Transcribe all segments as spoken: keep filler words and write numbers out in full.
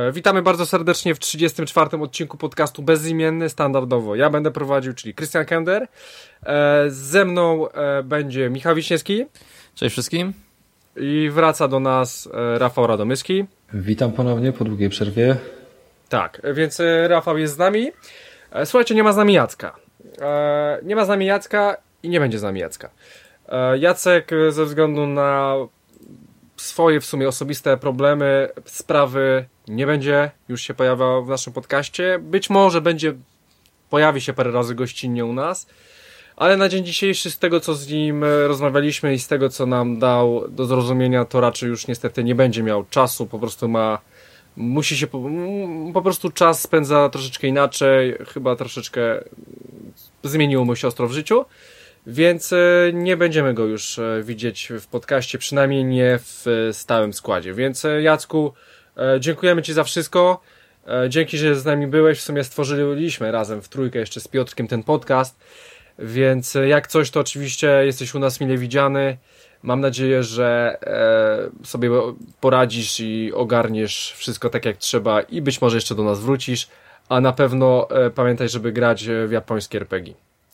Witamy bardzo serdecznie w trzydziestym czwartym odcinku podcastu Bezimienny, standardowo. Ja będę prowadził, czyli Krystian Kender. Ze mną będzie Michał Wiśniewski. Cześć wszystkim. I wraca do nas Rafał Radomyski. Witam ponownie po długiej przerwie. Tak, więc Rafał jest z nami. Słuchajcie, nie ma z nami Jacka. Nie ma z nami Jacka i nie będzie z nami Jacka. Jacek ze względu na swoje w sumie osobiste problemy, sprawy nie będzie już się pojawiał w naszym podcaście. Być może będzie, pojawi się parę razy gościnnie u nas, ale na dzień dzisiejszy z tego, co z nim rozmawialiśmy i z tego, co nam dał do zrozumienia, to raczej już niestety nie będzie miał czasu, po prostu ma, musi się, po, po prostu czas spędza troszeczkę inaczej, chyba troszeczkę zmieniło mu się ostro w życiu. Więc nie będziemy go już widzieć w podcaście, przynajmniej nie w stałym składzie. Więc Jacku, dziękujemy Ci za wszystko. Dzięki, że z nami byłeś. W sumie stworzyliśmy razem w trójkę jeszcze z Piotrkiem ten podcast. Więc jak coś, to oczywiście jesteś u nas mile widziany. Mam nadzieję, że sobie poradzisz i ogarniesz wszystko tak jak trzeba i być może jeszcze do nas wrócisz. A na pewno pamiętaj, żeby grać w japońskie er pe gie.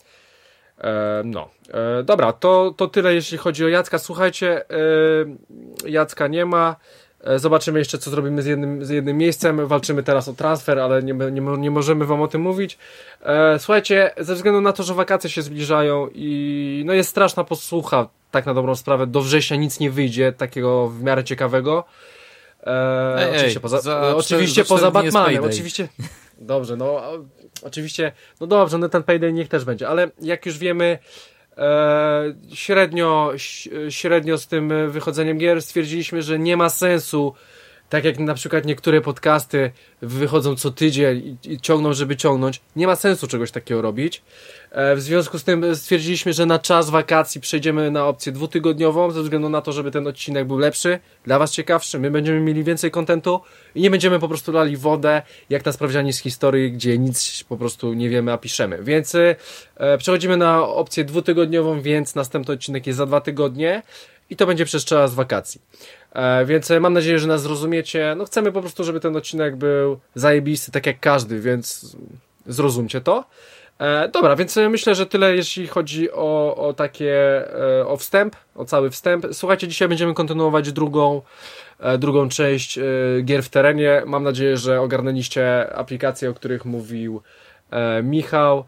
No, dobra, to, to tyle jeśli chodzi o Jacka. Słuchajcie, Jacka nie ma. Zobaczymy jeszcze, co zrobimy z jednym, z jednym miejscem. Walczymy teraz o transfer, ale nie, nie, nie możemy wam o tym mówić. Słuchajcie, ze względu na to, że wakacje się zbliżają i no jest straszna posłucha, tak na dobrą sprawę, do września nic nie wyjdzie takiego w miarę ciekawego. Ej, oczywiście ej, poza, za oczywiście cztery, poza za Batmanem, oczywiście. Dobrze, no oczywiście, no dobrze, no ten Payday niech też będzie, ale jak już wiemy, e, średnio, średnio z tym wychodzeniem gier stwierdziliśmy, że nie ma sensu, tak jak na przykład niektóre podcasty wychodzą co tydzień i, i ciągną, żeby ciągnąć, nie ma sensu czegoś takiego robić. E, w związku z tym stwierdziliśmy, że na czas wakacji przejdziemy na opcję dwutygodniową, ze względu na to, żeby ten odcinek był lepszy, dla was ciekawszy, my będziemy mieli więcej kontentu i nie będziemy po prostu lali wodę, jak na sprawdzianie z historii, gdzie nic po prostu nie wiemy, a piszemy. Więc e, przechodzimy na opcję dwutygodniową, więc następny odcinek jest za dwa tygodnie i to będzie przez czas wakacji. E, więc mam nadzieję, że nas zrozumiecie. No chcemy po prostu, żeby ten odcinek był zajebisty, tak jak każdy, więc zrozumcie to. E, dobra, więc myślę, że tyle, jeśli chodzi o, o takie, e, o wstęp, o cały wstęp. Słuchajcie, dzisiaj będziemy kontynuować drugą, e, drugą część e, gier w terenie. Mam nadzieję, że ogarnęliście aplikacje, o których mówił e, Michał.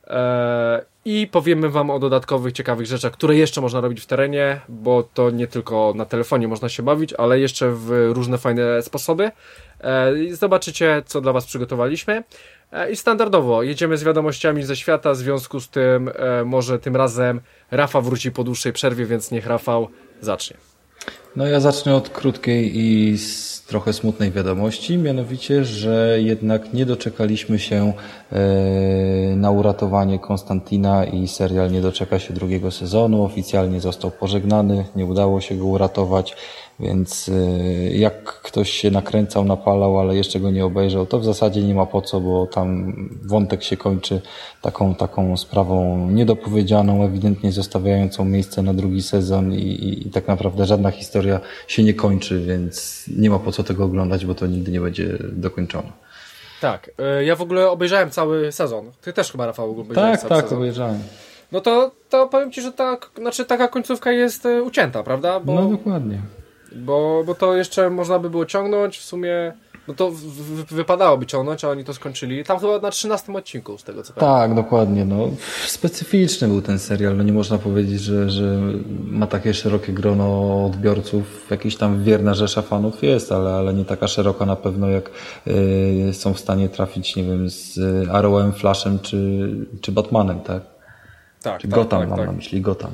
E, I powiemy wam o dodatkowych, ciekawych rzeczach, które jeszcze można robić w terenie, bo to nie tylko na telefonie można się bawić, ale jeszcze w różne fajne sposoby. E, zobaczycie, co dla was przygotowaliśmy. I standardowo jedziemy z wiadomościami ze świata, w związku z tym e, może tym razem Rafał wróci po dłuższej przerwie, więc niech Rafał zacznie. No ja zacznę od krótkiej i z trochę smutnej wiadomości, mianowicie, że jednak nie doczekaliśmy się e, na uratowanie Konstantina i serial nie doczeka się drugiego sezonu. Oficjalnie został pożegnany, nie udało się go uratować. Więc y, jak ktoś się nakręcał, napalał, ale jeszcze go nie obejrzał, to w zasadzie nie ma po co, bo tam wątek się kończy taką taką sprawą niedopowiedzianą, ewidentnie zostawiającą miejsce na drugi sezon i, i, i tak naprawdę żadna historia się nie kończy, więc nie ma po co tego oglądać, bo to nigdy nie będzie dokończone. Tak, y, ja w ogóle obejrzałem cały sezon. Ty też chyba, Rafał, obejrzałeś tak, cały tak, sezon. obejrzałem. No to, to powiem ci, że ta, znaczy taka końcówka jest y, ucięta, prawda? Bo... No dokładnie. Bo, bo to jeszcze można by było ciągnąć, w sumie, no to w, w, wypadałoby ciągnąć, a oni to skończyli. Tam chyba na trzynastym odcinku, z tego co pamiętam. Tak, dokładnie. No, specyficzny był ten serial. No nie można powiedzieć, że, że ma takie szerokie grono odbiorców. Jakiś tam wierna rzesza fanów jest, ale, ale nie taka szeroka na pewno, jak y, są w stanie trafić, nie wiem, z Arrowem, Flashem czy, czy Batmanem, tak? Tak, czy tak, Gotham, tak, mam tak. na myśli Gotham.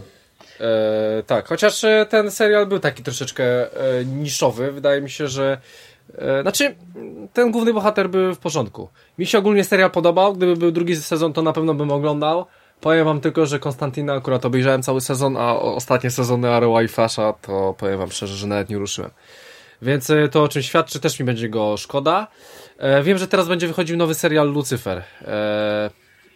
E, tak, chociaż e, ten serial był taki troszeczkę e, niszowy. Wydaje mi się, że e, znaczy ten główny bohater był w porządku. Mi się ogólnie serial podobał. Gdyby był drugi sezon, to na pewno bym oglądał. Powiem wam tylko, że Konstantina akurat obejrzałem cały sezon, a ostatnie sezony Arrowa i Flasha to powiem wam szczerze, że nawet nie ruszyłem. Więc e, to o czym świadczy, też mi będzie go szkoda. E, wiem, że teraz będzie wychodził nowy serial Lucyfer. E,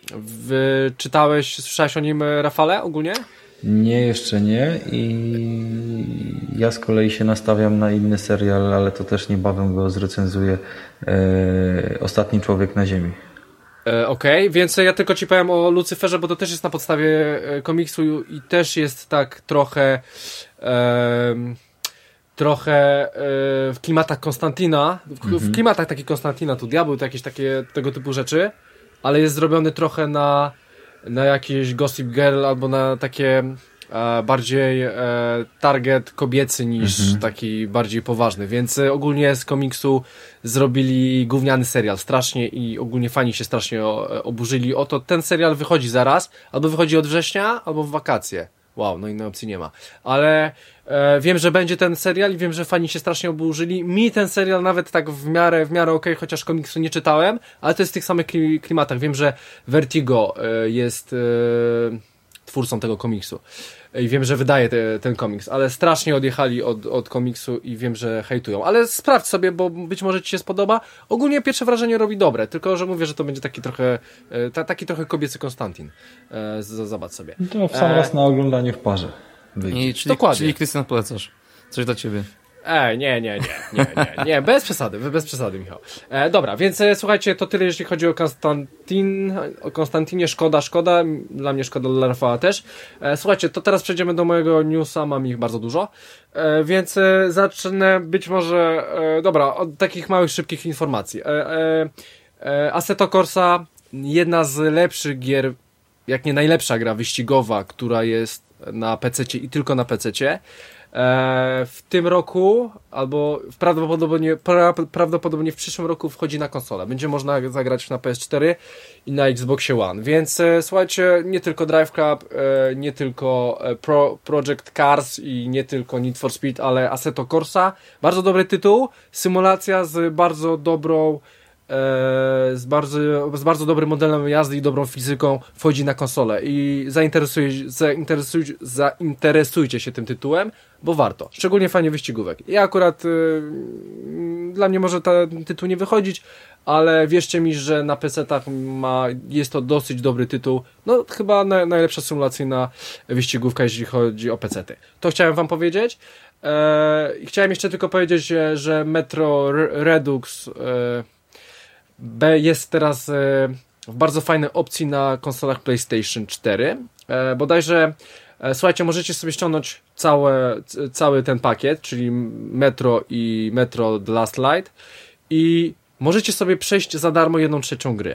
wy czytałeś, słyszałeś o nim, Rafale, ogólnie? Nie, jeszcze nie i Ja z kolei się nastawiam na inny serial, ale to też niebawem go zrecenzuję. E, Ostatni człowiek na ziemi. E, Okej, okay. Więc ja tylko ci powiem o Lucyferze, bo to też jest na podstawie komiksu i też jest tak trochę e, trochę e, w klimatach Konstantina, w, mm-hmm. w klimatach takich Konstantina, tu diabeł, to jakieś takie tego typu rzeczy, ale jest zrobiony trochę na, na jakieś Gossip Girl albo na takie e, bardziej e, target kobiecy niż mm-hmm. taki bardziej poważny, więc e, ogólnie z komiksu zrobili gówniany serial strasznie i ogólnie fani się strasznie o, oburzyli o to. Ten serial wychodzi zaraz, albo wychodzi od września, albo w wakacje. Wow, no innej opcji nie ma. Ale e, wiem, że będzie ten serial i wiem, że fani się strasznie oburzyli. Mi ten serial nawet tak w miarę, w miarę okej, okay, chociaż komiksu nie czytałem, ale to jest w tych samych klimatach. Wiem, że Vertigo e, jest e, twórcą tego komiksu. I wiem, że wydaje te, ten komiks, ale strasznie odjechali od, od komiksu i wiem, że hejtują. Ale sprawdź sobie, bo być może ci się spodoba. Ogólnie pierwsze wrażenie robi dobre, tylko że mówię, że to będzie taki trochę ta, taki trochę kobiecy Konstantin. E, zobacz sobie. To w sam e... raz na oglądanie w parze. I, czyli, Dokładnie. Czyli Krystian polecasz. Coś dla ciebie. Ej, nie, nie, nie, nie, nie, nie, bez przesady, bez przesady, Michał. E, dobra, więc e, słuchajcie, to tyle, jeśli chodzi o Konstantin, o Konstantinie, szkoda, szkoda, dla mnie szkoda, dla Rafała też. E, słuchajcie, to teraz przejdziemy do mojego newsa, mam ich bardzo dużo, e, więc e, zacznę być może, e, dobra, od takich małych, szybkich informacji. E, e, e, Assetto Corsa, jedna z lepszych gier, jak nie najlepsza gra wyścigowa, która jest na pececie i tylko na pececie. W tym roku, albo prawdopodobnie, pra, prawdopodobnie w przyszłym roku wchodzi na konsolę. Będzie można zagrać na P S cztery i na Xboxie One. Więc e, słuchajcie, nie tylko Drive Club, e, nie tylko Pro, Project Cars i nie tylko Need for Speed, ale Assetto Corsa. Bardzo dobry tytuł. Symulacja z bardzo dobrą z bardzo, z bardzo dobrym modelem jazdy i dobrą fizyką wchodzi na konsolę i zainteresuj, zainteresuj, zainteresujcie się tym tytułem, bo warto. Szczególnie fajnie wyścigówek. Ja akurat yy, dla mnie może ten tytuł nie wychodzić, ale wierzcie mi, że na pecetach ma, jest to dosyć dobry tytuł. No chyba na, najlepsza symulacyjna wyścigówka, jeśli chodzi o pecety. To chciałem wam powiedzieć. Eee, chciałem jeszcze tylko powiedzieć, że, że Metro Redux eee, B jest teraz e, w bardzo fajnej opcji na konsolach PlayStation cztery. E, bodajże, e, słuchajcie, możecie sobie ściągnąć całe, c, cały ten pakiet, czyli Metro i Metro The Last Light i możecie sobie przejść za darmo jedną trzecią gry.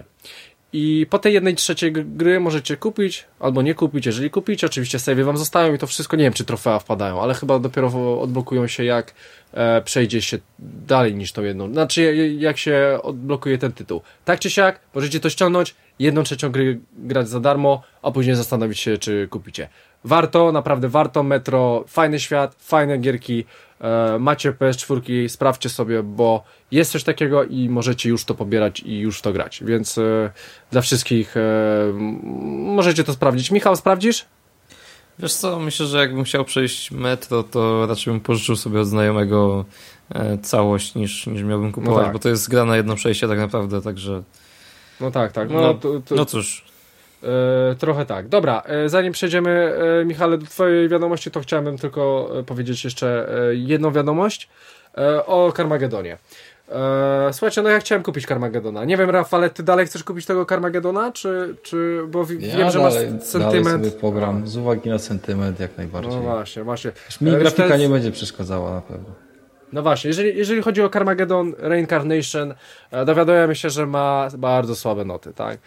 I po tej jednej trzeciej gry możecie kupić, albo nie kupić. Jeżeli kupicie, oczywiście save'y wam zostają i to wszystko, nie wiem, czy trofea wpadają, ale chyba dopiero odblokują się, jak e, przejdzie się dalej niż tą jedną. Znaczy, jak się odblokuje ten tytuł. Tak czy siak, możecie to ściągnąć, jedną trzecią gry grać za darmo, a później zastanowić się, czy kupicie. Warto, naprawdę warto. Metro, fajny świat, fajne gierki. E, macie P S cztery, sprawdźcie sobie, bo jest coś takiego i możecie już to pobierać i już w to grać, więc e, dla wszystkich e, możecie to sprawdzić. Michał, sprawdzisz? Wiesz co, myślę, że jakbym chciał przejść Metro, to raczej bym pożyczył sobie od znajomego e, całość niż, niż miałbym kupować, no tak. Bo to jest gra na jedno przejście tak naprawdę, także no tak, tak. No, no, to, to... no cóż. E, trochę tak. Dobra, e, zanim przejdziemy, e, Michale, do twojej wiadomości, to chciałem tylko e, powiedzieć jeszcze e, jedną wiadomość e, o Carmagedonie. E, słuchajcie, no ja chciałem kupić Carmagedona. Nie wiem, Rafale, ty dalej chcesz kupić tego Carmagedona, czy, czy bo wi- ja wiem, że dalej, masz sentyment. Dalej sobie pogram, z uwagi na sentyment jak najbardziej. No właśnie, właśnie. Mi e, grafika jest... nie będzie przeszkadzała na pewno. No właśnie, jeżeli, jeżeli chodzi o Carmageddon Reincarnation, e, dowiadujemy się, że ma bardzo słabe noty, tak?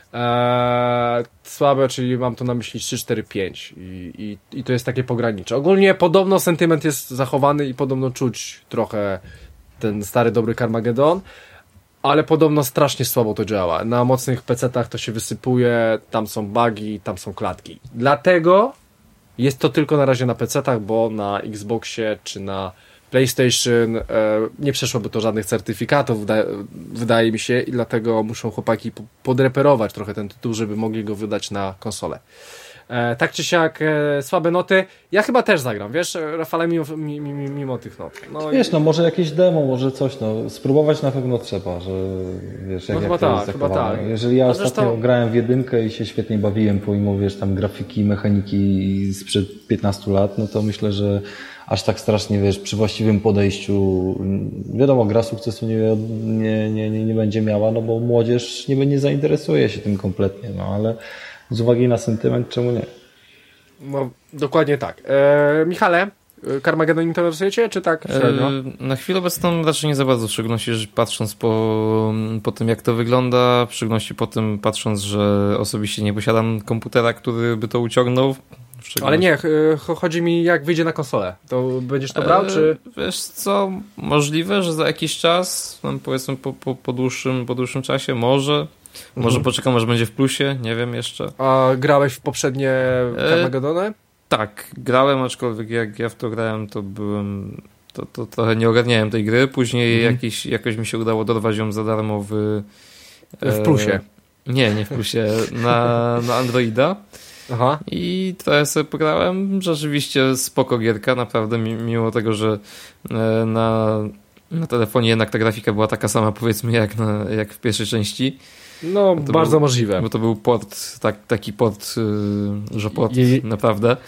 Eee, słabe, czyli mam tu na myśli trzy, cztery, pięć i, i, i to jest takie pogranicze. Ogólnie podobno sentyment jest zachowany i podobno czuć trochę ten stary, dobry Carmageddon, ale podobno strasznie słabo to działa. Na mocnych pecetach to się wysypuje, tam są bugi, tam są klatki. Dlatego jest to tylko na razie na pecetach, bo na Xboxie czy na PlayStation e, nie przeszłoby to żadnych certyfikatów, wyda, wydaje mi się, i dlatego muszą chłopaki podreperować trochę ten tytuł, żeby mogli go wydać na konsolę. E, tak czy siak, e, słabe noty. Ja chyba też zagram, wiesz, Rafale, mimo, mimo, mimo tych not. No wiesz, no może jakieś demo, może coś, no spróbować na pewno trzeba, że wiesz, jak, no, jak chyba to tak, jest chyba tak. Jeżeli ja A ostatnio zresztą... grałem w jedynkę i się świetnie bawiłem, pomimo, wiesz, tam grafiki, mechaniki sprzed piętnastu lat, no to myślę, że aż tak strasznie, wiesz, przy właściwym podejściu, wiadomo, gra sukcesu nie, nie, nie, nie, nie będzie miała, no bo młodzież nie, nie zainteresuje się tym kompletnie, no ale z uwagi na sentyment, czemu nie? No, dokładnie tak. E, Michale, Carmageddon interesuje Cię, czy tak średnio? E, na chwilę obecną raczej nie za bardzo, w szczególności że patrząc po, po tym, jak to wygląda, w szczególności po tym, patrząc, że osobiście nie posiadam komputera, który by to uciągnął. Ale nie, chodzi mi jak wyjdzie na konsolę. To będziesz to brał, czy... Wiesz co, możliwe, że za jakiś czas, tam powiedzmy po, po, po, dłuższym, po dłuższym czasie, może... Może mhm. poczekam, aż będzie w plusie, nie wiem jeszcze. A grałeś w poprzednie Carmageddony? E, tak, grałem, aczkolwiek jak ja w to grałem, to byłem... To, to trochę nie ogarniałem tej gry. Później mhm. jakiś, jakoś mi się udało dorwać ją za darmo w... W plusie? E, nie, nie w plusie, na, na Androida. Aha. I trochę sobie pograłem, rzeczywiście spoko gierka, naprawdę, mimo tego, że na, na telefonie jednak ta grafika była taka sama, powiedzmy, jak, na, jak w pierwszej części. No, bardzo był, możliwe. Bo to był port, tak, taki port, yy, że port, I, naprawdę.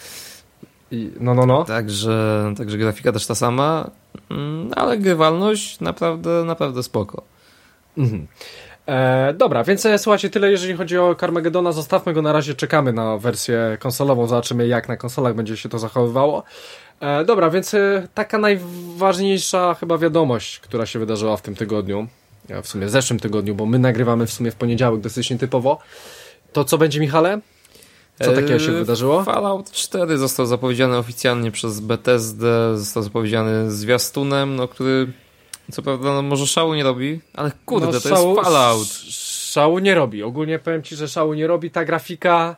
I, no, no, no. Także, także grafika też ta sama, yy, ale grywalność naprawdę, naprawdę spoko. Mhm. E, dobra, więc e, słuchajcie, tyle jeżeli chodzi o Carmageddona, zostawmy go na razie, czekamy na wersję konsolową, zobaczymy jak na konsolach będzie się to zachowywało. E, dobra, więc e, taka najważniejsza chyba wiadomość, która się wydarzyła w tym tygodniu, w sumie w zeszłym tygodniu, bo my nagrywamy w sumie w poniedziałek dosyć nietypowo. To co będzie, Michale? Co takiego się wydarzyło? Fallout cztery został zapowiedziany oficjalnie przez Bethesdę, został zapowiedziany zwiastunem, no który co prawda no, może szału nie robi, ale kurde, no, to szału, jest Fallout. Szału nie robi. Ogólnie powiem Ci, że szału nie robi. Ta grafika...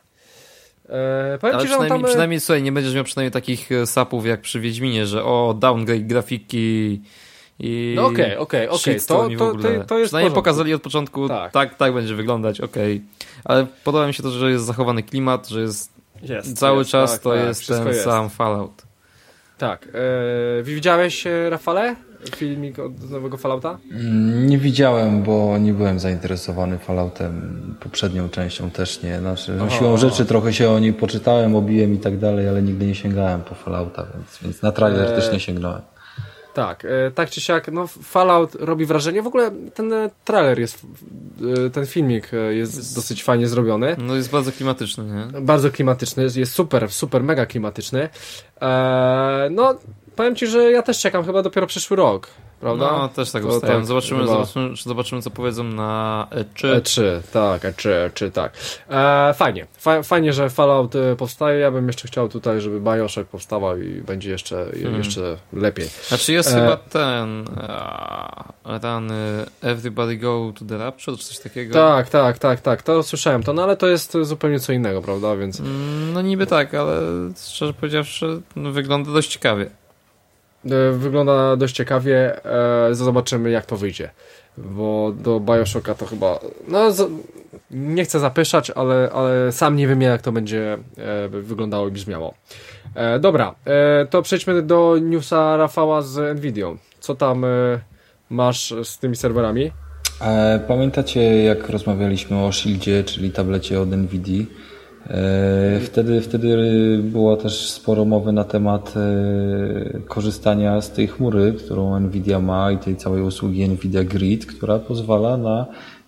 E, powiem ale ci, że przynajmniej, tam... przynajmniej słuchaj, nie będziesz miał przynajmniej takich sapów jak przy Wiedźminie, że o, downgrade grafiki i... No okej, okej, okej. To, to, to, to jest przynajmniej pokazali od początku, tak, tak, tak będzie wyglądać, okej. Okay. Ale podoba mi się to, że jest zachowany klimat, że jest, jest cały jest, czas tak, to tak, jest ten jest. sam Fallout. Tak. E, widziałeś, Rafale, filmik od nowego Fallouta? Nie widziałem, bo nie byłem zainteresowany Falloutem. Poprzednią częścią też nie. Znaczy, no, siłą rzeczy trochę się o niej poczytałem, obiłem i tak dalej, ale nigdy nie sięgałem po Fallouta, więc, więc na trailer e... też nie sięgnąłem. Tak, e, tak czy siak, no Fallout robi wrażenie. W ogóle ten trailer jest, e, ten filmik jest, jest dosyć fajnie zrobiony. No jest bardzo klimatyczny, nie? Bardzo klimatyczny, jest super, super, mega klimatyczny. E, no, powiem Ci, że ja też czekam chyba dopiero przyszły rok, prawda? No, też tak ustawiam. Tak, zobaczymy, zobaczymy, zobaczymy, co powiedzą na E trzy. E trzy, tak, E trzy, E trzy, tak. E, fajnie, Fa- fajnie, że Fallout powstaje. Ja bym jeszcze chciał tutaj, żeby Bioshock powstawał i będzie jeszcze, hmm. jeszcze lepiej. Znaczy jest e... chyba ten rany Everybody Go to the Rapture, czy coś takiego? Tak, tak, tak, tak, to słyszałem to, no ale to jest zupełnie co innego, prawda, więc... No niby tak, ale szczerze powiedziawszy, no, wygląda dość ciekawie. Wygląda dość ciekawie, e, zobaczymy jak to wyjdzie, bo do Bioshocka to chyba, no z, nie chcę zapyszać, ale, ale sam nie wiem jak to będzie e, wyglądało i brzmiało. E, dobra, e, to przejdźmy do newsa Rafała z Nvidią. Co tam e, masz z tymi serwerami? E, pamiętacie jak rozmawialiśmy o Shieldzie, czyli tablecie od Nvidii? Wtedy, wtedy było też sporo mowy na temat korzystania z tej chmury, którą Nvidia ma i tej całej usługi Nvidia Grid, która pozwala na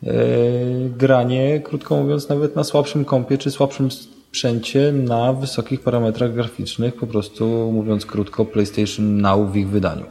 granie, krótko mówiąc, nawet na słabszym kompie czy słabszym sprzęcie na wysokich parametrach graficznych, po prostu mówiąc krótko PlayStation Now w ich wydaniu.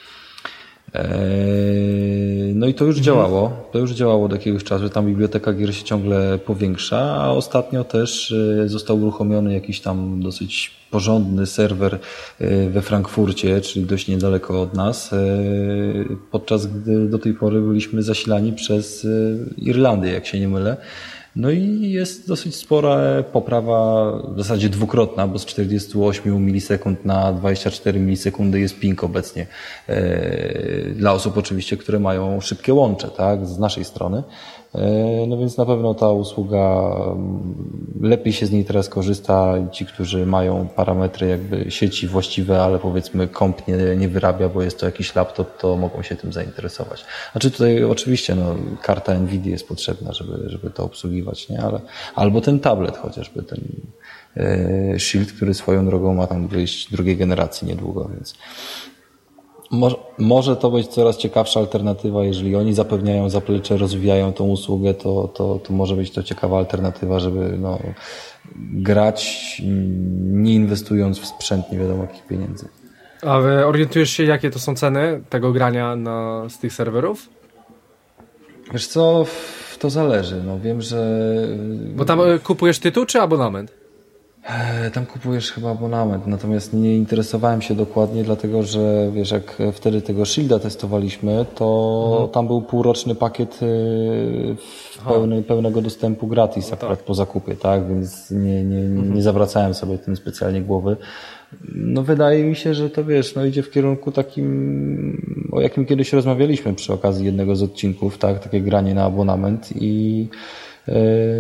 No i to już działało, to już działało od jakiegoś czasu, tam biblioteka gier się ciągle powiększa, a ostatnio też został uruchomiony jakiś tam dosyć porządny serwer we Frankfurcie, czyli dość niedaleko od nas, podczas gdy do tej pory byliśmy zasilani przez Irlandię, jak się nie mylę. No i jest dosyć spora poprawa, w zasadzie dwukrotna, bo z czterdzieści osiem milisekund na dwadzieścia cztery milisekundy jest ping obecnie. Dla osób oczywiście, które mają szybkie łącze, tak, z naszej strony. No więc na pewno ta usługa, lepiej się z niej teraz korzysta. Ci, którzy mają parametry jakby sieci właściwe, ale powiedzmy komp nie, nie wyrabia, bo jest to jakiś laptop, to mogą się tym zainteresować. Znaczy tutaj oczywiście no, karta Nvidia jest potrzebna, żeby, żeby to obsługiwać, nie? Ale, albo ten tablet chociażby, ten e, Shield, który swoją drogą ma tam wyjść drugiej generacji niedługo, więc Może, może to być coraz ciekawsza alternatywa, jeżeli oni zapewniają zaplecze, rozwijają tą usługę, to, to, to może być to ciekawa alternatywa, żeby no, grać nie inwestując w sprzęt nie wiadomo jakich pieniędzy. A wy orientujesz się, jakie to są ceny tego grania na, z tych serwerów? Wiesz co, to zależy. No, wiem, że... Bo tam kupujesz tytuł czy abonament? Tam kupujesz chyba abonament, natomiast nie interesowałem się dokładnie, dlatego że wiesz, jak wtedy tego Shielda testowaliśmy, to mhm. tam był półroczny pakiet pełny, pełnego dostępu gratis akurat no tak. po zakupie, tak, więc nie, nie, mhm. nie zawracałem sobie tym specjalnie głowy. No wydaje mi się, że to wiesz, no idzie w kierunku takim, o jakim kiedyś rozmawialiśmy przy okazji jednego z odcinków, tak, takie granie na abonament i yy,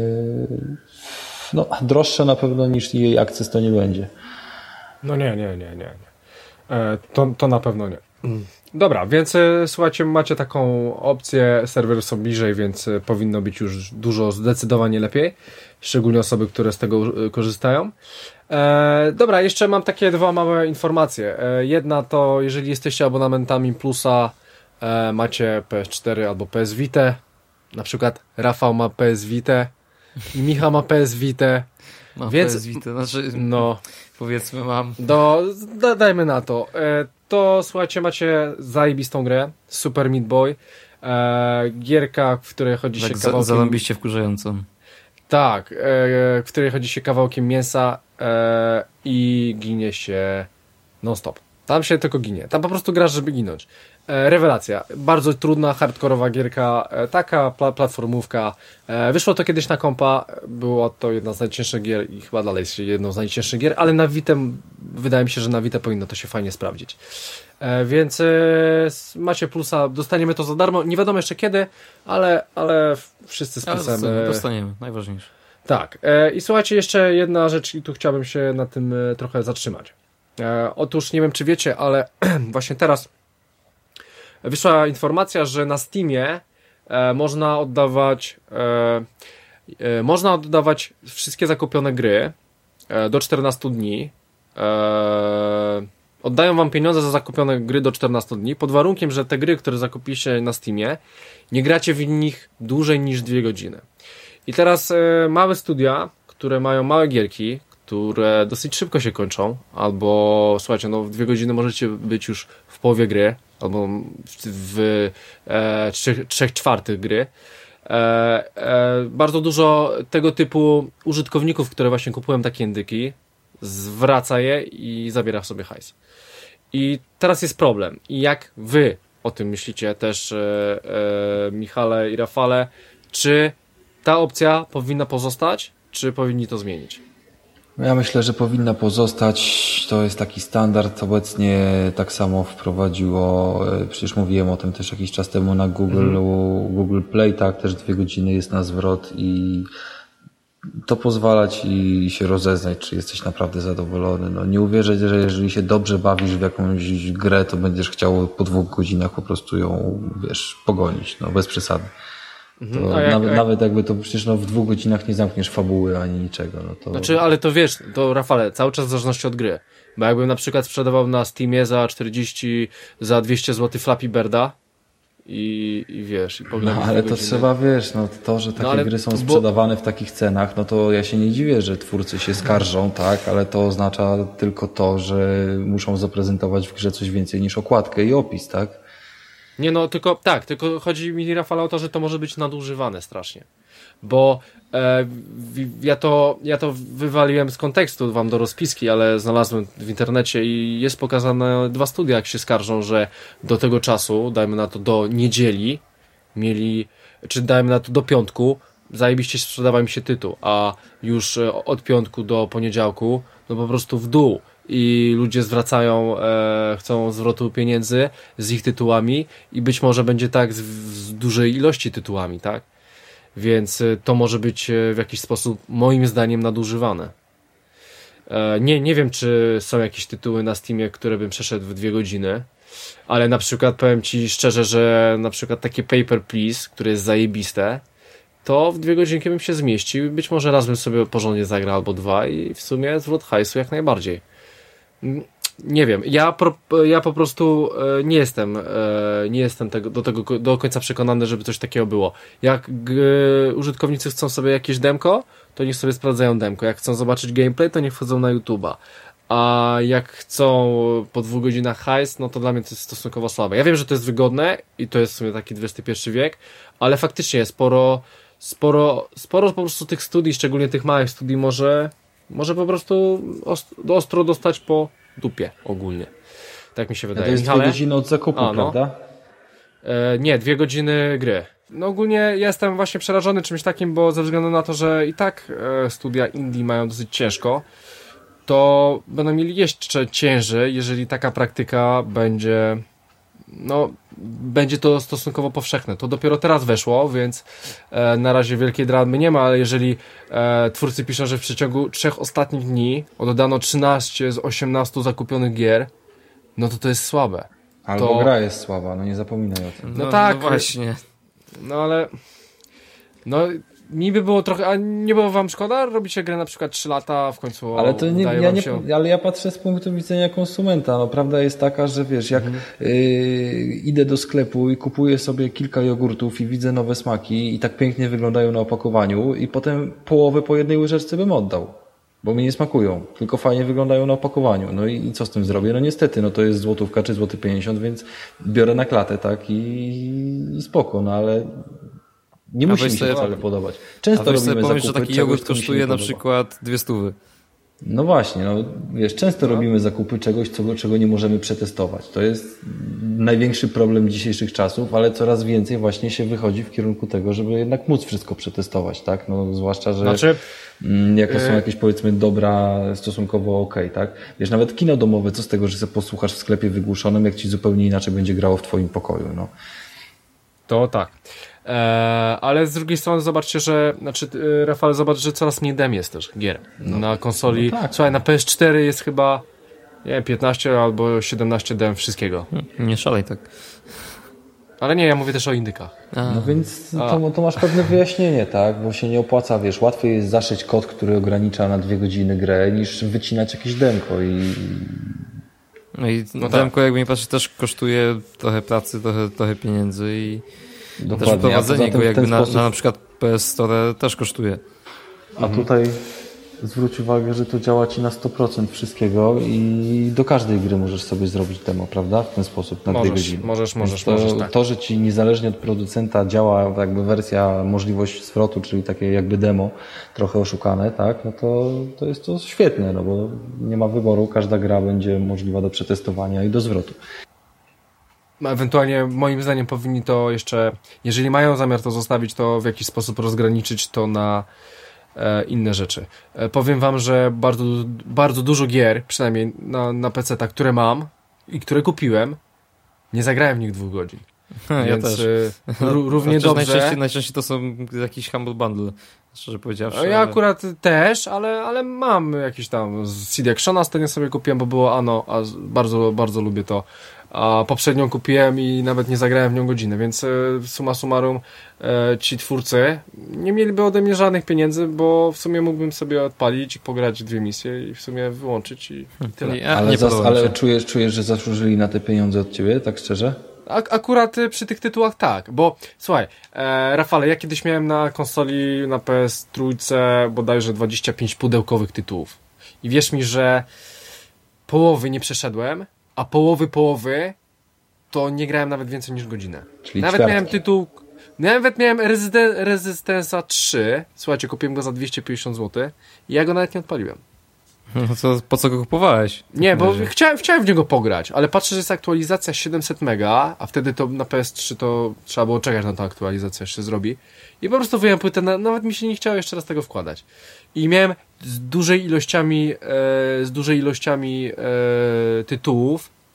no, droższe na pewno niż jej Access to nie będzie. No nie, nie, nie, nie. E, to, to na pewno nie. Dobra, więc e, słuchajcie, macie taką opcję, serwery są bliżej, więc e, powinno być już dużo, zdecydowanie lepiej. Szczególnie osoby, które z tego e, korzystają. E, dobra, jeszcze mam takie dwa małe informacje. E, jedna to, jeżeli jesteście abonamentami Plusa, e, macie P S cztery albo P S Vita. Na przykład Rafał ma P S Vita i Michał ma P S Vita. Mam więc, P S Vita, znaczy no, powiedzmy mam. Do, da, dajmy na to. E, to słuchajcie, macie zajebistą grę, Super Meat Boy. E, gierka, w której chodzi tak się kawałkiem... zarąbiście wkurzającą. Tak, e, w której chodzi się kawałkiem mięsa e, i ginie się non-stop. Tam się tylko ginie. Tam po prostu grasz, żeby ginąć. E, rewelacja. Bardzo trudna, hardkorowa gierka. E, taka pla- platformówka. E, wyszło to kiedyś na kompa. Było to jedna z najcięższych gier i chyba dalej jest jedną z najcięższych gier, ale na Vita, wydaje mi się, że na Vita powinno to się fajnie sprawdzić. E, więc e, macie plusa. Dostaniemy to za darmo. Nie wiadomo jeszcze kiedy, ale, ale wszyscy z plusem. Ale dostaniemy, najważniejsze. Tak. E, I słuchajcie, jeszcze jedna rzecz i tu chciałbym się na tym e, trochę zatrzymać. E, otóż nie wiem, czy wiecie, ale właśnie teraz wyszła informacja, że na Steamie e, można oddawać e, e, można oddawać wszystkie zakupione gry e, do czternastu dni. E, oddają wam pieniądze za zakupione gry do czternastu dni, pod warunkiem, że te gry, które zakupicie na Steamie, nie gracie w nich dłużej niż dwie godziny. I teraz e, małe studia, które mają małe gierki, które dosyć szybko się kończą, albo słuchajcie, no w dwie godziny możecie być już w połowie gry, albo w, w e, trzech, trzech czwartych gry. E, e, bardzo dużo tego typu użytkowników, które właśnie kupują takie indyki, zwraca je i zabiera sobie hajs. I teraz jest problem. I jak wy o tym myślicie też, e, e, Michale i Rafale, czy ta opcja powinna pozostać, czy powinni to zmienić? Ja myślę, że powinna pozostać. To jest taki standard. Obecnie tak samo wprowadziło, przecież mówiłem o tym też jakiś czas temu na Google, mm. Google Play, tak, też dwie godziny jest na zwrot i to pozwala ci się rozeznać, czy jesteś naprawdę zadowolony. No, nie uwierzę, że jeżeli się dobrze bawisz w jakąś grę, to będziesz chciał po dwóch godzinach po prostu ją, wiesz, pogonić, no bez przesady. To jak, nawet, jak... nawet jakby to przecież no, w dwóch godzinach nie zamkniesz fabuły ani niczego. No to... Znaczy, ale to wiesz, to Rafale, cały czas w zależności od gry. Bo jakbym na przykład sprzedawał na Steamie za czterdzieści, za dwieście złotych Flappy Birda i, i wiesz, i No ale to godziny. Trzeba, wiesz, no to, że takie no, gry są sprzedawane bo... w takich cenach, no to ja się nie dziwię, że twórcy się skarżą, tak, ale to oznacza tylko to, że muszą zaprezentować w grze coś więcej niż okładkę i opis, tak? Nie no, tylko tak, tylko chodzi mi, Rafał, o to, że to może być nadużywane strasznie. Bo e, ja, to, ja to wywaliłem z kontekstu wam do rozpiski, ale znalazłem w internecie i jest pokazane dwa studia, jak się skarżą, że do tego czasu, dajmy na to do niedzieli, mieli, czy dajmy na to do piątku, zajebiście sprzedawał mi się tytuł, a już od piątku do poniedziałku, no po prostu w dół. I ludzie zwracają, e, chcą zwrotu pieniędzy z ich tytułami i być może będzie tak z, z dużej ilości tytułami, tak? więc to może być w jakiś sposób moim zdaniem nadużywane. Nie, nie wiem, czy są jakieś tytuły na Steamie, które bym przeszedł w dwie godziny, ale na przykład powiem Ci szczerze, że na przykład takie Paper Please, które jest zajebiste, to w dwie godzinki bym się zmieścił. Być może raz bym sobie porządnie zagrał albo dwa i w sumie zwrot hajsu jak najbardziej. Nie wiem, ja, pro, ja po prostu nie jestem nie jestem tego, do tego do końca przekonany, żeby coś takiego było. Jak g, użytkownicy chcą sobie jakieś demko, to niech sobie sprawdzają demko. Jak chcą zobaczyć gameplay, to niech wchodzą na YouTube'a. A jak chcą po dwóch godzinach hajs, no to dla mnie to jest stosunkowo słabe. Ja wiem, że to jest wygodne i to jest w sumie taki dwudziesty pierwszy wiek, ale faktycznie sporo sporo, sporo po prostu tych studii, szczególnie tych małych studii może, może po prostu ostro, ostro dostać po dupie ogólnie. Tak mi się wydaje. To jest Michale? dwie godziny od zakupu, A, no. prawda? E, nie, dwie godziny gry. No ogólnie ja jestem właśnie przerażony czymś takim, bo ze względu na to, że i tak e, studia indie mają dosyć ciężko, to będą mieli jeszcze ciężej, jeżeli taka praktyka będzie, no, będzie to stosunkowo powszechne. To dopiero teraz weszło, więc e, na razie wielkiej dramy nie ma, ale jeżeli e, twórcy piszą, że w przeciągu trzech ostatnich dni oddano trzynaście z osiemnastu zakupionych gier, no to to jest słabe. Albo to... gra jest słaba, no nie zapominaj o tym. No, no tak. No właśnie. No ale... No... Mi by było trochę, a nie było wam szkoda? Robicie grę na przykład trzy lata, w końcu ale to nie, udaje ja wam nie, się... ale ja patrzę z punktu widzenia konsumenta. No, prawda jest taka, że wiesz, jak Mhm. yy, idę do sklepu i kupuję sobie kilka jogurtów i widzę nowe smaki i tak pięknie wyglądają na opakowaniu i potem połowę po jednej łyżeczce bym oddał, bo mi nie smakują, tylko fajnie wyglądają na opakowaniu. No i, i co z tym zrobię? No niestety, no to jest złotówka czy złoty pięćdziesiąt, więc biorę na klatę, tak, i, i spoko, no ale... Nie A musi mi weź się sobie- wcale podobać. A Często weź robimy sobie pomyśl, że zakupy taki czegoś, jogurt co mi się kosztuje nie na podoba. przykład dwie stówy. No właśnie, no wiesz, często robimy zakupy czegoś, co, czego nie możemy przetestować. To jest największy problem dzisiejszych czasów, ale coraz więcej właśnie się wychodzi w kierunku tego, żeby jednak móc wszystko przetestować, tak? No zwłaszcza, że Znaczy, mm, jak to są yy. jakieś powiedzmy dobra, stosunkowo okej, tak? Wiesz, nawet kino domowe, co z tego, że sobie posłuchasz w sklepie wygłuszonym, jak ci zupełnie inaczej będzie grało w twoim pokoju, no. to tak. Eee, ale z drugiej strony zobaczcie, że, znaczy e, Rafał, zobacz, że coraz mniej dem jest też gier na konsoli. no tak. Słuchaj, na P S cztery jest chyba nie wiem, piętnaście albo siedemnaście dem wszystkiego. Nie szalej tak. Ale nie, ja mówię też o indykach. A, No więc to, to masz pewne wyjaśnienie, tak? Bo się nie opłaca, wiesz, łatwiej jest zaszyć kod, który ogranicza na dwie godziny grę, niż wycinać jakieś demko i... no i no demko, tak. Jakby nie patrzeć, też kosztuje trochę pracy, trochę, trochę pieniędzy i Dokładnie. też A poza prowadzenie tym go w jakby ten na, sposób- na na przykład P S Store też kosztuje. A tutaj zwróć uwagę, że to działa ci na sto procent wszystkiego i do każdej gry możesz sobie zrobić demo, prawda? W ten sposób, na Możesz, dwie godziny. możesz, Więc możesz, to, możesz, tak. To, że ci niezależnie od producenta działa jakby wersja, możliwość zwrotu, czyli takie jakby demo, trochę oszukane, tak? No to, to jest to świetne, no bo nie ma wyboru, każda gra będzie możliwa do przetestowania i do zwrotu. Ewentualnie moim zdaniem powinni to jeszcze, jeżeli mają zamiar to zostawić, to w jakiś sposób rozgraniczyć to na e, inne rzeczy. E, powiem wam, że bardzo, bardzo dużo gier, przynajmniej na, na peceta, które mam i które kupiłem, nie zagrałem w nich dwóch godzin. Ja Więc też. e, ró- równie Chociaż dobrze. Najczęściej, najczęściej to są jakiś Humble Bundle, szczerze powiedziawszy. Ja ale- akurat też, ale, ale mam jakiś tam z C D Actiona ostatnio sobie kupiłem, bo było Ano, a z- bardzo, bardzo lubię to. A poprzednią kupiłem i nawet nie zagrałem w nią godzinę, więc e, summa summarum e, ci twórcy nie mieliby ode mnie żadnych pieniędzy, bo w sumie mógłbym sobie odpalić i pograć dwie misje i w sumie wyłączyć i, i tyle. Ja, Ale, nie zas, podoba mi ale się. czujesz, czujesz, że zasłużyli na te pieniądze od ciebie, tak szczerze? Ak- akurat y, przy tych tytułach tak, bo słuchaj, e, Rafale, ja kiedyś miałem na konsoli, na P S trzy bodajże dwadzieścia pięć pudełkowych tytułów i wierz mi, że połowy nie przeszedłem, a połowy połowy to nie grałem nawet więcej niż godzinę. Czyli Nawet ćwiartki. miałem tytuł, nawet miałem Rezyden- Rezystensa trzy, słuchajcie, kupiłem go za dwieście pięćdziesiąt złotych i ja go nawet nie odpaliłem. No to po co go kupowałeś? Nie, bo Razie. chciałem, chciałem w niego pograć, ale patrzę, że jest aktualizacja siedemset mega, a wtedy to na P S trzy to trzeba było czekać na tą aktualizację, jeszcze zrobi. I po prostu wyjąłem płytę, na, nawet mi się nie chciało jeszcze raz tego wkładać. I miałem z dużej ilościami, e, z dużej ilościami e, tytułów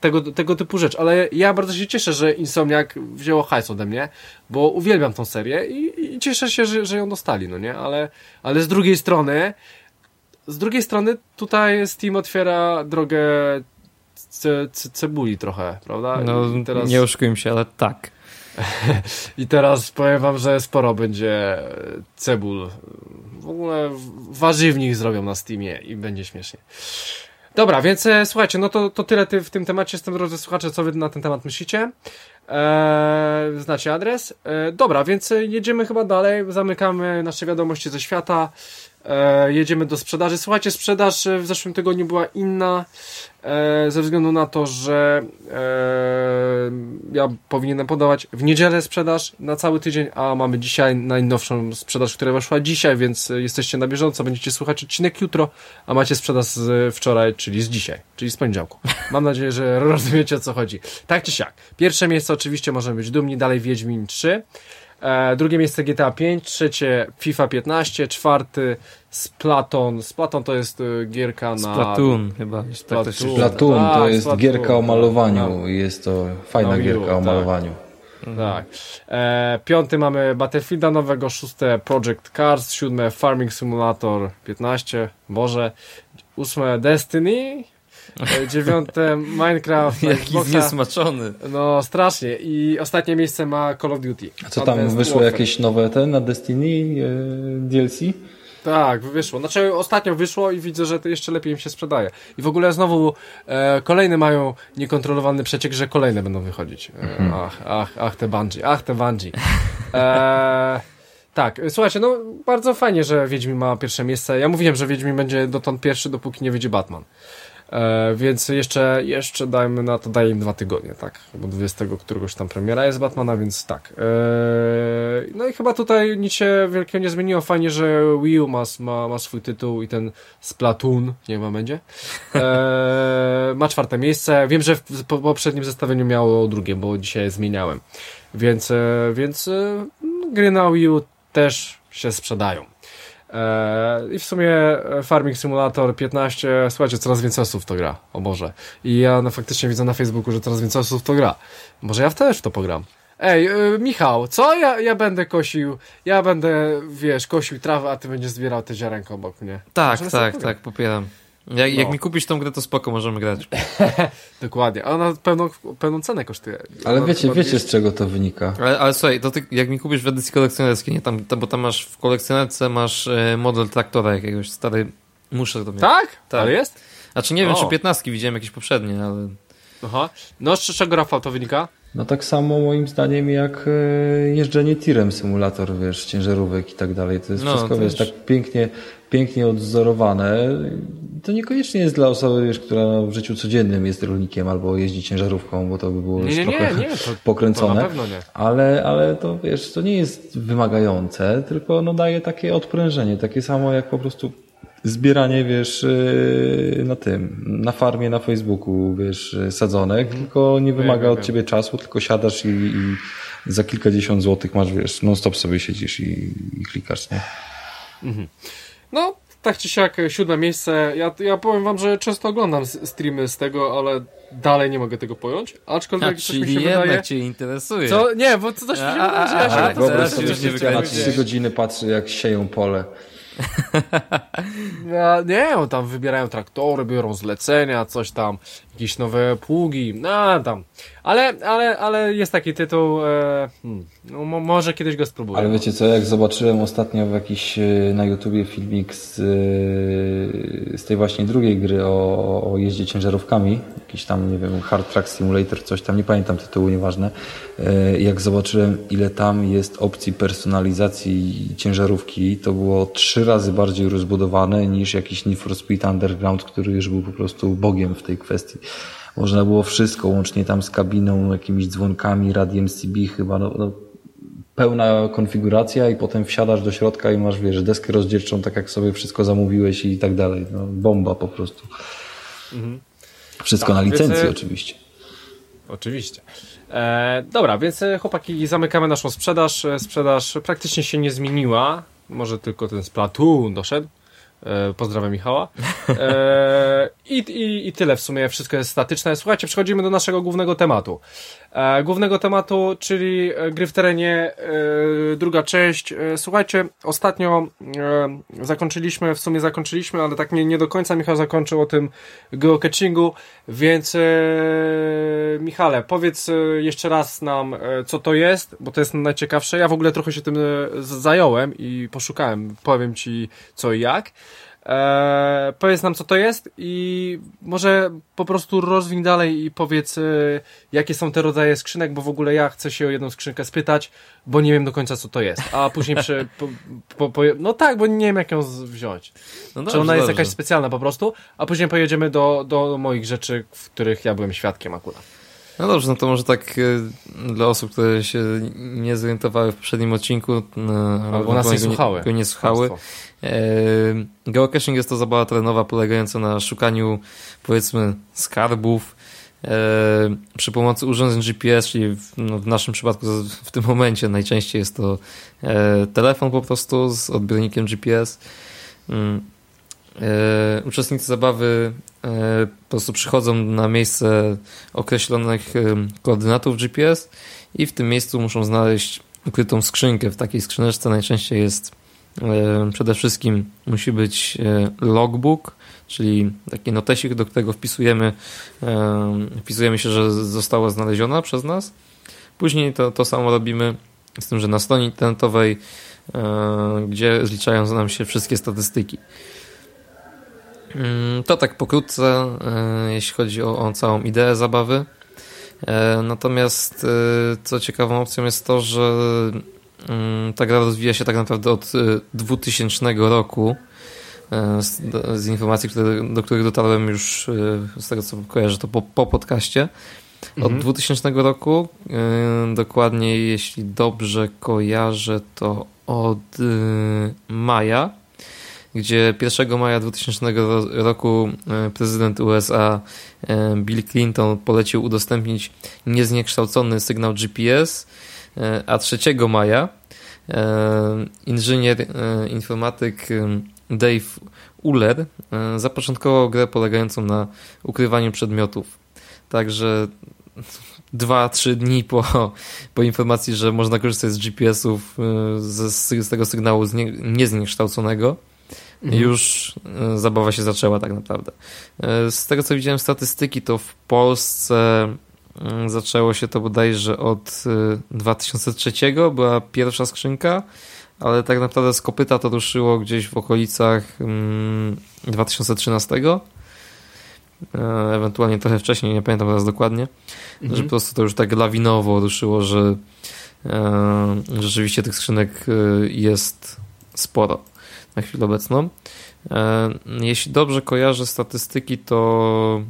tego, tego typu rzecz, ale ja bardzo się cieszę, że Insomniac wzięło hajs ode mnie, bo uwielbiam tą serię i, i cieszę się, że, że ją dostali, no nie, ale, ale z drugiej strony z drugiej strony tutaj Steam otwiera drogę ce, ce, cebuli trochę, prawda? No, I teraz... nie oszukujmy się, ale tak. I teraz powiem wam, że sporo będzie cebul. W ogóle warzywnik zrobią na Steamie i będzie śmiesznie. Dobra, więc e, słuchajcie, no to, to tyle ty w tym temacie. Jestem, drodzy słuchacze, co wy na ten temat myślicie. Eee, znacie adres. Eee, dobra, więc jedziemy chyba dalej. Zamykamy nasze wiadomości ze świata. E, jedziemy do sprzedaży. Słuchajcie, sprzedaż w zeszłym tygodniu była inna e, ze względu na to, że e, ja powinienem podawać w niedzielę sprzedaż na cały tydzień, a mamy dzisiaj najnowszą sprzedaż, która weszła dzisiaj, więc jesteście na bieżąco, będziecie słuchać odcinek jutro, a macie sprzedaż z wczoraj, czyli z dzisiaj, czyli z poniedziałku. Mam nadzieję, że rozumiecie, o co chodzi. Tak czy siak. Pierwsze miejsce oczywiście możemy być dumni, dalej Wiedźmin trzy. E, drugie miejsce G T A pięć, trzecie FIFA piętnaście, czwarty Splatoon. Splatoon to jest y, gierka na... Splatoon chyba. Splatoon, tak to, się... Splatoon to tak, jest Splatoon. gierka o malowaniu No. i jest to fajna No, gierka miło, o tak. malowaniu. Tak. E, piąty mamy Battlefielda nowego, szóste Project Cars, siódme Farming Simulator piętnaście, Boże, ósme Destiny, e, dziewiąte Minecraft, Jaki Xboxa. zniesmaczony. No strasznie i ostatnie miejsce ma Call of Duty. A co tam, Advanced wyszło Warfare. jakieś nowe te na Destiny e, D L C? Tak, wyszło. Znaczy ostatnio wyszło i widzę, że to jeszcze lepiej im się sprzedaje. I w ogóle znowu e, kolejne mają niekontrolowany przeciek, że kolejne będą wychodzić. E, Mhm. Ach, ach, ach te Bungie, ach te Bungie. E, tak, słuchajcie, no bardzo fajnie, że Wiedźmin ma pierwsze miejsce. Ja mówiłem, że Wiedźmin będzie dotąd pierwszy, dopóki nie wyjdzie Batman. E, więc jeszcze, jeszcze dajmy na to, daję im dwa tygodnie, tak? Bo dwudziestego któregoś tam premiera jest Batmana, więc tak. E, no i chyba tutaj nic się wielkiego nie zmieniło. Fajnie, że Wii U ma, ma, ma swój tytuł i ten Splatoon, nie wiem, będzie. E, ma czwarte miejsce. Wiem, że w po, poprzednim zestawieniu miało drugie, bo dzisiaj zmieniałem. Więc, e, więc e, gry na Wii U też się sprzedają. I w sumie Farming Simulator piętnaście, słuchajcie, coraz więcej osób w to gra, o Boże. I ja no, faktycznie widzę na Facebooku, że coraz więcej osób w to gra. Może ja też w to pogram. Ej, yy, Michał, co? Ja, ja będę kosił, ja będę, wiesz, kosił trawę, a ty będziesz zbierał te ziarenko obok mnie. Tak, Możemy sobie tak, pograć. tak, popieram. Jak, No. jak mi kupisz tą grę, to spoko, możemy grać. Dokładnie, a ona pełną, pełną cenę kosztuje. Ale Ona wiecie, chyba wiecie dwieście z czego to wynika. Ale, ale słuchaj, to ty, jak mi kupisz w edycji kolekcjonerskiej, nie, tam, tam, bo tam masz w kolekcjonerce masz e, model traktora jakiegoś, stary, muszę to mieć. Tak? Tak. Ale jest? Znaczy nie wiem, O. czy piętnastki widziałem jakieś poprzednie, ale... Aha. No z czego, Rafał, to wynika? No tak samo moim zdaniem jak e, jeżdżenie tirem symulator, wiesz, ciężarówek i tak dalej. To jest No, wszystko, to wiesz, już- tak pięknie, pięknie odzorowane. To niekoniecznie jest dla osoby, wiesz, która w życiu codziennym jest rolnikiem albo jeździ ciężarówką, bo to by było Nie, już nie, trochę nie, nie, to, to pokręcone. na pewno nie. Ale, ale to, wiesz, to nie jest wymagające, tylko no daje takie odprężenie, takie samo jak po prostu zbieranie, wiesz, yy, na tym, na farmie, na Facebooku, wiesz, sadzonek, tylko nie wymaga wiem, od wiem. ciebie czasu, tylko siadasz i, i za kilkadziesiąt złotych masz, wiesz, non stop sobie siedzisz i, i klikasz, nie? No, tak czy siak, siódme miejsce. Ja, ja powiem wam, że często oglądam s- streamy z tego, ale dalej nie mogę tego pojąć. Aczkolwiek A, coś mi czyli się jednak wydaje... cię interesuje. Co? Nie, bo coś mi się A, wydaje, a, że ja się a, na a, to wyobraź Wyobraź sobie, sobie, już nie że wygadać. na trzy godziny patrzy, jak sieją pole. Ja, nie, on tam wybierają traktory, biorą zlecenia, coś tam, jakieś nowe pługi, no tam. Ale, ale, ale jest taki tytuł, e, hmm, no, mo, może kiedyś go spróbuję. Ale wiecie co, jak zobaczyłem ostatnio w jakiś e, na YouTubie filmik z, e, z tej właśnie drugiej gry o, o jeździe ciężarówkami, jakiś tam, nie wiem, Hard Truck Simulator, coś tam, nie pamiętam tytułu, nieważne. E, Jak zobaczyłem, ile tam jest opcji personalizacji ciężarówki, to było trzy razy bardziej rozbudowane niż jakiś Need for Speed Underground, który już był po prostu bogiem w tej kwestii. Można było wszystko, łącznie tam z kabiną, jakimiś dzwonkami, radiem C B chyba, no, no pełna konfiguracja i potem wsiadasz do środka i masz, wiesz, deskę rozdzielczą, tak jak sobie wszystko zamówiłeś i tak dalej. No, bomba po prostu. Mhm. Wszystko Tak, na licencji więc, e, oczywiście. Oczywiście. E, dobra, więc e, chłopaki, zamykamy naszą sprzedaż. E, Sprzedaż praktycznie się nie zmieniła. Może tylko ten Splatoon doszedł. E, pozdrawiam Michała. E, i, i, I tyle w sumie, wszystko jest statyczne. Słuchajcie, przechodzimy do naszego głównego tematu. E, głównego tematu, czyli gry w terenie, e, druga część. E, słuchajcie, ostatnio e, zakończyliśmy, w sumie zakończyliśmy, ale tak nie, nie do końca Michał zakończył o tym geocachingu, więc e, Michale, powiedz e, jeszcze raz nam, e, co to jest, bo to jest najciekawsze. Ja w ogóle trochę się tym e, zająłem i poszukałem, powiem Ci co i jak. Eee, powiedz nam, co to jest i może po prostu rozwiń dalej i powiedz, e, jakie są te rodzaje skrzynek, bo w ogóle ja chcę się o jedną skrzynkę spytać, bo nie wiem do końca, co to jest, a później przy, po, po, po, no tak, bo nie wiem, jak ją z- wziąć. No Czy dobrze, ona jest dobrze. jakaś specjalna po prostu, a później pojedziemy do, do moich rzeczy, w których ja byłem świadkiem akurat. No dobrze, no to może tak y, dla osób, które się nie zorientowały w poprzednim odcinku, y, Albo nas nie go słuchały. Go nie słuchały. Y, geocaching jest to zabawa terenowa polegająca na szukaniu, powiedzmy, skarbów y, przy pomocy urządzeń G P S, czyli w, no, w naszym przypadku w tym momencie najczęściej jest to y, telefon po prostu z odbiornikiem G P S. Y, E, uczestnicy zabawy e, po prostu przychodzą na miejsce określonych e, koordynatów G P S i w tym miejscu muszą znaleźć ukrytą skrzynkę. W takiej skrzyneczce najczęściej jest e, przede wszystkim musi być e, logbook, czyli taki notesik, do którego wpisujemy e, wpisujemy się, że została znaleziona przez nas. Później to, to samo robimy z tym, że na stronie internetowej, e, gdzie zliczają nam się wszystkie statystyki. To tak pokrótce, jeśli chodzi o, o całą ideę zabawy. Natomiast co ciekawą opcją jest to, że ta gra rozwija się tak naprawdę od dwutysięcznego roku. Z, z informacji, które, do których dotarłem już z tego, co kojarzę, to po, po podcaście. Od mhm. dwutysięcznego roku, dokładnie jeśli dobrze kojarzę, to od maja, gdzie pierwszego maja dwutysięcznego roku prezydent U S A Bill Clinton polecił udostępnić niezniekształcony sygnał G P S, a trzeciego maja inżynier informatyk Dave Uller zapoczątkował grę polegającą na ukrywaniu przedmiotów. Także dwa, trzy dni po, po informacji, że można korzystać z G P S-ów z, z tego sygnału znie, niezniekształconego, Mhm. już zabawa się zaczęła tak naprawdę. Z tego, co widziałem statystyki, to w Polsce zaczęło się to bodajże od dwa tysiące trzeciego, była pierwsza skrzynka, ale tak naprawdę z kopyta to ruszyło gdzieś w okolicach dwa tysiące trzynastego, ewentualnie trochę wcześniej, nie pamiętam teraz dokładnie, mhm. że po prostu to już tak lawinowo ruszyło, że rzeczywiście tych skrzynek jest sporo na chwilę obecną. Jeśli dobrze kojarzę statystyki, to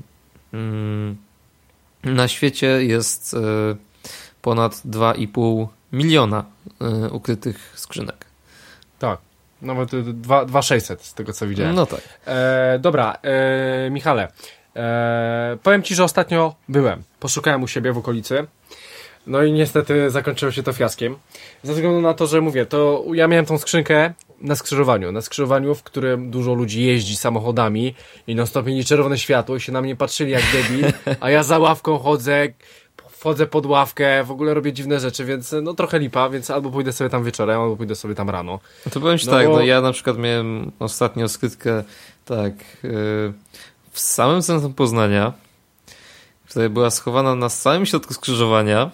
na świecie jest ponad dwa i pół miliona ukrytych skrzynek. Tak, nawet dwa tysiące sześćset z tego, co widziałem. No tak. E, dobra, e, Michale, e, powiem Ci, że ostatnio byłem, poszukałem u siebie w okolicy. No i niestety zakończyło się to fiaskiem. Ze względu na to, że mówię, to ja miałem tą skrzynkę na skrzyżowaniu. Na skrzyżowaniu, w którym dużo ludzi jeździ samochodami i non stop mieli czerwone światło i się na mnie patrzyli jak debil, a ja za ławką chodzę, wchodzę pod ławkę, w ogóle robię dziwne rzeczy, więc no trochę lipa, więc albo pójdę sobie tam wieczorem, albo pójdę sobie tam rano. No to powiem Ci no tak, bo... no ja na przykład miałem ostatnio skrytkę tak yy, w samym centrum Poznania, która była schowana na samym środku skrzyżowania,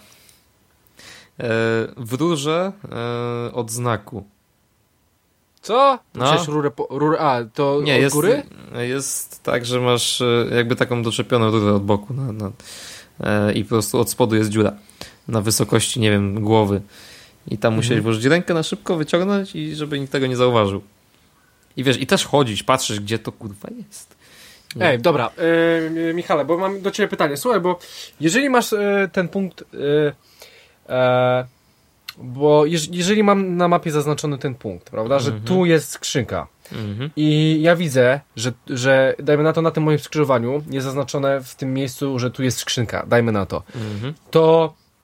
w rurze e, od znaku. Co? No. Przecież rurę, po, rurę, a to nie, od jest, góry? Jest tak, że masz jakby taką doczepioną rurę od boku na, na, e, i po prostu od spodu jest dziura na wysokości, nie wiem, głowy. I tam mhm. musiałeś włożyć rękę na szybko, wyciągnąć i żeby nikt tego nie zauważył. I wiesz, i też chodzić, patrzysz, gdzie to kurwa jest. Nie. Ej, dobra, yy, Michale, bo mam do Ciebie pytanie. Słuchaj, bo jeżeli masz yy, ten punkt... Yy, E, bo jeż, jeżeli mam na mapie zaznaczony ten punkt, prawda, że mm-hmm. tu jest skrzynka mm-hmm. i ja widzę, że, że dajmy na to, na tym moim skrzyżowaniu jest zaznaczone w tym miejscu, że tu jest skrzynka, dajmy na to, mm-hmm. to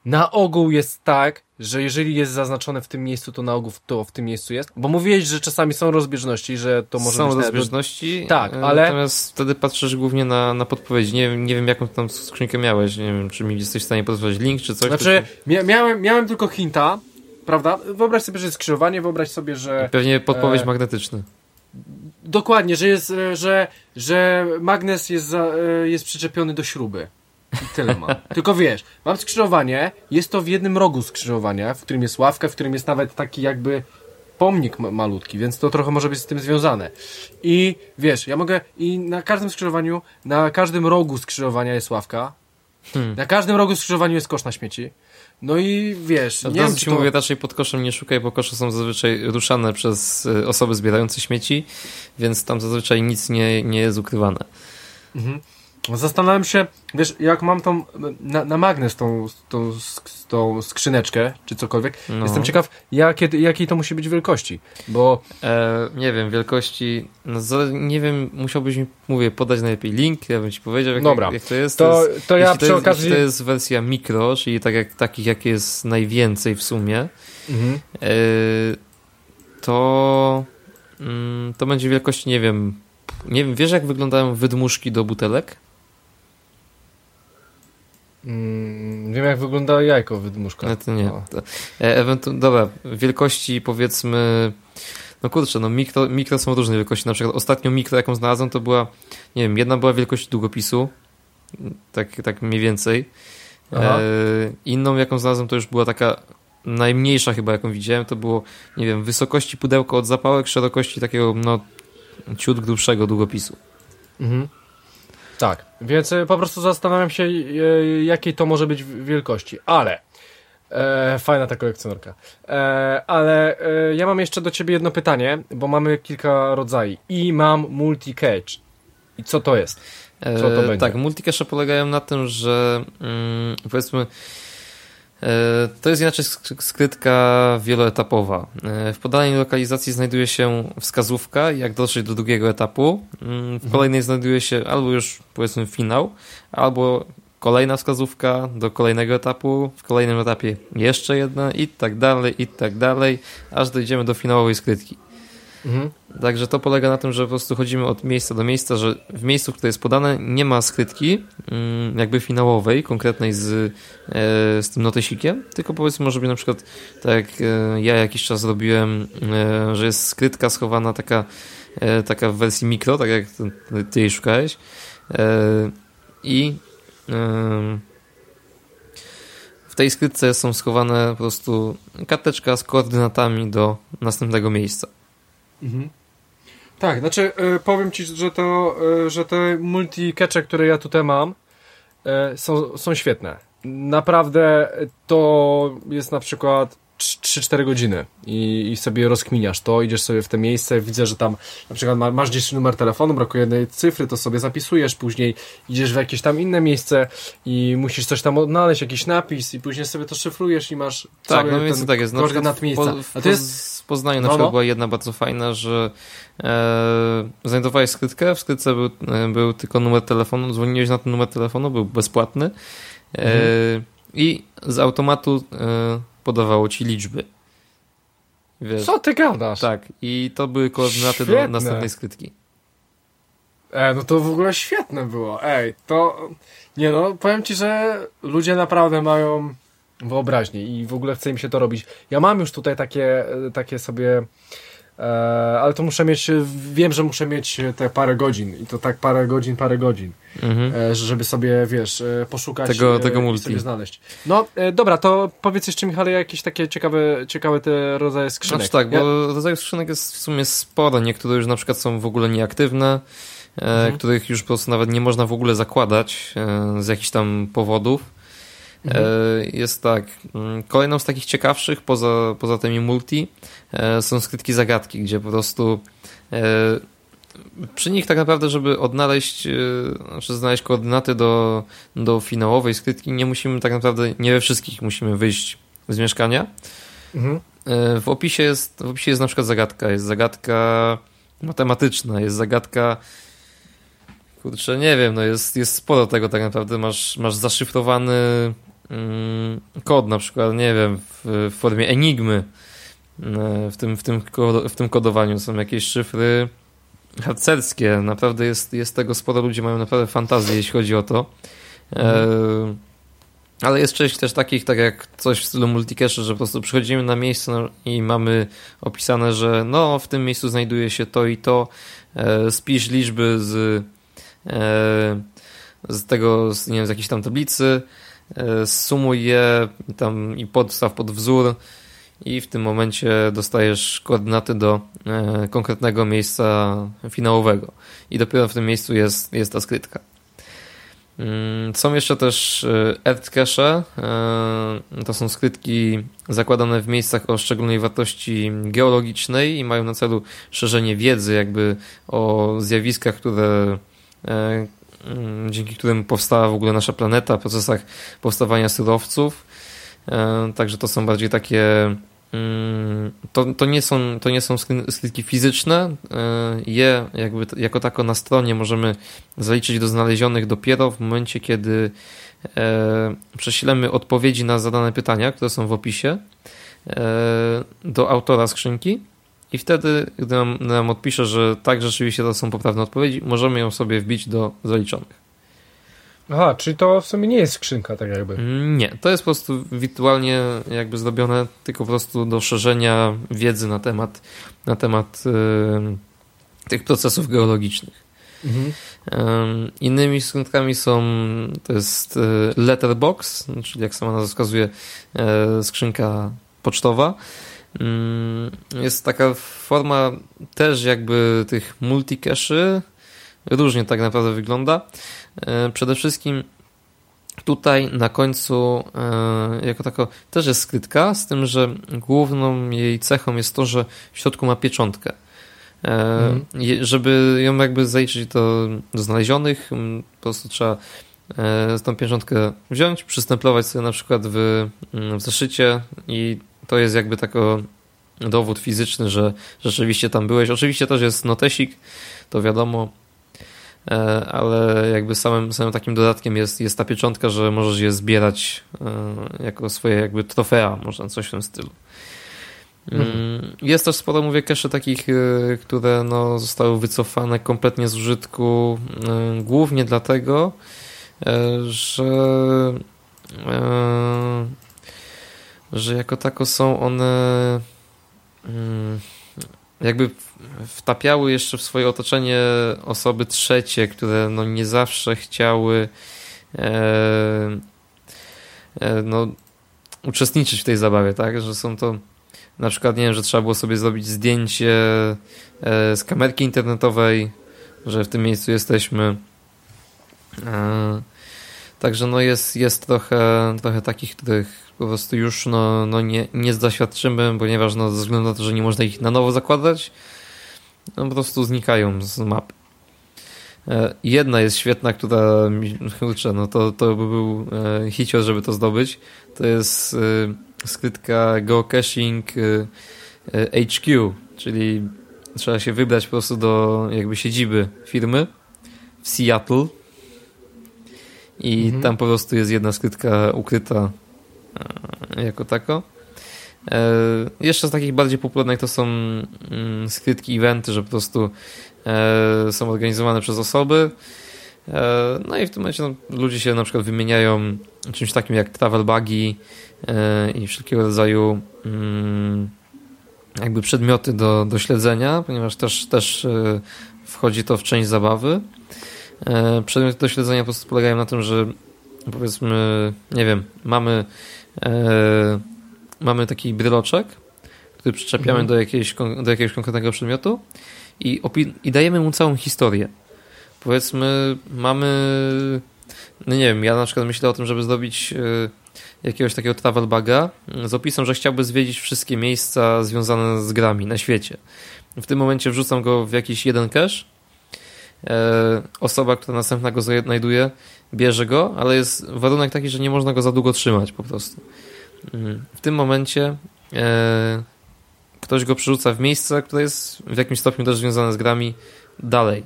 na ogół jest tak, że jeżeli jest zaznaczone w tym miejscu, to na ogół to w tym miejscu jest. Bo mówiłeś, że czasami są rozbieżności, że to może są być... Są rozbieżności, do... tak, ale... natomiast wtedy patrzysz głównie na, na podpowiedź. Nie, nie wiem, jaką tam skrzynkę miałeś. Nie wiem, czy mi jesteś w stanie podpowiedzieć link, czy coś. Znaczy, to... mia- miałem, miałem tylko hinta, prawda? Wyobraź sobie, że jest skrzyżowanie, wyobraź sobie, że... Pewnie podpowiedź e... magnetyczny. Dokładnie, że jest, że, że magnes jest, za, jest przyczepiony do śruby. I tyle mam. Tylko wiesz, mam skrzyżowanie, jest to w jednym rogu skrzyżowania, w którym jest ławka, w którym jest nawet taki jakby pomnik ma- malutki, więc to trochę może być z tym związane. I wiesz, ja mogę, i na każdym skrzyżowaniu, na każdym rogu skrzyżowania jest ławka, hmm. na każdym rogu skrzyżowaniu jest kosz na śmieci. No i wiesz, Od nie razu wiem, ci czy to... mówię, raczej pod koszem nie szukaj, bo kosze są zazwyczaj ruszane przez osoby zbierające śmieci, więc tam zazwyczaj nic nie, nie jest ukrywane. Mhm. Zastanawiam się, wiesz, jak mam tą na, na magnes tą, tą, tą skrzyneczkę, czy cokolwiek, no. Jestem ciekaw, jakie, jakiej to musi być wielkości, bo... E, nie wiem, wielkości, no, nie wiem, musiałbyś mi, mówię, podać najlepiej link, ja bym ci powiedział, jak, Dobra. jak to jest. To, to, jest, to ja jeśli przy to jest, okazji... Jeśli to jest wersja mikro, czyli tak jak, takich, jak jest najwięcej w sumie, mhm. e, to mm, to będzie wielkości, nie wiem, nie wiem, wiesz jak wyglądają wydmuszki do butelek? Mm, wiem jak wygląda jajko wydmuszka. No to nie. To, e, ewentu- dobra, wielkości powiedzmy, no kurczę, no mikro, mikro są różne wielkości. Na przykład ostatnio mikro, jaką znalazłem, to była, nie wiem, jedna była wielkość długopisu, tak, tak mniej więcej. E, inną, jaką znalazłem, to już była taka najmniejsza chyba, jaką widziałem, to było, nie wiem, wysokości pudełka od zapałek, szerokości takiego, no, ciut grubszego długopisu. Mhm. Tak, więc po prostu zastanawiam się, jakiej to może być wielkości, ale e, fajna ta kolekcjonerka, e, ale e, ja mam jeszcze do ciebie jedno pytanie, bo mamy kilka rodzajów i mam multi-cage. I co to jest? Co to e, będzie? Tak, multi-cache polegają na tym, że mm, powiedzmy to jest inaczej skrytka wieloetapowa. W podanej lokalizacji znajduje się wskazówka, jak dotrzeć do drugiego etapu. W kolejnej znajduje się albo już powiedzmy finał, albo kolejna wskazówka do kolejnego etapu, w kolejnym etapie jeszcze jedna i tak dalej, i tak dalej, aż dojdziemy do finałowej skrytki. Mhm. Także to polega na tym, że po prostu chodzimy od miejsca do miejsca, że w miejscu, które jest podane, nie ma skrytki jakby finałowej, konkretnej z, z tym notesikiem, tylko powiedzmy może być na przykład tak jak ja jakiś czas robiłem, że jest skrytka schowana taka, taka w wersji mikro, tak jak ty jej szukałeś i w tej skrytce są schowane po prostu karteczka z koordynatami do następnego miejsca. Mhm. Tak, znaczy y, powiem ci, że to, y, że te multi-cache, które ja tutaj mam, y, są, są świetne. Naprawdę to jest na przykład trzy cztery godziny i, i sobie rozkminiasz to, idziesz sobie w te miejsce, widzę, że tam na przykład masz gdzieś numer telefonu, brakuje jednej cyfry, to sobie zapisujesz, później idziesz w jakieś tam inne miejsce i musisz coś tam odnaleźć, jakiś napis i później sobie to szyfrujesz i masz tak, cały no ten więc tak jest. koordynat miejsca. Po, w, A to jest... W Poznaniu na no, przykład no. była jedna bardzo fajna, że e, znajdowałeś skrytkę, w skrytce był, e, był tylko numer telefonu, dzwoniłeś na ten numer telefonu, był bezpłatny e, mhm. i z automatu e, podawało ci liczby. Wiesz? Co ty gadasz? Tak, i to były koordynaty Świetne. do następnej skrytki. E, no to w ogóle świetne było. Ej, to... Nie no, powiem ci, że ludzie naprawdę mają wyobraźnię i w ogóle chce im się to robić. Ja mam już tutaj takie, takie sobie... E, ale to muszę mieć... Wiem, że muszę mieć te parę godzin i to tak parę godzin, parę godzin. Mhm. E, żeby sobie, wiesz, poszukać tego, tego e, multi. i sobie znaleźć. No, e, dobra, to powiedz jeszcze, Michale, jakieś takie ciekawe, ciekawe te rodzaje skrzynek. Znaczy tak, ja... bo rodzajów skrzynek jest w sumie sporo. Niektóre już na przykład są w ogóle nieaktywne, mhm. których już po prostu nawet nie można w ogóle zakładać z jakichś tam powodów. Mhm. Jest tak, kolejną z takich ciekawszych poza, poza tymi multi są skrytki zagadki, gdzie po prostu przy nich tak naprawdę, żeby odnaleźć, znaczy znaleźć koordynaty do, do finałowej skrytki, nie musimy tak naprawdę, nie we wszystkich musimy wyjść z mieszkania. Mhm. W opisie jest, w opisie jest na przykład zagadka, jest zagadka matematyczna, jest zagadka kurczę, nie wiem, no jest, jest sporo tego tak naprawdę, masz, masz zaszyfrowany kod na przykład, nie wiem, w, w formie enigmy w tym, w, tym, w tym kodowaniu są jakieś szyfry harcerskie. Naprawdę jest, jest tego sporo, ludzie mają naprawdę fantazję, jeśli chodzi o to. Mhm. E, ale jest część też takich, tak jak coś w stylu multicache, że po prostu przychodzimy na miejsce no, i mamy opisane, że no w tym miejscu znajduje się to i to. E, spisz liczby z, e, z tego, z, nie wiem, z jakiejś tam tablicy, e, sumuj je tam i podstaw pod wzór i w tym momencie dostajesz koordynaty do e, konkretnego miejsca finałowego. I dopiero w tym miejscu jest, jest ta skrytka. Są jeszcze też earth cache. To są skrytki zakładane w miejscach o szczególnej wartości geologicznej i mają na celu szerzenie wiedzy jakby o zjawiskach, które dzięki którym powstała w ogóle nasza planeta, procesach powstawania surowców. Także to są bardziej takie To, to, nie są, to nie są skrytki fizyczne. Je jakby jako tako na stronie możemy zaliczyć do znalezionych dopiero w momencie, kiedy e, prześlemy odpowiedzi na zadane pytania, które są w opisie, e, do autora skrzynki i wtedy, gdy nam, nam odpisze, że tak, rzeczywiście to są poprawne odpowiedzi, możemy ją sobie wbić do zaliczonych. Aha, czyli to w sumie nie jest skrzynka, tak jakby. Nie, to jest po prostu wirtualnie jakby zrobione tylko po prostu do szerzenia wiedzy na temat, na temat yy, tych procesów geologicznych. Mhm. Yy, innymi skrytkami są, to jest yy, letterbox, czyli jak sama nazwa wskazuje, yy, skrzynka pocztowa. Yy, jest taka forma też jakby tych multicache'y, różnie tak naprawdę wygląda. Przede wszystkim tutaj na końcu jako tako też jest skrytka, z tym, że główną jej cechą jest to, że w środku ma pieczątkę. Mhm. Żeby ją jakby zaliczyć do, do znalezionych, po prostu trzeba tą pieczątkę wziąć, przystemplować sobie na przykład w, w zeszycie i to jest jakby taki dowód fizyczny, że rzeczywiście tam byłeś. Oczywiście też jest notesik, to wiadomo, ale jakby samym, samym takim dodatkiem jest, jest ta pieczątka, że możesz je zbierać jako swoje jakby trofea, można coś w tym stylu. Hmm. Jest też sporo, mówię, cache takich, które no, zostały wycofane kompletnie z użytku, głównie dlatego, że że jako tako są one jakby wtapiały jeszcze w swoje otoczenie osoby trzecie, które no nie zawsze chciały e, e, no, uczestniczyć w tej zabawie, tak? Że są to na przykład, nie wiem, że trzeba było sobie zrobić zdjęcie e, z kamerki internetowej, że w tym miejscu jesteśmy. E, także no jest, jest trochę, trochę takich, których po prostu już no, no nie, nie zaświadczymy, ponieważ no, ze względu na to, że nie można ich na nowo zakładać, no po prostu znikają z mapy. Jedna jest świetna, która kurczę, no to, to by był hicior, żeby to zdobyć. To jest skrytka geocaching H Q, czyli trzeba się wybrać po prostu do jakby siedziby firmy w Seattle i mhm. tam po prostu jest jedna skrytka ukryta jako tako. Jeszcze z takich bardziej popularnych to są skrytki, eventy, że po prostu są organizowane przez osoby. No i w tym momencie no, ludzie się na przykład wymieniają czymś takim jak travel buggy i wszelkiego rodzaju jakby przedmioty do, do śledzenia, ponieważ też, też wchodzi to w część zabawy. Przedmioty do śledzenia po prostu polegają na tym, że powiedzmy, nie wiem, mamy mamy taki bryloczek, który przyczepiamy mhm. do, jakiejś, do jakiegoś konkretnego przedmiotu i, opi- i dajemy mu całą historię. Powiedzmy, mamy, no nie wiem, ja na przykład myślę o tym, żeby zrobić y, jakiegoś takiego travel buga z opisem, że chciałby zwiedzić wszystkie miejsca związane z grami na świecie. W tym momencie wrzucam go w jakiś jeden cache. E, osoba, która następna go znajduje, bierze go, ale jest warunek taki, że nie można go za długo trzymać po prostu. W tym momencie e, ktoś go przerzuca w miejsce, które jest w jakimś stopniu też związane z grami dalej.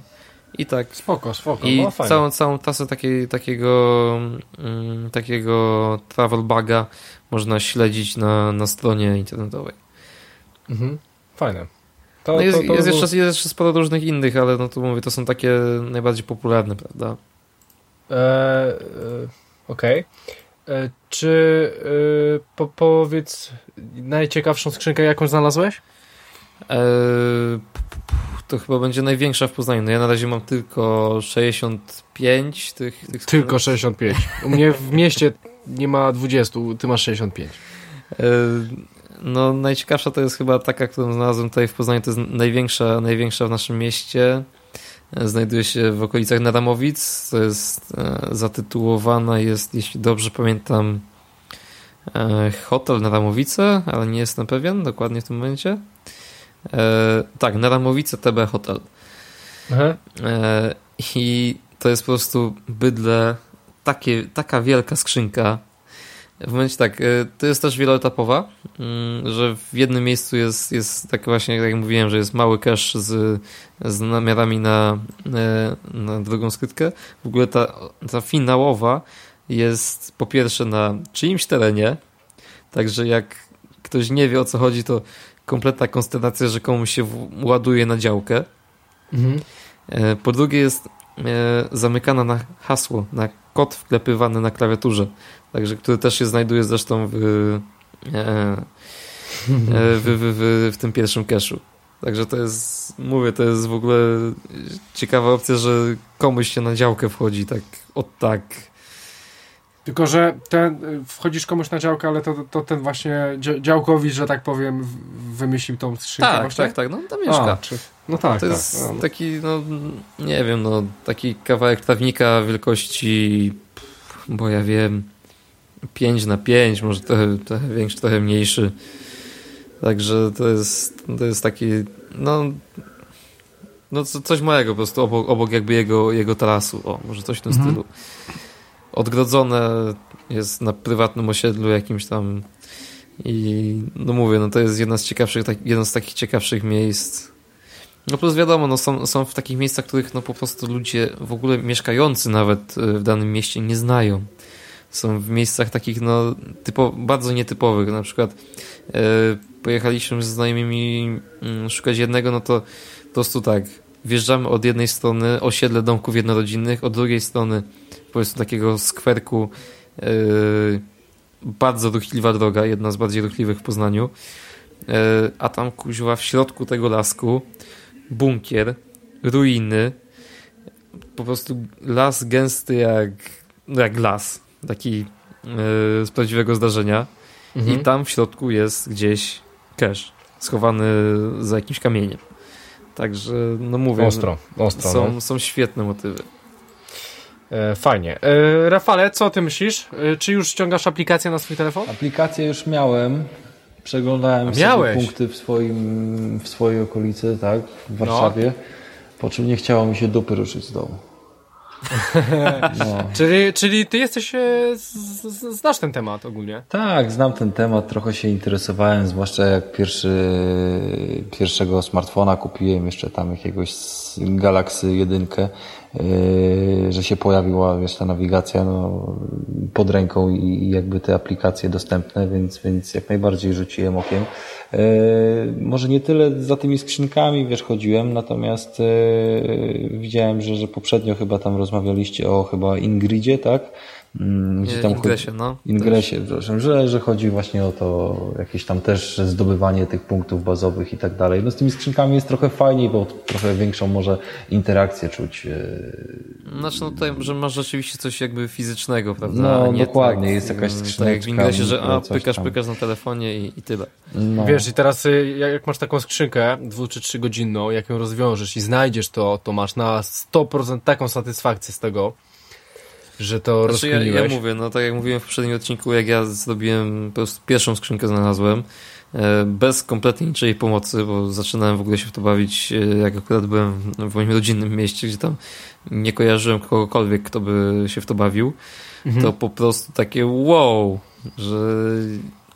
I tak. Spoko, spoko. I no, fajnie. całą, całą tasę takiej, takiego mm, takiego travel baga można śledzić na, na stronie internetowej. Mhm. Fajne. To, no jest, to, to jest, było... jeszcze, jest jeszcze sporo różnych innych, ale no to mówię, to są takie najbardziej popularne, prawda? E, e, Okej. Okay. Czy e, po, powiedz najciekawszą skrzynkę, jaką znalazłeś? E, to chyba będzie największa w Poznaniu. No ja na razie mam tylko sześćdziesiąt pięć tych, tych Tylko sześćdziesiąt pięć. U mnie w mieście nie ma dwadzieścia, ty masz sześćdziesiąt pięć. E, no najciekawsza to jest chyba taka, którą znalazłem tutaj w Poznaniu. To jest największa, największa w naszym mieście. Znajduje się w okolicach Nadamowic. To jest e, zatytułowana jest, jeśli dobrze pamiętam, e, Hotel Nadamowice, ale nie jestem pewien dokładnie w tym momencie. E, tak, Nadamowice T B Hotel. Aha. E, I to jest po prostu bydle, takie, taka wielka skrzynka. W momencie tak, to jest też wieloetapowa, że w jednym miejscu jest, jest tak właśnie, jak mówiłem, że jest mały cache z, z namiarami na, na drugą skrytkę. W ogóle ta, ta finałowa jest po pierwsze na czyimś terenie, także jak ktoś nie wie, o co chodzi, to kompletna konsternacja, że komuś się ładuje na działkę. Mhm. Po drugie jest zamykana na hasło, na kod wklepywany na klawiaturze, także który też się znajduje zresztą w, w, w, w, w tym pierwszym cache'u. Także to jest, mówię, to jest w ogóle ciekawa opcja, że komuś się na działkę wchodzi tak od tak. Tylko, że ten, wchodzisz komuś na działkę, ale to, to ten właśnie działkowicz, że tak powiem, wymyślił tą skrzynkę. Tak, właśnie? tak, tak, no tam mieszka. A, czy... No tak, to tak. jest No. taki, no nie wiem, no taki kawałek trawnika wielkości, bo ja wiem, pięć na pięć, może trochę, trochę większy, trochę mniejszy. Także to jest, to jest taki, no, no coś małego po prostu obok, obok jakby jego, jego tarasu. O, może coś w tym mhm. stylu. Odgrodzone jest na prywatnym osiedlu jakimś tam i no mówię, no to jest jedna z ciekawszych, tak, jedno z takich ciekawszych miejsc. No plus wiadomo, no są, są w takich miejscach, których no po prostu ludzie w ogóle mieszkający nawet w danym mieście nie znają. Są w miejscach takich no typo, bardzo nietypowych. Na przykład e, pojechaliśmy z znajomymi mm, szukać jednego, no to po prostu tak, wjeżdżamy od jednej strony osiedle domków jednorodzinnych, od drugiej strony powiedzmy takiego skwerku, e, bardzo ruchliwa droga, jedna z bardziej ruchliwych w Poznaniu, e, a tam kuźwa w środku tego lasku bunkier, ruiny, po prostu las gęsty jak, jak las, taki yy, z prawdziwego zdarzenia mhm. i tam w środku jest gdzieś cache schowany za jakimś kamieniem. Także, no mówię, ostro, ostro, są, no. są świetne motywy. E, fajnie. E, Rafale, co ty myślisz? E, czy już ściągasz aplikację na swój telefon? Aplikację już miałem. Przeglądałem sobie punkty w, swoim, w swojej okolicy, tak, w Warszawie, no. Po czym nie chciało mi się dupy ruszyć z domu. No. czyli, czyli ty jesteś, z, z, znasz ten temat ogólnie? Tak, znam ten temat, trochę się interesowałem, zwłaszcza jak pierwszy, pierwszego smartfona kupiłem, jeszcze tam jakiegoś Galaxy jeden, yy, że się pojawiła, wiesz, ta nawigacja no, pod ręką i jakby te aplikacje dostępne, więc, więc jak najbardziej rzuciłem okiem. Yy, może nie tyle za tymi skrzynkami, wiesz, chodziłem, natomiast yy, widziałem, że, że poprzednio chyba tam rozmawialiście o chyba Ingridzie, tak? Gdzie tam Ingresie, no. Ingresie, proszę, że, że chodzi właśnie o to jakieś tam też zdobywanie tych punktów bazowych i tak dalej. No z tymi skrzynkami jest trochę fajniej, bo trochę większą może interakcję czuć. Znaczy no tutaj, że masz rzeczywiście coś jakby fizycznego, prawda? No nie dokładnie, tak, jest jakaś skrzyneczka. Tak jak w Ingresie, że a, pykasz, tam. pykasz na telefonie i, i tyle. No. Wiesz, i teraz jak masz taką skrzynkę dwu czy trzy godzinną, jak ją rozwiążesz i znajdziesz to, to masz na sto procent taką satysfakcję z tego, że to znaczy, rozkminiłeś. Ja, ja mówię, no tak jak mówiłem w poprzednim odcinku, jak ja zrobiłem, po prostu pierwszą skrzynkę znalazłem, bez kompletnie niczyjej pomocy, bo zaczynałem w ogóle się w to bawić, jak akurat byłem w moim rodzinnym mieście, gdzie tam nie kojarzyłem kogokolwiek, kto by się w to bawił, mhm. to po prostu takie wow, że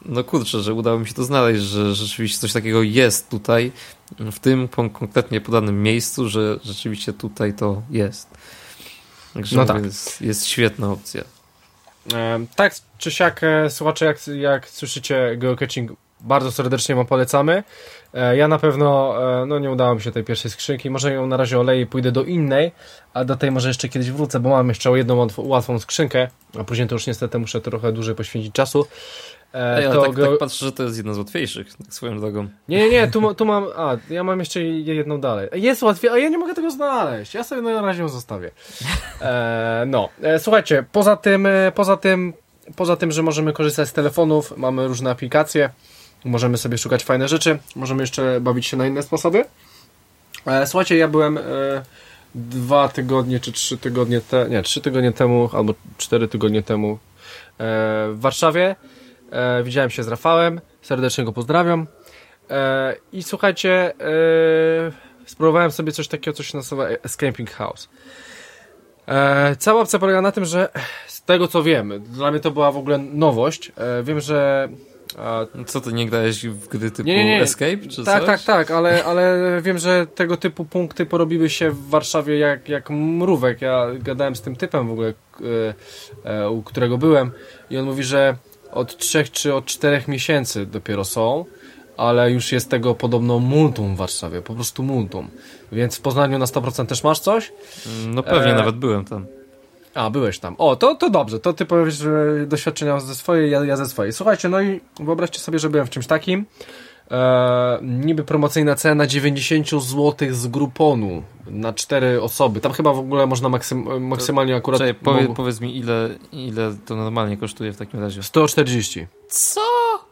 no kurczę, że udało mi się to znaleźć, że rzeczywiście coś takiego jest tutaj, w tym konkretnie podanym miejscu, że rzeczywiście tutaj to jest. Także no tak. jest, jest świetna opcja. E, tak czy siak, e, słuchacze, jak, jak słyszycie, geocaching bardzo serdecznie wam polecamy. E, ja na pewno, e, no nie udało mi się tej pierwszej skrzynki, może ją na razie oleję i pójdę do innej, a do tej może jeszcze kiedyś wrócę, bo mam jeszcze jedną łatw- łatwą skrzynkę, a później to już niestety muszę trochę dłużej poświęcić czasu. E, Ej, ale to tak, go... tak patrzę, że to jest jedna z łatwiejszych, tak swoją drogą. Nie, nie, nie, tu, tu mam, a, ja mam jeszcze jedną dalej. Jest łatwiej, a ja nie mogę tego znaleźć, ja sobie na razie ją zostawię. E, no, e, słuchajcie, poza tym, poza tym, poza tym, że możemy korzystać z telefonów, mamy różne aplikacje, możemy sobie szukać fajne rzeczy, możemy jeszcze bawić się na inne sposoby. E, słuchajcie, ja byłem e, dwa tygodnie, czy trzy tygodnie te, nie, trzy tygodnie temu, albo cztery tygodnie temu e, w Warszawie. E, widziałem się z Rafałem, serdecznie go pozdrawiam. E, I słuchajcie, e, spróbowałem sobie coś takiego, co się nazywa Escaping House. E, cała opcja polega na tym, że z tego co wiem, dla mnie to była w ogóle nowość. E, wiem, że A co, ty nie grałeś w gry typu nie, nie, nie. Escape, czy tak, coś? Tak, tak, ale, ale wiem, że tego typu punkty porobiły się w Warszawie jak, jak mrówek. Ja gadałem z tym typem w ogóle, e, e, u którego byłem, i on mówi, że od trzech czy od czterech miesięcy dopiero są, ale już jest tego podobno multum w Warszawie, po prostu multum. Więc w Poznaniu na sto procent też masz coś? No pewnie, e... nawet byłem tam. A, byłeś tam. O, to, to dobrze, to ty powiesz, że doświadczenia ze swojej, ja, ja ze swojej. Słuchajcie, no i wyobraźcie sobie, że byłem w czymś takim. E, niby promocyjna cena dziewięćdziesiąt złotych z Grouponu na cztery osoby. Tam chyba w ogóle można maksym, maksymalnie akurat... Czekaj, powie, mogło... powiedz mi, ile, ile to normalnie kosztuje w takim razie? sto czterdzieści. Co?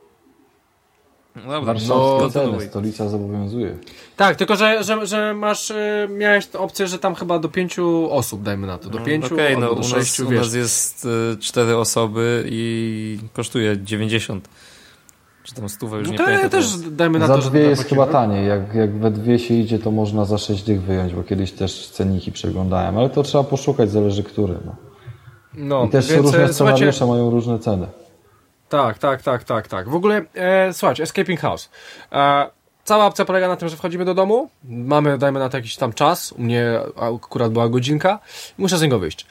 Dobra, Warszawskie ceny, kontynuuj. stolica zobowiązuje. Tak, tylko że, że, że masz, y, miałeś opcję, że tam chyba do pięciu osób, dajmy na to, do pięciu Okej, albo no do u sześciu, nas, u wiesz. nas jest y, cztery osoby i kosztuje dziewięćdziesiąt. Czy tam stówę, już No nie to pamiętam. też teraz. dajmy na Za to, że dwie dla jest takiego- chyba taniej. Jak, jak we dwie się idzie, to można za sześć dych wyjąć, bo kiedyś też cenniki przeglądałem, ale to trzeba poszukać, zależy który. No. No, I też więc, różne e, słuchajcie, scenariusze mają różne ceny. Tak, tak, tak, tak, tak. W ogóle, e, słuchajcie, Escaping House. E, cała opcja polega na tym, że wchodzimy do domu, mamy, dajmy na to jakiś tam czas, u mnie akurat była godzinka, i muszę z niego wyjść.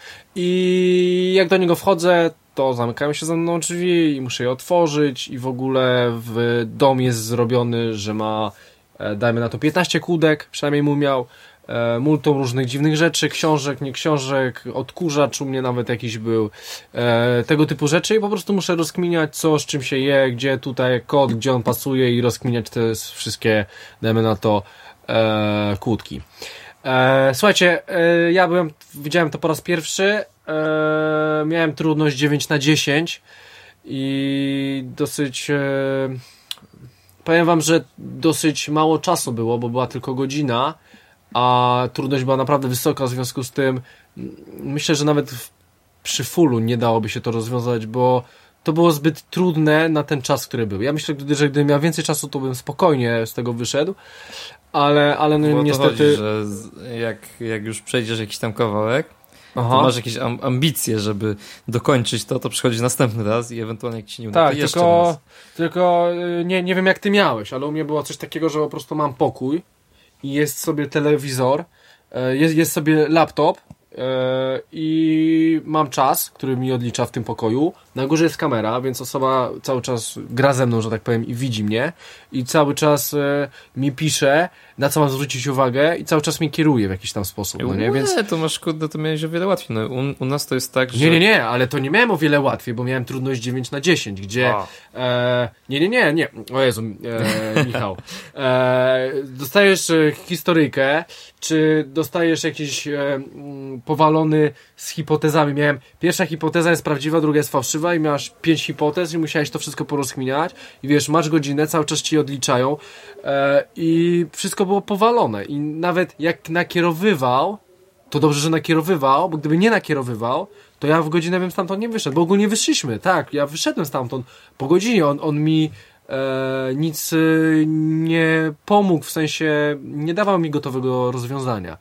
I jak do niego wchodzę, to zamykają się za mną drzwi i muszę je otworzyć i w ogóle w dom jest zrobiony, że ma, e, dajmy na to piętnaście kłódek, przynajmniej mu miał, e, multum różnych dziwnych rzeczy, książek, nie książek, odkurzacz u mnie nawet jakiś był, e, tego typu rzeczy, i po prostu muszę rozkminiać, co z czym się je, gdzie tutaj kod, gdzie on pasuje, i rozkminiać te wszystkie, dajmy na to, e, kłódki. E, słuchajcie, e, ja byłem, widziałem to po raz pierwszy, e, miałem trudność dziewięć na dziesięć i dosyć, e, powiem wam, że dosyć mało czasu było, bo była tylko godzina, a trudność była naprawdę wysoka, w związku z tym myślę, że nawet w, przy fullu nie dałoby się to rozwiązać, bo to było zbyt trudne na ten czas, który był. Ja myślę, że gdybym miał więcej czasu, to bym spokojnie z tego wyszedł, ale, ale no Bo o to niestety... chodzi, że z- jak, jak już przejdziesz jakiś tam kawałek, Aha. to masz jakieś am- ambicje, żeby dokończyć to, to przychodzi następny raz i ewentualnie jak ci się nie uda, Tak, to jeszcze tylko, raz. tylko y, nie, nie wiem jak ty miałeś, ale u mnie było coś takiego, że po prostu mam pokój i jest sobie telewizor, y, jest, jest sobie laptop y, i mam czas, który mi odlicza w tym pokoju. Na górze jest kamera, więc osoba cały czas gra ze mną, że tak powiem, i widzi mnie i cały czas y, mi pisze, na co mam zwrócić uwagę, i cały czas mnie kieruje w jakiś tam sposób, no nie? Nie, Więc to masz, kurde, to miałeś o wiele łatwiej. No, u, u nas to jest tak, że... Nie, nie, nie, ale to nie miałem o wiele łatwiej, bo miałem trudność dziewięć na dziesięć, gdzie... A. E, nie, nie, nie, nie. O Jezu, e, Michał. E, dostajesz e, historyjkę, czy dostajesz jakiś e, m, powalony z hipotezami. Miałem, pierwsza hipoteza jest prawdziwa, druga jest fałszywa i miałeś pięć hipotez i musiałeś to wszystko porozkminiać. I wiesz, masz godzinę, cały czas ci odliczają e, i wszystko było powalone. I nawet jak nakierowywał, to dobrze, że nakierowywał, bo gdyby nie nakierowywał, to ja w godzinę bym stamtąd nie wyszedł, bo ogólnie wyszliśmy, tak, ja wyszedłem stamtąd po godzinie, on, on mi e, nic e, nie pomógł, w sensie nie dawał mi gotowego rozwiązania.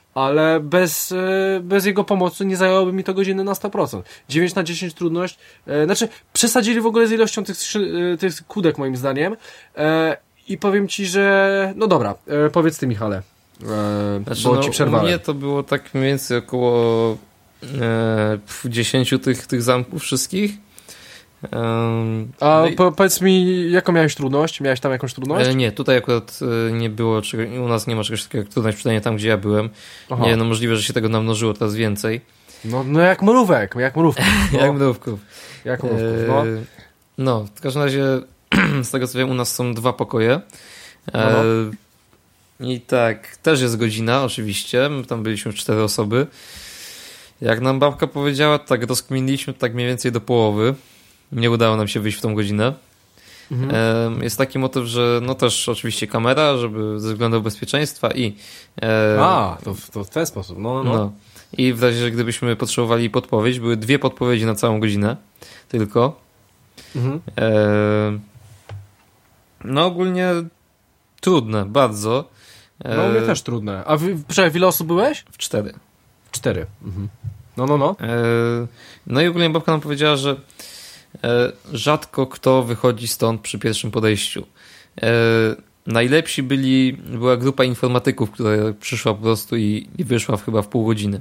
ale bez, bez jego pomocy nie zajęłoby mi to godziny na sto procent. dziewięć na dziesięć trudność, e, znaczy przesadzili w ogóle z ilością tych, tych kódek moim zdaniem e, i powiem ci, że no dobra, e, powiedz ty Michale, e, znaczy, bo no, ci przerwałem. U mnie to było tak mniej więcej około e, dziesięciu tych, tych zamków wszystkich. Um, A no i... po, powiedz mi, jaką miałeś trudność? Miałeś tam jakąś trudność? E, nie, tutaj akurat e, nie było, czego, u nas nie ma czegoś takiego jak trudność, przynajmniej tam, gdzie ja byłem. Aha. Nie, no możliwe, że się tego namnożyło teraz więcej. No, no jak mrówek, jak mrówków. No. jak mrówków. Jak mrówków, no. E, no, w każdym razie z tego co wiem, u nas są dwa pokoje. E, no. I tak, też jest godzina oczywiście, my tam byliśmy cztery osoby. Jak nam babka powiedziała, tak rozkminiliśmy tak mniej więcej do połowy. Nie udało nam się wyjść w tą godzinę. Mhm. Jest taki motyw, że no też oczywiście kamera, żeby ze względu bezpieczeństwa i... E, A, to, to w ten sposób, no, no. no. I w razie, że gdybyśmy potrzebowali podpowiedź, były dwie podpowiedzi na całą godzinę tylko. Mhm. E, no ogólnie trudne, bardzo. E, no u mnie też trudne. A w, w ile osób byłeś? W cztery. Cztery. Mhm. No, no, no. E, no i ogólnie babka nam powiedziała, że e, rzadko kto wychodzi stąd przy pierwszym podejściu. E, najlepsi byli, była grupa informatyków, która przyszła po prostu i, i wyszła w, chyba w pół godziny.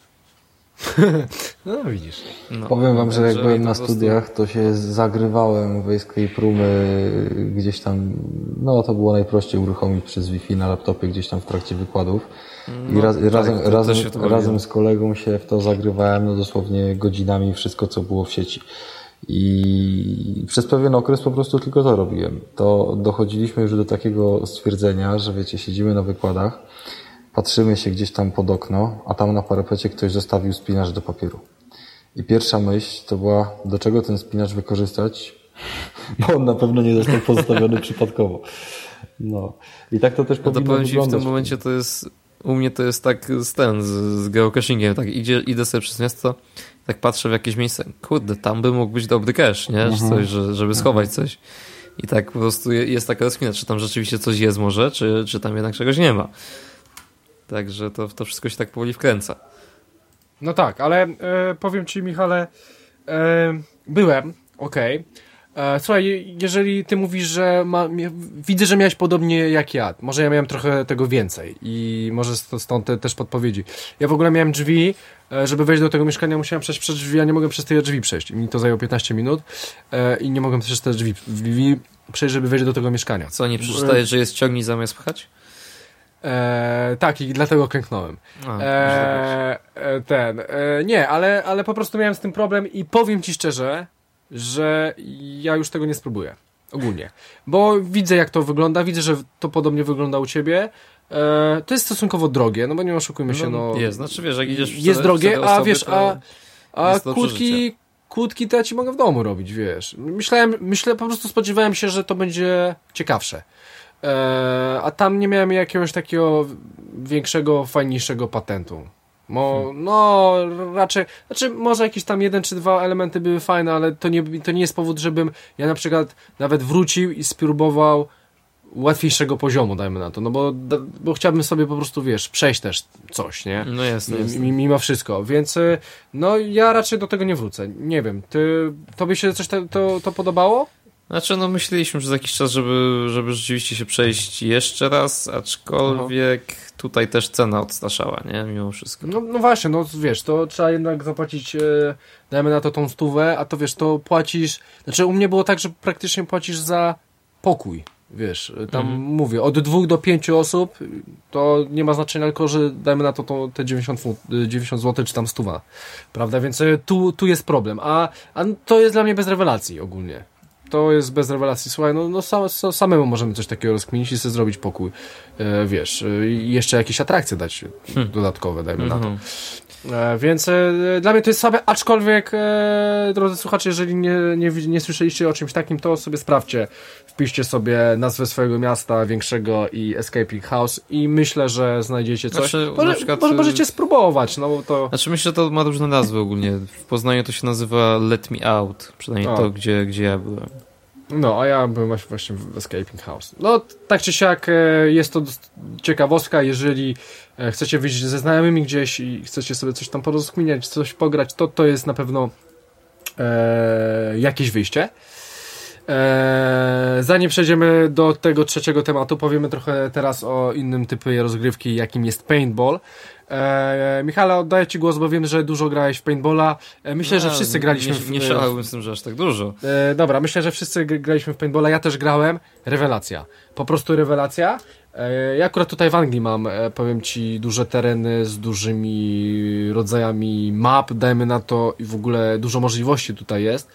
No widzisz. No, Powiem wam, że jak byłem na prostu... studiach, to się zagrywałem w escape roomy gdzieś tam, no to było najprościej uruchomić przez Wi-Fi na laptopie gdzieś tam w trakcie wykładów. I no, raz, tak, razem, razem, razem robię. z kolegą się w to zagrywałem, no dosłownie godzinami wszystko, co było w sieci. I przez pewien okres po prostu tylko to robiłem. To dochodziliśmy już do takiego stwierdzenia, że wiecie, siedzimy na wykładach, patrzymy się gdzieś tam pod okno, a tam na parapecie ktoś zostawił spinacz do papieru. I pierwsza myśl to była, do czego ten spinacz wykorzystać, bo on na pewno nie został pozostawiony przypadkowo. No. I tak to też no powinno to powiem ci, wyglądać. w tym momencie to jest, u mnie to jest tak z ten, z, z geocachingiem, tak idzie, idę sobie przez miasto, tak patrzę w jakieś miejsce, kurde, tam by mógł być dobry cache, nie? Mhm. Coś, że, żeby schować coś. I tak po prostu jest taka rozkmina, czy tam rzeczywiście coś jest może, czy, czy tam jednak czegoś nie ma. Także to, to wszystko się tak powoli wkręca. No tak, ale e, powiem ci, Michale, e, byłem, okej. Okay. Słuchaj, jeżeli ty mówisz, że ma, widzę, że miałeś podobnie jak ja. Może ja miałem trochę tego więcej i może stąd te też podpowiedzi. Ja w ogóle miałem drzwi, żeby wejść do tego mieszkania, musiałem przejść przez drzwi, a nie mogłem przez te drzwi przejść. I mi to zajęło piętnaście minut e, i nie mogłem przez te drzwi, drzwi przejść, żeby wejść do tego mieszkania. Co, nie przeczytałeś, że jest ciągnij zamiast pchać? E, tak, i dlatego klęknąłem. A, e, ten, e, nie, ale, ale po prostu miałem z tym problem i powiem ci szczerze, że ja już tego nie spróbuję. Ogólnie. Bo widzę, jak to wygląda, widzę, że to podobnie wygląda u ciebie. E, to jest stosunkowo drogie, no bo nie oszukujmy się, no. no jest, znaczy wiesz, jak idziesz w jest drogie, a osoby, wiesz, a, a kłódki, kłódki to ja ci mogę w domu robić, wiesz. Myślałem, myślę, po prostu spodziewałem się, że to będzie ciekawsze. E, a tam nie miałem jakiegoś takiego większego, fajniejszego patentu. Mo, hmm. No, raczej, znaczy może jakieś tam jeden czy dwa elementy były fajne, ale to nie, to nie jest powód, żebym ja na przykład nawet wrócił i spróbował łatwiejszego poziomu, dajmy na to, no bo, bo chciałbym sobie po prostu, wiesz, przejść też coś, nie? No jasne, jasne. Mimo wszystko, więc no ja raczej do tego nie wrócę. Nie wiem, ty, tobie się coś to, to, to podobało? Znaczy, no myśleliśmy przez jakiś czas, żeby, żeby rzeczywiście się przejść jeszcze raz, aczkolwiek Aha. tutaj też cena odstraszała, nie? Mimo wszystko. No, no właśnie, no wiesz, to trzeba jednak zapłacić, e, dajmy na to tą stówę, a to wiesz, to płacisz, znaczy u mnie było tak, że praktycznie płacisz za pokój, wiesz, tam mhm. mówię, od dwóch do pięciu osób, to nie ma znaczenia, tylko że dajmy na to, to te dziewięćdziesiąt złotych, czy tam stuwa, prawda, więc tu, tu jest problem, a, a to jest dla mnie bez rewelacji ogólnie. To jest bez rewelacji. Słuchaj, no, no sam, samemu możemy coś takiego rozkminić i sobie zrobić pokój. E, wiesz, e, i jeszcze jakieś atrakcje dać hmm. dodatkowe, dajmy mm-hmm. na to. E, więc e, dla mnie to jest słabe, aczkolwiek e, drodzy słuchacze, jeżeli nie, nie, nie słyszeliście o czymś takim, to sobie sprawdźcie. Wpiszcie sobie nazwę swojego miasta większego i Escaping House i myślę, że znajdziecie coś. Znaczy, może, przykład, może możecie spróbować, no bo to... Znaczy myślę, że to ma różne nazwy ogólnie. W Poznaniu to się nazywa Let Me Out, przynajmniej o. to, gdzie, gdzie ja byłem. No, a ja byłem właśnie w Escaping House. No, tak czy siak jest to ciekawostka, jeżeli chcecie wyjść ze znajomymi gdzieś i chcecie sobie coś tam porozkminiać, coś pograć, to to jest na pewno e, jakieś wyjście. E, zanim przejdziemy do tego trzeciego tematu, powiemy trochę teraz o innym typie rozgrywki, jakim jest paintball. E, Michale, oddaję Ci głos, bo wiem, że dużo grałeś w paintballa. E, myślę, no, że wszyscy graliśmy nie, w... Nie szalałbym z tym, że aż tak dużo. E, dobra, myślę, że wszyscy graliśmy w paintballa. Ja też grałem. Rewelacja. Po prostu rewelacja. E, ja akurat tutaj w Anglii mam, e, powiem Ci, duże tereny z dużymi rodzajami map, dajmy na to, i w ogóle dużo możliwości tutaj jest.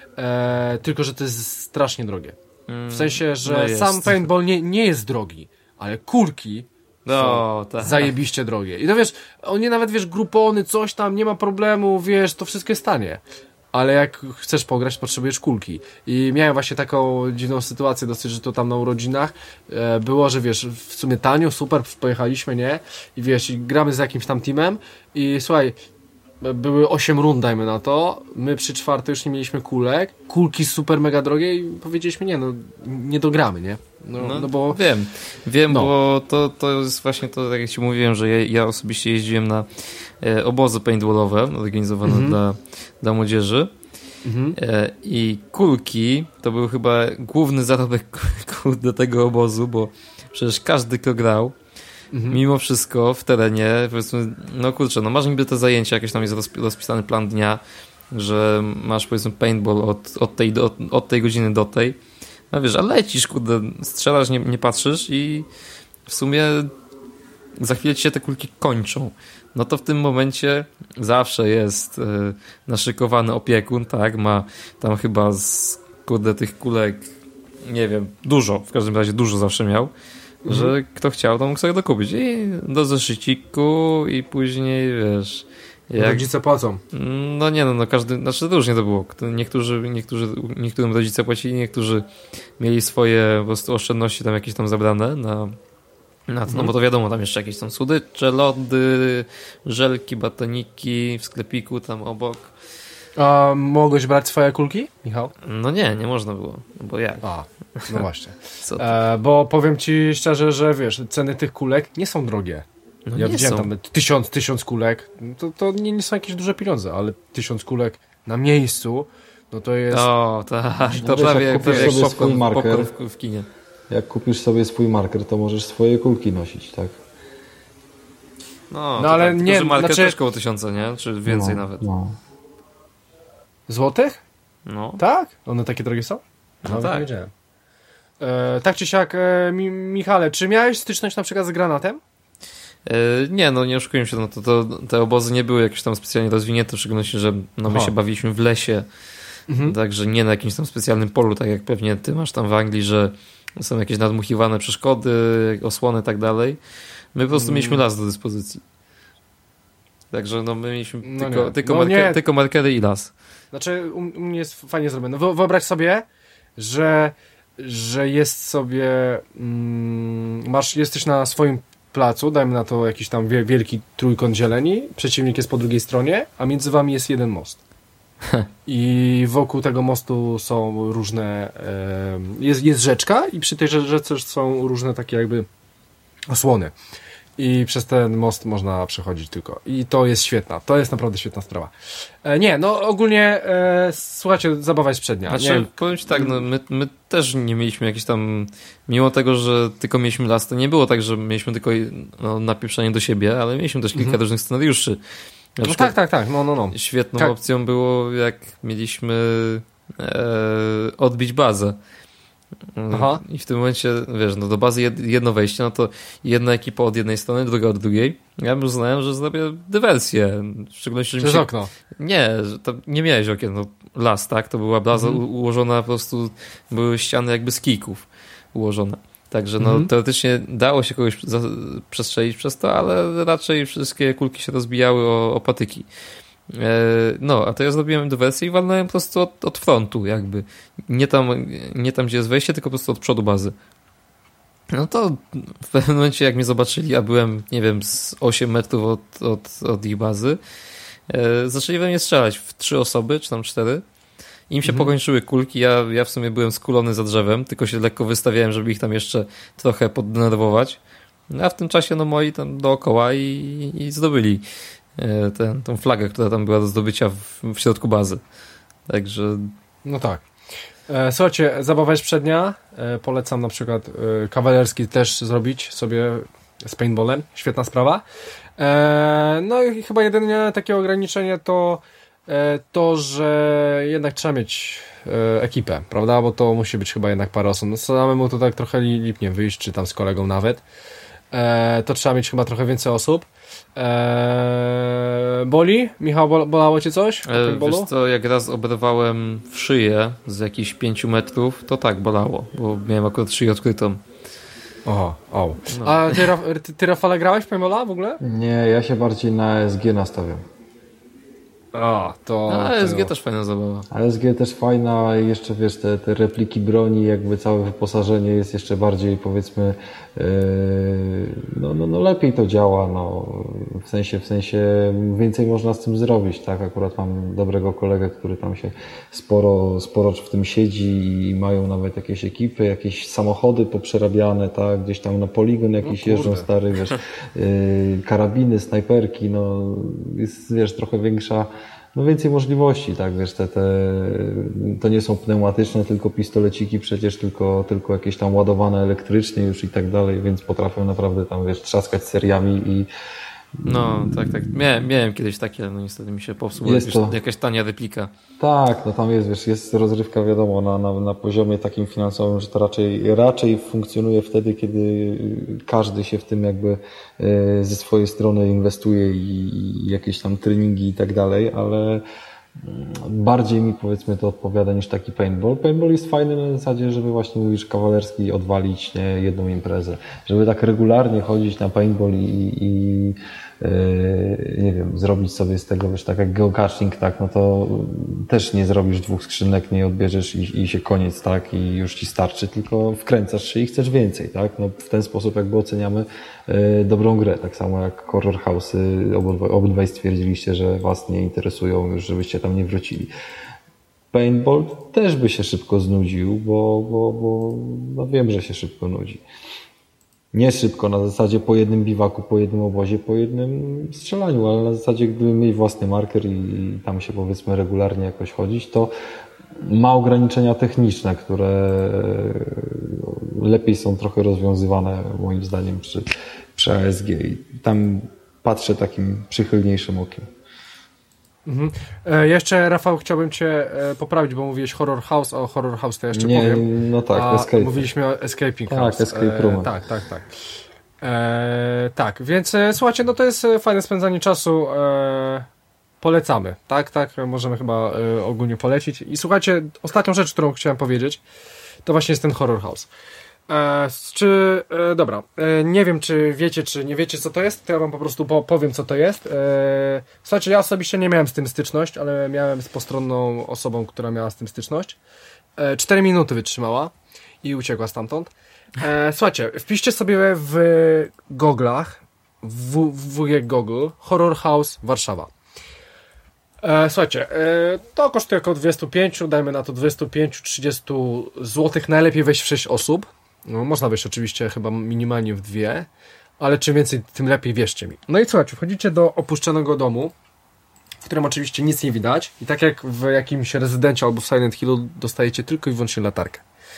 E, tylko, że to jest strasznie drogie. W sensie, że no sam paintball nie, nie jest drogi, ale kulki no, tak. zajebiście drogie. I to wiesz, oni nawet, wiesz, grupony, coś tam, nie ma problemu, wiesz, to wszystko jest tanie. Ale jak chcesz pograć, potrzebujesz kulki. I miałem właśnie taką dziwną sytuację dosyć, że to tam na urodzinach e, było, że wiesz, w sumie tanio, super, pojechaliśmy, nie? I wiesz, i gramy z jakimś tam teamem i słuchaj, były osiem rund, dajmy na to, my przy czwartej już nie mieliśmy kulek, kulki super mega drogie i powiedzieliśmy, nie, no, nie dogramy, nie? No, no, no bo... Wiem, wiem, no. bo to, to jest właśnie to, tak jak Ci mówiłem, że ja, ja osobiście jeździłem na e, obozy paintballowe organizowane mhm. dla, dla młodzieży mhm. e, i kulki to był chyba główny zarobek do tego obozu, bo przecież każdy, kto grał, mhm. mimo wszystko w terenie, powiedzmy, no kurczę, no masz niby te zajęcia, jakieś tam jest rozpisany plan dnia, że masz, powiedzmy, paintball od, od, tej, do, od tej godziny do tej, no wiesz, a lecisz, kurde, strzelasz, nie, nie patrzysz i w sumie za chwilę ci się te kulki kończą. No to w tym momencie zawsze jest e, naszykowany opiekun, tak, ma tam chyba z, kurde, tych kulek, nie wiem, dużo, w każdym razie dużo zawsze miał, mhm. że kto chciał, to mógł sobie dokupić i do zeszyciku i później, wiesz... Jak... Rodzice płacą. No nie, no, no każdy, znaczy różnie to było. Niektórzy, niektórzy, niektórym rodzice płacili, niektórzy mieli swoje po prostu oszczędności tam jakieś tam zabrane na, na to, mhm. no bo to wiadomo, tam jeszcze jakieś tam słodycze, lody, żelki, batoniki w sklepiku tam obok. A mogłeś brać swoje kulki, Michał? No nie, nie można było, bo jak? A, no właśnie. e, bo powiem Ci szczerze, że wiesz, ceny tych kulek nie są drogie. No ja widziałem tam tysiąc, tysiąc kulek, to, to nie, nie są jakieś duże pieniądze, ale tysiąc kulek na miejscu, no to jest... O, tak, to prawie jak kupisz sobie swój marker w, w kinie. Jak kupisz sobie swój marker, to możesz swoje kulki nosić, tak? No, no ale tak, nie... Marker znaczy... też koło tysiąca, nie? Czy więcej no, nawet. No. Złotych? No. Tak? One takie drogie są? No, no tak. Nie wiedziałem. E, tak czy siak, e, Mi- Michale, czy miałeś styczność na przykład z granatem? Nie, no nie oszukuję się, no to, to te obozy nie były jakieś tam specjalnie rozwinięte, w szczególności, że no my Aha. się bawiliśmy w lesie, mhm. także nie na jakimś tam specjalnym polu, tak jak pewnie ty masz tam w Anglii, że są jakieś nadmuchiwane przeszkody, osłony i tak dalej. My po prostu mm. mieliśmy las do dyspozycji. Także no my mieliśmy no tylko, tylko, no marker, tylko markery i las. Znaczy u, u mnie jest fajnie zrobione. No, wyobraź sobie, że, że jest sobie mm, masz, jesteś na swoim placu, dajmy na to jakiś tam wielki trójkąt zieleni, przeciwnik jest po drugiej stronie, a między wami jest jeden most. I wokół tego mostu są różne e, jest, jest rzeczka i przy tej rzece są różne takie jakby osłony. I przez ten most można przechodzić tylko. I to jest świetna. To jest naprawdę świetna sprawa. E, nie, no ogólnie e, słuchajcie, zabawa jest przednia. Znaczy, nie powiem Ci tak, no, my, my też nie mieliśmy jakichś tam, mimo tego, że tylko mieliśmy las, to nie było tak, że mieliśmy tylko no, napieprzenie do siebie, ale mieliśmy też kilka mhm. różnych scenariuszy. Na no tak, tak, tak, no, no, no. Świetną tak. opcją było, jak mieliśmy e, odbić bazę. Aha. I w tym momencie, wiesz, no do bazy jedno wejście, no to jedna ekipa od jednej strony, druga od drugiej. Ja już znałem, że zrobię dywersję. W szczególności, że Przez mi się... okno. Nie, że tam nie miałeś okien, no las, tak? To była baza mhm. ułożona po prostu, były ściany jakby z kijków ułożone. Także no mhm. teoretycznie dało się kogoś za- przestrzelić przez to, ale raczej wszystkie kulki się rozbijały o, o patyki. No, a to ja zrobiłem dywersję i walnąłem po prostu od, od frontu jakby. Nie tam, nie tam, gdzie jest wejście, tylko po prostu od przodu bazy. No to w pewnym momencie jak mnie zobaczyli, a byłem, nie wiem, z osiem metrów od, od, od ich bazy, e, zaczęli we mnie strzelać w trzy osoby, czy tam cztery. Im się Mhm. pokończyły kulki, ja, ja w sumie byłem skulony za drzewem, tylko się lekko wystawiałem, żeby ich tam jeszcze trochę poddenerwować. A w tym czasie no moi tam dookoła i, i zdobyli e, tę tą flagę, która tam była do zdobycia w, w środku bazy. Także... No tak. E, słuchajcie, zabawa jest przednia. E, polecam na przykład e, kawalerski też zrobić sobie z paintballem. Świetna sprawa. E, no i chyba jedynie takie ograniczenie to e, to, że jednak trzeba mieć e, ekipę, prawda? Bo to musi być chyba jednak parę osób. No samemu to tak trochę lipnie wyjść, czy tam z kolegą nawet. E, to trzeba mieć chyba trochę więcej osób. Eee, boli? Michał, bol- bolało cię coś? E, wiesz co, jak raz oberwałem w szyję z jakichś pięciu metrów, to tak bolało, bo miałem akurat szyję odkrytą. Oho, o. No. A ty, Raf- ty, ty Rafale, grałeś w Paintballa w ogóle? Nie, ja się bardziej na S G nastawiam. O, to... A to S G też fajna zabawa. A S G też fajna i jeszcze wiesz, te, te repliki broni, jakby całe wyposażenie jest jeszcze bardziej powiedzmy yy, no, no, no lepiej to działa, no w sensie, w sensie więcej można z tym zrobić, tak? Akurat mam dobrego kolegę, który tam się sporo, sporo w tym siedzi i mają nawet jakieś ekipy, jakieś samochody poprzerabiane, tak? Gdzieś tam na poligon jakiś No jeżdżą stary, wiesz, yy, karabiny, snajperki, no jest wiesz, trochę większa no więcej możliwości, tak, wiesz, te, te, to nie są pneumatyczne, tylko pistoleciki przecież, tylko, tylko jakieś tam ładowane elektrycznie już i tak dalej, więc potrafią naprawdę tam, wiesz, trzaskać seriami i No, tak, tak. Miałem, miałem kiedyś takie, no niestety mi się popsuło Jest jakaś, to- jakaś tania replika. tak, no tam jest, wiesz, jest rozrywka wiadomo na, na, na poziomie takim finansowym, że to raczej, raczej funkcjonuje wtedy, kiedy każdy się w tym jakby e, ze swojej strony inwestuje i, i jakieś tam treningi i tak dalej, ale bardziej mi powiedzmy to odpowiada niż taki paintball. Paintball jest fajny na zasadzie, żeby właśnie mówisz kawalerski odwalić nie, jedną imprezę. Żeby tak regularnie chodzić na paintball i, i yy, nie wiem, zrobić sobie z tego, wiesz, tak jak geocaching, tak, no to też nie zrobisz dwóch skrzynek, nie odbierzesz i, i się koniec, tak, i już ci starczy, tylko wkręcasz się i chcesz więcej, tak. No w ten sposób jakby oceniamy yy, dobrą grę, tak samo jak Horror House'y, obydwaj, obydwaj stwierdziliście, że was nie interesują już, żebyście tam nie wrócili. Paintball też by się szybko znudził, bo, bo, bo no wiem, że się szybko nudzi. Nie szybko, na zasadzie po jednym biwaku, po jednym obozie, po jednym strzelaniu, ale na zasadzie gdyby mieć własny marker i, i tam się powiedzmy regularnie jakoś chodzić, to ma ograniczenia techniczne, które lepiej są trochę rozwiązywane moim zdaniem przy, przy A S G i tam patrzę takim przychylniejszym okiem. Mhm. E, jeszcze, Rafał, chciałbym cię e, poprawić, bo mówiłeś Horror House, a o Horror House to jeszcze Nie, powiem. no tak, a Escape. mówiliśmy o Escaping Tak, House. Escape Room. E, tak, tak, tak. E, tak, więc e, słuchajcie, no to jest e, fajne spędzanie czasu. E, polecamy, tak, tak, możemy chyba e, ogólnie polecić. I słuchajcie, ostatnią rzecz, którą chciałem powiedzieć, to właśnie jest ten Horror House. E, czy, e, dobra, e, nie wiem, czy wiecie, czy nie wiecie, co to jest, to ja wam po prostu po, powiem, co to jest. E, słuchajcie, ja osobiście nie miałem z tym styczność, ale miałem z postronną osobą, która miała z tym styczność. E, cztery minuty wytrzymała i uciekła stamtąd. E, słuchajcie, wpiszcie sobie w goglach, w, w wujek Google, Horror House Warszawa. E, słuchajcie, e, to kosztuje około dwieście pięć, dajmy na to dwieście pięć do trzydziestu złotych, najlepiej wejść w sześć osób. No, można wejść oczywiście chyba minimalnie w dwie, ale czym więcej, tym lepiej, wierzcie mi. No i słuchajcie, wchodzicie do opuszczonego domu, w którym oczywiście nic nie widać i tak jak w jakimś rezydencie albo w Silent Hillu dostajecie tylko i wyłącznie latarkę.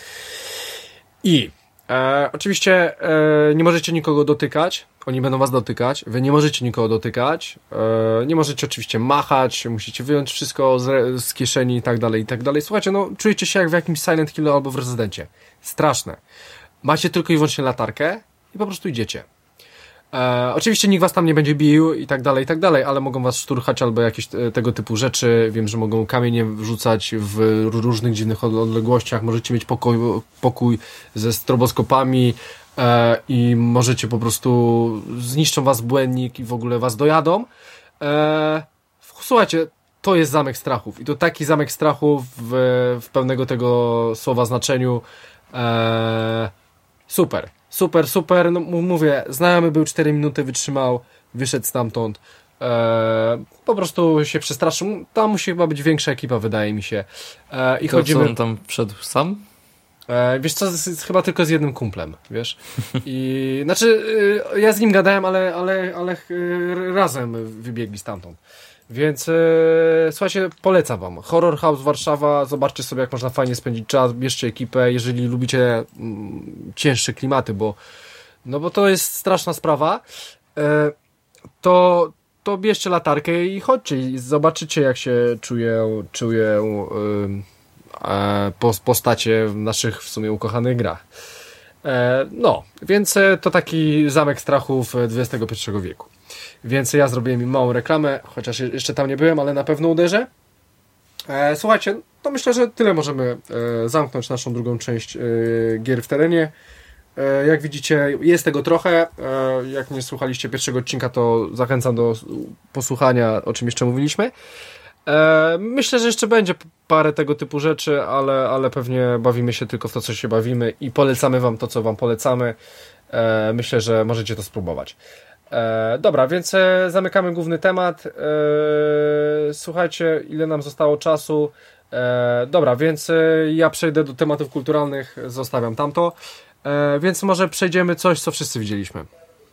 I e, oczywiście e, nie możecie nikogo dotykać, oni będą was dotykać, wy nie możecie nikogo dotykać, e, nie możecie oczywiście machać, musicie wyjąć wszystko z, z kieszeni i tak dalej, i tak dalej. Słuchajcie, no czujecie się jak w jakimś Silent Hillu albo w rezydencie. Straszne. Macie tylko i wyłącznie latarkę i po prostu idziecie. E, oczywiście nikt was tam nie będzie bił i tak dalej, i tak dalej, ale mogą was szturchać albo jakieś te, tego typu rzeczy. Wiem, że mogą kamienie wrzucać w różnych dziwnych odległościach. Możecie mieć pokój, pokój ze stroboskopami e, i możecie po prostu zniszczą was błędnik i w ogóle was dojadą. E, słuchajcie, to jest zamek strachów i to taki zamek strachów w, w pełnego tego słowa znaczeniu. E, super. Super, super, no mówię, znajomy był cztery minuty, wytrzymał, wyszedł stamtąd, E, po prostu się przestraszył. Tam musi chyba być większa ekipa, wydaje mi się. E, I to chodzimy... co, on tam wszedł sam? E, wiesz co, z, z, chyba tylko z jednym kumplem, wiesz? I znaczy, e, ja z nim gadałem, ale, ale, ale e, razem wybiegli stamtąd. Więc e, słuchajcie, polecam wam. Horror House Warszawa, zobaczcie sobie, jak można fajnie spędzić czas, bierzcie ekipę, jeżeli lubicie mm, cięższe klimaty, bo no bo to jest straszna sprawa, e, to, to bierzcie latarkę i chodźcie i zobaczycie, jak się czują, czują e, postacie w naszych w sumie ukochanych grach. E, no, więc to taki zamek strachów dwudziestego pierwszego wieku. Więc ja zrobiłem im małą reklamę, chociaż jeszcze tam nie byłem, ale na pewno uderzę. E, słuchajcie, to myślę, że tyle możemy e, zamknąć naszą drugą część e, gier w terenie. E, jak widzicie, jest tego trochę. E, jak nie słuchaliście pierwszego odcinka, to zachęcam do posłuchania, o czym jeszcze mówiliśmy. E, myślę, że jeszcze będzie parę tego typu rzeczy, ale, ale pewnie bawimy się tylko w to, co się bawimy i polecamy wam to, co wam polecamy. E, myślę, że możecie to spróbować. E, dobra, więc e, zamykamy główny temat. E, słuchajcie, ile nam zostało czasu. E, dobra, więc e, ja przejdę do tematów kulturalnych, zostawiam tamto. E, więc może przejdziemy coś, co wszyscy widzieliśmy.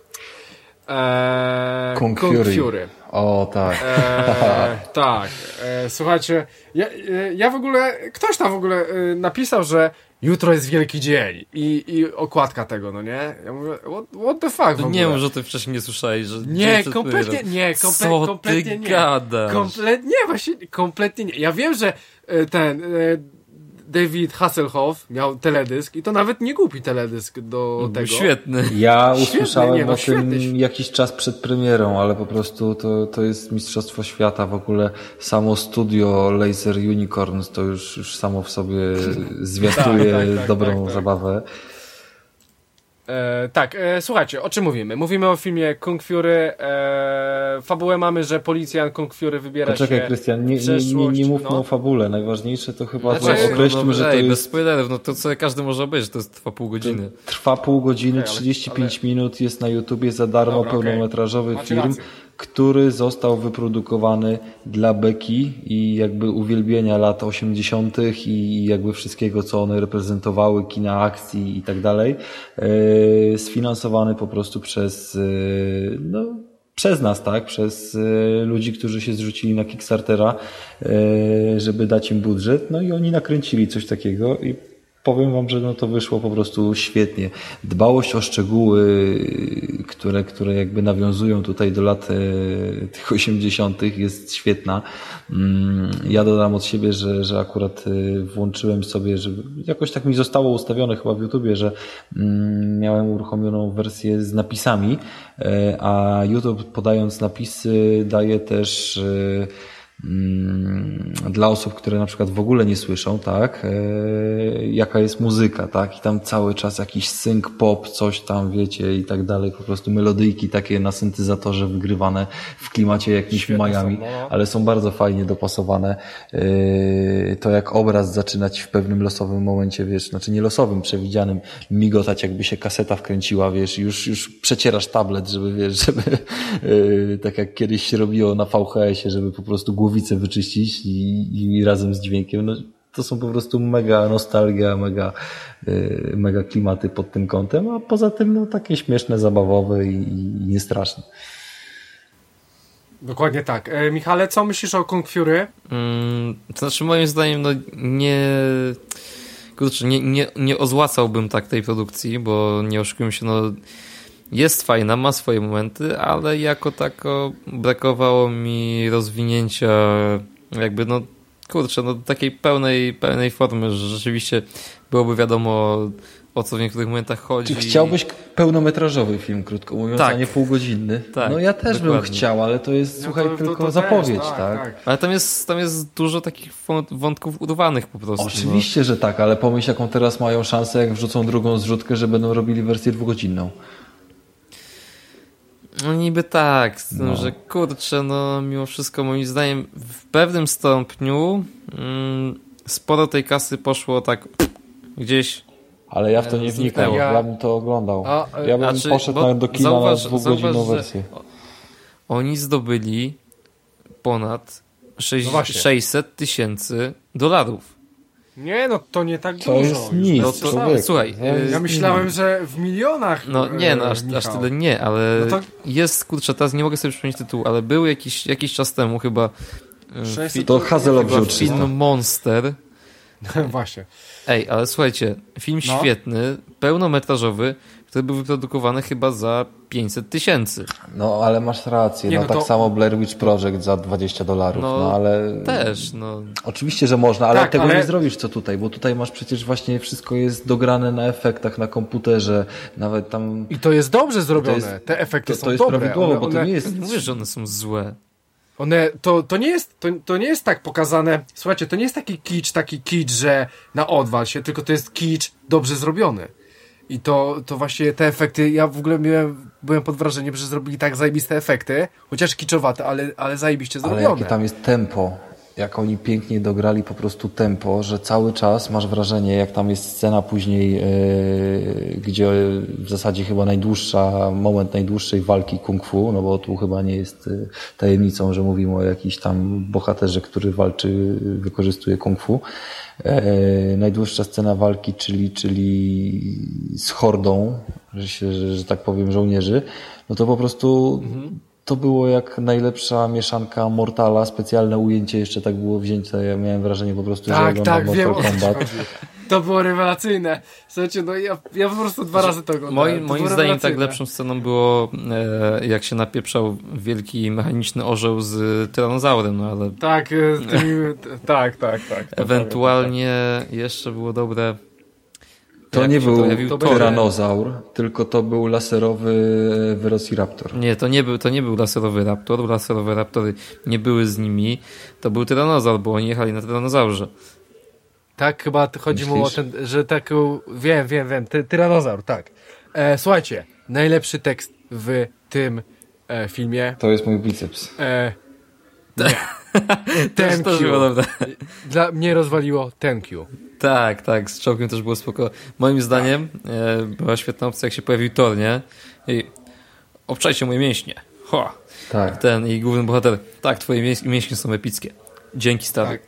E, Kung, Kung Fury. Fury. O, tak. E, tak, e, słuchajcie, ja, ja w ogóle, ktoś tam w ogóle e, napisał, że jutro jest wielki dzień i, i okładka tego, no nie? Ja mówię, what, what the fuck w ogóle? Nie wiem, że ty wcześniej nie słyszałeś, że... Nie, kompletnie nie, komple, Co kompletnie ty nie. gadasz? Kompletnie, nie, właśnie, kompletnie nie. Ja wiem, że e, ten... E, David Hasselhoff miał teledysk i to nawet nie głupi teledysk do Był tego. Świetny. Ja Świetny, usłyszałem nie, no, o świetny, tym świetny. jakiś czas przed premierą, ale po prostu to, to jest mistrzostwo świata. W ogóle samo studio Laser Unicorns to już, już samo w sobie zwiastuje Tak, tak, tak, dobrą tak, tak. zabawę. E, tak, e, słuchajcie, o czym mówimy? Mówimy o filmie Kung Fury. E, fabułę mamy, że policjant Kung Fury wybiera Poczekaj, się Krystian, nie, w nie, nie, przeszłość, nie mówmy no. o fabule. Najważniejsze to chyba, Znaczy, że określmy, no, że to ej, bez jest... spoilerów, no to co każdy może obejrzeć, to jest trwa pół godziny. Trwa pół godziny, Okej, ale- trzydzieści pięć ale- minut, jest na YouTubie za darmo, Dobra, okej. pełnometrażowy Macie film, rację. który został wyprodukowany dla beki i jakby uwielbienia lat osiemdziesiątych i jakby wszystkiego, co one reprezentowały, kina akcji i tak dalej, yy, sfinansowany po prostu przez, yy, no, przez nas, tak, przez y, ludzi, którzy się zrzucili na Kickstartera, y, żeby dać im budżet, no i oni nakręcili coś takiego i powiem wam, że no to wyszło po prostu świetnie. Dbałość o szczegóły, y, które, które jakby nawiązują tutaj do lat y, tych osiemdziesiątych jest świetna. Mm, ja dodam od siebie, że, że akurat y, włączyłem sobie, że jakoś tak mi zostało ustawione chyba w YouTubie, że mm, miałem uruchomioną wersję z napisami, y, a YouTube podając napisy daje też y, dla osób, które na przykład w ogóle nie słyszą, tak, e, jaka jest muzyka, tak, i tam cały czas jakiś sync pop, coś tam, wiecie, i tak dalej, po prostu melodyjki takie na syntezatorze wygrywane w klimacie jakimś Świetne Miami, są, no. ale są bardzo fajnie dopasowane. E, to jak obraz zaczyna ci w pewnym losowym momencie, wiesz, znaczy nie losowym, przewidzianym, migotać, jakby się kaseta wkręciła, wiesz, już, już przecierasz tablet, żeby, wiesz, żeby e, tak jak kiedyś się robiło na V H S ie, żeby po prostu głowicę wyczyścić i, i razem z dźwiękiem, no to są po prostu mega nostalgia, mega, yy, mega klimaty pod tym kątem, a poza tym no takie śmieszne, zabawowe i, i niestraszne. Dokładnie tak. E, Michale, co myślisz o Kung Fury? Mm, to znaczy moim zdaniem no nie... Kurczę, nie, nie, nie ozłacałbym tak tej produkcji, bo nie oszukujmy się, no jest fajna, ma swoje momenty, ale jako tako brakowało mi rozwinięcia jakby no kurczę, no takiej pełnej, pełnej formy, że rzeczywiście byłoby wiadomo o co w niektórych momentach chodzi. Czy chciałbyś pełnometrażowy film, krótko mówiąc, tak. a nie półgodzinny? Tak, no ja też dokładnie. bym chciał, ale to jest, No słuchaj, to- to- tylko to też, zapowiedź, tak, tak? tak. Ale tam jest, tam jest dużo takich wą- wątków urwanych po prostu. Oczywiście, że tak, ale pomyśl, jaką teraz mają szansę, jak wrzucą drugą zrzutkę, że będą robili wersję dwugodzinną. No niby tak, z tym, No. że kurczę, no mimo wszystko moim zdaniem w pewnym stopniu mm, sporo tej kasy poszło tak gdzieś. Ale ja w to nie E, wnikam, zniknęło. ja bym to oglądał. A, e, Ja bym znaczy, poszedł bo nawet do kina zauważ- na dwugodzinną zauważ, że- wersję. oni zdobyli ponad No sześćset tysięcy dolarów. Nie, no to nie tak To dużo. jest już nic, bez przesady. człowiek. Słuchaj, To jest Ja myślałem, nic. że w milionach. No nie, no aż, e, aż Michał. tyle nie, ale No to- jest, kurczę, teraz nie mogę sobie przypomnieć tytułu, ale był jakiś, jakiś czas temu chyba e, sześćset fi- To Hazelow chyba wziął trzysta. film Monster. Właśnie. Ej, ale słuchajcie, film No. świetny, pełnometrażowy, który był wyprodukowany chyba za pięćset tysięcy. No, ale masz rację. Nie, no, no tak to- samo Blair Witch Project za dwadzieścia dolarów. No, No, ale... Też, no. Oczywiście, że można, ale Tak, tego ale- nie zrobisz co tutaj, bo tutaj masz przecież właśnie wszystko jest dograne na efektach, na komputerze, nawet tam... I to jest dobrze zrobione. To jest- Te efekty To, są to jest dobre. prawidłowo, one, bo to one, nie jest... Nie mówię, że one są złe. one, to, to, nie jest, to, to nie jest tak pokazane. Słuchajcie, to nie jest taki kicz, taki kicz, że na odwal się, tylko to jest kicz dobrze zrobiony. I to, to właśnie te efekty, ja w ogóle miałem, byłem pod wrażeniem, że zrobili tak zajebiste efekty, chociaż kiczowate, ale, ale zajebiście Ale zrobione. jakie tam jest tempo, jak oni pięknie dograli po prostu tempo, że cały czas masz wrażenie, jak tam jest scena później, yy, gdzie w zasadzie chyba najdłuższa, moment najdłuższej walki kung fu, no bo tu chyba nie jest yy, tajemnicą, że mówimy o jakimś tam bohaterze, który walczy, wykorzystuje kung fu. Yy, najdłuższa scena walki, czyli, czyli z hordą, że, się, że, że tak powiem, żołnierzy, no to po prostu Mhm. to było jak najlepsza mieszanka Mortala, specjalne ujęcie jeszcze tak było wzięte, ja miałem wrażenie po prostu, że Tak, oglądam tak, wiem o Mortal co ci Kombat. chodzi. To było rewelacyjne. Słuchajcie, no ja, ja po prostu dwa razy to oglądałem. Moim, To moim było zdaniem tak rewelacyjne. lepszą sceną było, e, jak się napieprzał wielki mechaniczny orzeł z tyranozaurem, no ale Tak, e, z tymi, t- tak, tak, tak. To ewentualnie jeszcze było dobre. To jak nie się był pojawił to Thor. tyranozaur, tylko to był laserowy Velociraptor. Nie, to nie był, to nie był laserowy raptor, laserowe raptory nie były z nimi, to był tyranozaur, bo oni jechali na tyranozaurze. Tak, chyba t- chodzi mu o Myślisz? ten, że taką, wiem, wiem, wiem, ty, tyranozaur, tak. E, słuchajcie, najlepszy tekst w tym e, filmie. To jest mój biceps. E, nie. Też, Thank też you. było dobre. Dla mnie rozwaliło thank you. Tak, tak, z czołgiem też było spoko. Moim zdaniem e, była świetna opcja, jak się pojawił Thor, nie? I obczajcie moje mięśnie. Ho! Tak. Ten i główny bohater. Tak, twoje mięs- mięśnie są epickie. Dzięki, stary. Tak.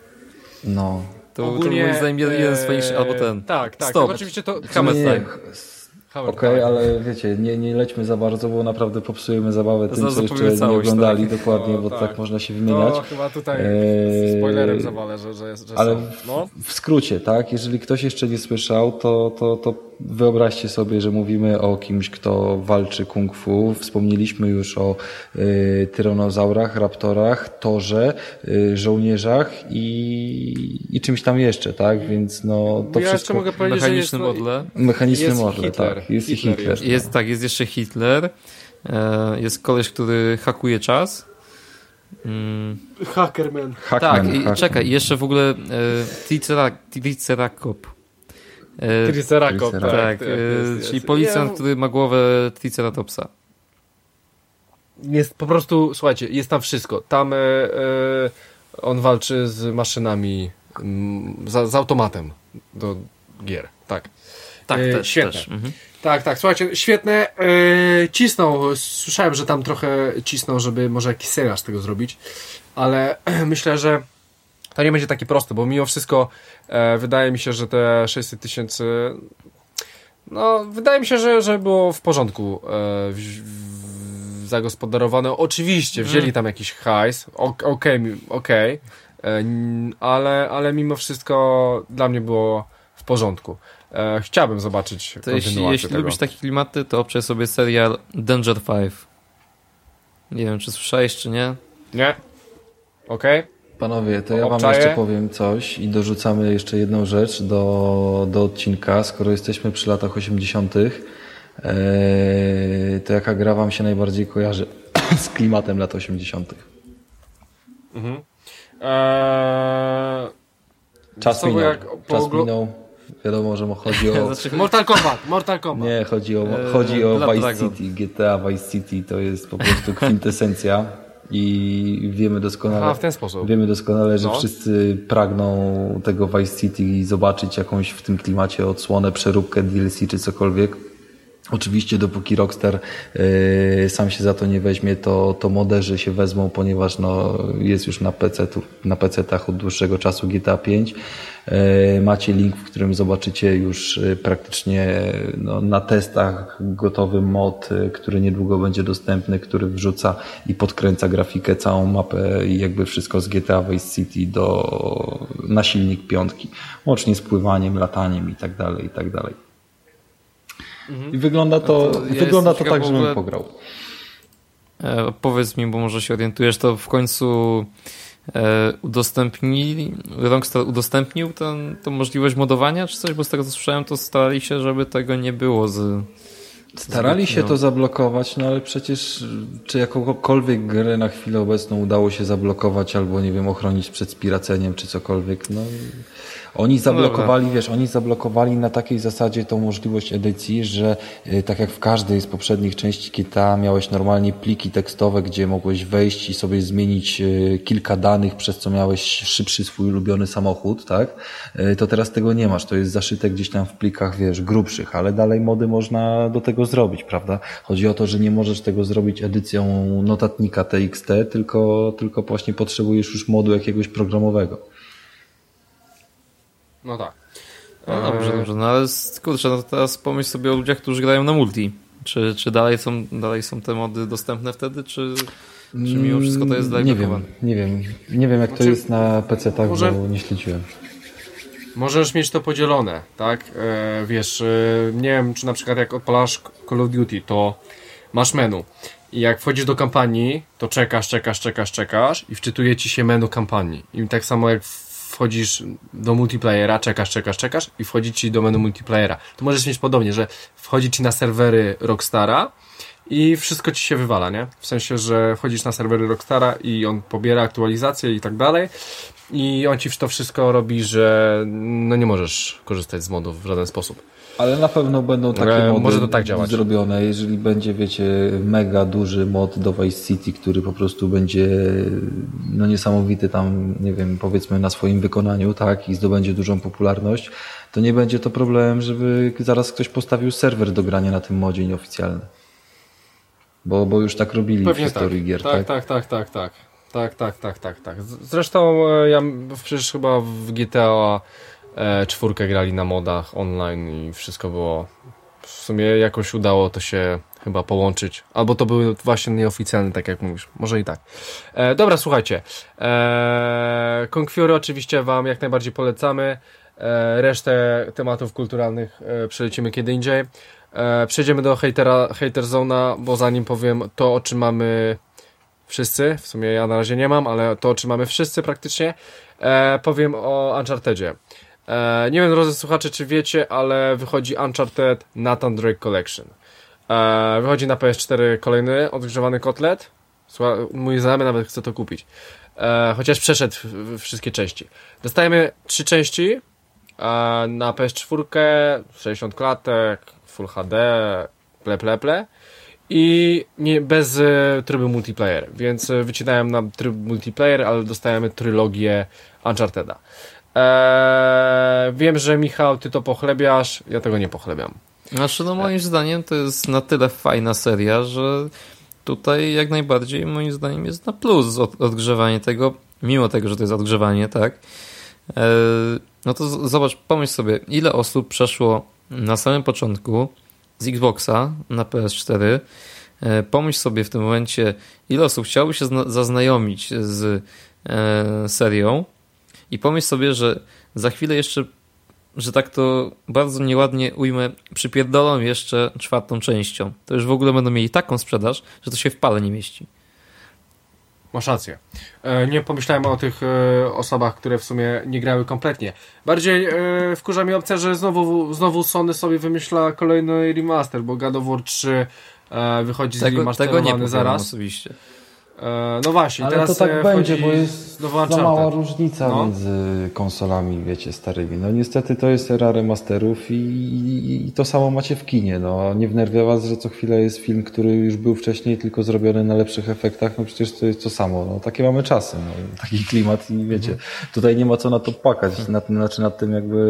No. To, to był moim zdaniem jeden, jeden z fajniejszych, albo ten. Tak, tak. Stop. tak oczywiście to... Hammer Nie, time. Hammer Okej, time. ale wiecie, nie, nie lećmy za bardzo, bo naprawdę popsujemy zabawę tym, Zaraz co jeszcze opowiemy nie całość, oglądali tak. dokładnie, No, bo tak. tak można się wymieniać. To chyba tutaj Eee, spoilerem zawalę, że, że, że Ale są. No. w skrócie, tak? Jeżeli ktoś jeszcze nie słyszał, to, to, to wyobraźcie sobie, że mówimy o kimś, kto walczy kung fu. Wspomnieliśmy już o y, tyranozaurach, raptorach, torze, y, żołnierzach i, i czymś tam jeszcze, tak? Więc no to ja jeszcze wszystko... mogę powiedzieć, że jest... Mechaniczny modle. Mechaniczny jest model, Hitler. tak. Jest Hitler i Hitler. jeszcze. Jest, tak, jest jeszcze Hitler. E, jest koleś, który hakuje czas. Mm, Hackerman. Hackman, tak, i Hackman. czekaj, jeszcze w ogóle e, Tricera- Triceracop. E, Triceracop, tak. Triceracop. tak, tak, e, jest, jest. czyli policjant, Ja- który ma głowę Triceratopsa. Jest po prostu, słuchajcie, jest tam wszystko. Tam e, e, on walczy z maszynami, mm, za, z automatem do gier, tak. Tak, E, też, świetne. też. Mhm. Tak, tak, słuchajcie, świetne. E, cisną, słyszałem, że tam trochę cisną, żeby może jakiś serial z tego zrobić, ale myślę, że to nie będzie takie proste, bo mimo wszystko e, wydaje mi się, że te sześćset tysięcy, no wydaje mi się, że, że było w porządku e, w, w, zagospodarowane. Oczywiście wzięli tam jakiś hajs, ok- okej, okej, e, n- ale, ale mimo wszystko dla mnie było w porządku. E, chciałbym zobaczyć To jeśli, kontynuację jeśli tego. lubisz takie klimaty, to obczaj sobie serial Danger Five. Nie wiem, czy słyszałeś, czy nie? Nie? Okej? Panowie, to ja wam Obczaję. jeszcze powiem coś i dorzucamy jeszcze jedną rzecz do, do odcinka. Skoro jesteśmy przy latach osiemdziesiątych, ee, to jaka gra wam się najbardziej kojarzy z klimatem lat osiemdziesiątych? Mhm. Eee, Czas co, minął. jak Czas pooglo- minął. Wiadomo, że chodzi o... Znaczy, Mortal Kombat, Mortal Kombat. Nie, chodzi o, Eee, chodzi o Blood Vice Dragon. City. G T A Vice City to jest po prostu kwintesencja i wiemy doskonale... A, w ten sposób. Wiemy doskonale, że No. wszyscy pragną tego Vice City i zobaczyć jakąś w tym klimacie odsłonę, przeróbkę D L C czy cokolwiek. Oczywiście dopóki Rockstar y, sam się za to nie weźmie, to, to moderzy się wezmą, ponieważ no, jest już na P C tu, na P C tach od dłuższego czasu G T A pięć. Y, macie link, w którym zobaczycie już y, praktycznie no, na testach gotowy mod, y, który niedługo będzie dostępny, który wrzuca i podkręca grafikę, całą mapę i jakby wszystko z G T A Vice City do, na silnik piątki. Łącznie z pływaniem, lataniem i tak dalej, i tak dalej. I wygląda to, to ja wygląda to tak, żebym pograł. E, powiedz mi, bo może się orientujesz, to w końcu e, udostępnili, Rockstar udostępnił ten, tą możliwość modowania czy coś, bo z tego co słyszałem, to starali się, żeby tego nie było z... Starali się to zablokować, no ale przecież czy jakąkolwiek grę na chwilę obecną udało się zablokować albo, nie wiem, ochronić przed spiraceniem czy cokolwiek, no oni zablokowali, no wiesz, oni zablokowali na takiej zasadzie tą możliwość edycji, że y, tak jak w każdej z poprzednich części G T A miałeś normalnie pliki tekstowe, gdzie mogłeś wejść i sobie zmienić y, kilka danych, przez co miałeś szybszy swój ulubiony samochód, tak? Y, to teraz tego nie masz, to jest zaszyte gdzieś tam w plikach, wiesz, grubszych, ale dalej mody można do tego zrobić, prawda? Chodzi o to, że nie możesz tego zrobić edycją notatnika T X T, tylko, tylko właśnie potrzebujesz już modu jakiegoś programowego. No tak. No dobrze, dobrze, no ale kurczę, no teraz pomyśl sobie o ludziach, którzy grają na multi. Czy, czy dalej są, dalej są te mody dostępne wtedy, czy, czy mimo wszystko to jest dalej Nie wiem, nie wiem. Nie wiem jak znaczy, to jest na P C tak, może... bo nie śledziłem. Możesz mieć to podzielone, tak? E, wiesz, e, nie wiem, czy na przykład jak odpalasz Call of Duty, to masz menu. I jak wchodzisz do kampanii, to czekasz, czekasz, czekasz, czekasz i wczytuje ci się menu kampanii. I tak samo jak wchodzisz do multiplayera, czekasz, czekasz, czekasz i wchodzi ci do menu multiplayera. To możesz mieć podobnie, że wchodzi ci na serwery Rockstara i wszystko ci się wywala, nie? W sensie, że wchodzisz na serwery Rockstara i on pobiera aktualizacje i tak dalej i on ci to wszystko robi, że no nie możesz korzystać z modów w żaden sposób. Ale na pewno będą takie mody może to tak działać. zrobione, jeżeli będzie, wiecie, mega duży mod do Vice City, który po prostu będzie no niesamowity tam, nie wiem, powiedzmy na swoim wykonaniu, tak, i zdobędzie dużą popularność, to nie będzie to problemem, żeby zaraz ktoś postawił serwer do grania na tym modzie nieoficjalny. Bo, bo już tak robili Pewnie w historii tak. gier, tak? Tak, tak, tak, tak, tak. Tak, tak, tak, tak, tak. Zresztą ja przecież chyba w G T A e, czwórkę grali na modach online i wszystko było, w sumie jakoś udało to się chyba połączyć. Albo to były właśnie nieoficjalne, tak jak mówisz. Może i tak. E, dobra, słuchajcie. E, Konkwiory oczywiście wam jak najbardziej polecamy. E, resztę tematów kulturalnych e, przelecimy kiedy indziej. E, przejdziemy do hatera, hater zona, bo zanim powiem to, o czym mamy wszyscy, w sumie ja na razie nie mam, ale to, o czym mamy wszyscy praktycznie, e, powiem o Unchartedzie. E, nie wiem, drodzy słuchacze, czy wiecie, ale wychodzi Uncharted Nathan Drake Collection. E, wychodzi na P S cztery kolejny odgrzewany kotlet. Słucha, mój znajomy nawet chce to kupić. E, chociaż przeszedł w, w wszystkie części. Dostajemy trzy części e, na P S cztery, sześćdziesiąt klatek, Full H D, ple ple ple. I nie, bez e, trybu multiplayer, więc e, wycinałem na tryb multiplayer, ale dostajemy trylogię Uncharteda. Eee, wiem, że Michał, ty to pochlebiasz, ja tego nie pochlebiam. Znaczy, no moim zdaniem to jest na tyle fajna seria, że tutaj jak najbardziej moim zdaniem jest na plus od, odgrzewanie tego, mimo tego, że to jest odgrzewanie, tak? Eee, no to z, zobacz, pomyśl sobie, ile osób przeszło na samym początku z Xboxa na P S cztery. Pomyśl sobie w tym momencie, ile osób chciałoby się zna- zaznajomić z e, serią i pomyśl sobie, że za chwilę jeszcze, że tak to bardzo nieładnie ujmę, przypierdolą jeszcze czwartą częścią. To już w ogóle będą mieli taką sprzedaż, że to się w pale nie mieści. Masz rację. E, nie pomyślałem o tych e, osobach, które w sumie nie grały kompletnie. Bardziej e, wkurza mnie opcja, że znowu, znowu Sony sobie wymyśla kolejny remaster, bo God of War trzy e, wychodzi tego, zremasterowany tego nie zaraz. osobiście. E, no właśnie, ale teraz to tak będzie, bo jest za mała różnica no. między konsolami, wiecie, starymi. No niestety to jest era remasterów i, i, i to samo macie w kinie. No nie wnerwia was, że co chwilę jest film, który już był wcześniej, tylko zrobiony na lepszych efektach. No przecież to jest to samo. No takie mamy czasy. No, taki klimat i wiecie, tutaj nie ma co na to płakać. Nad, znaczy nad tym jakby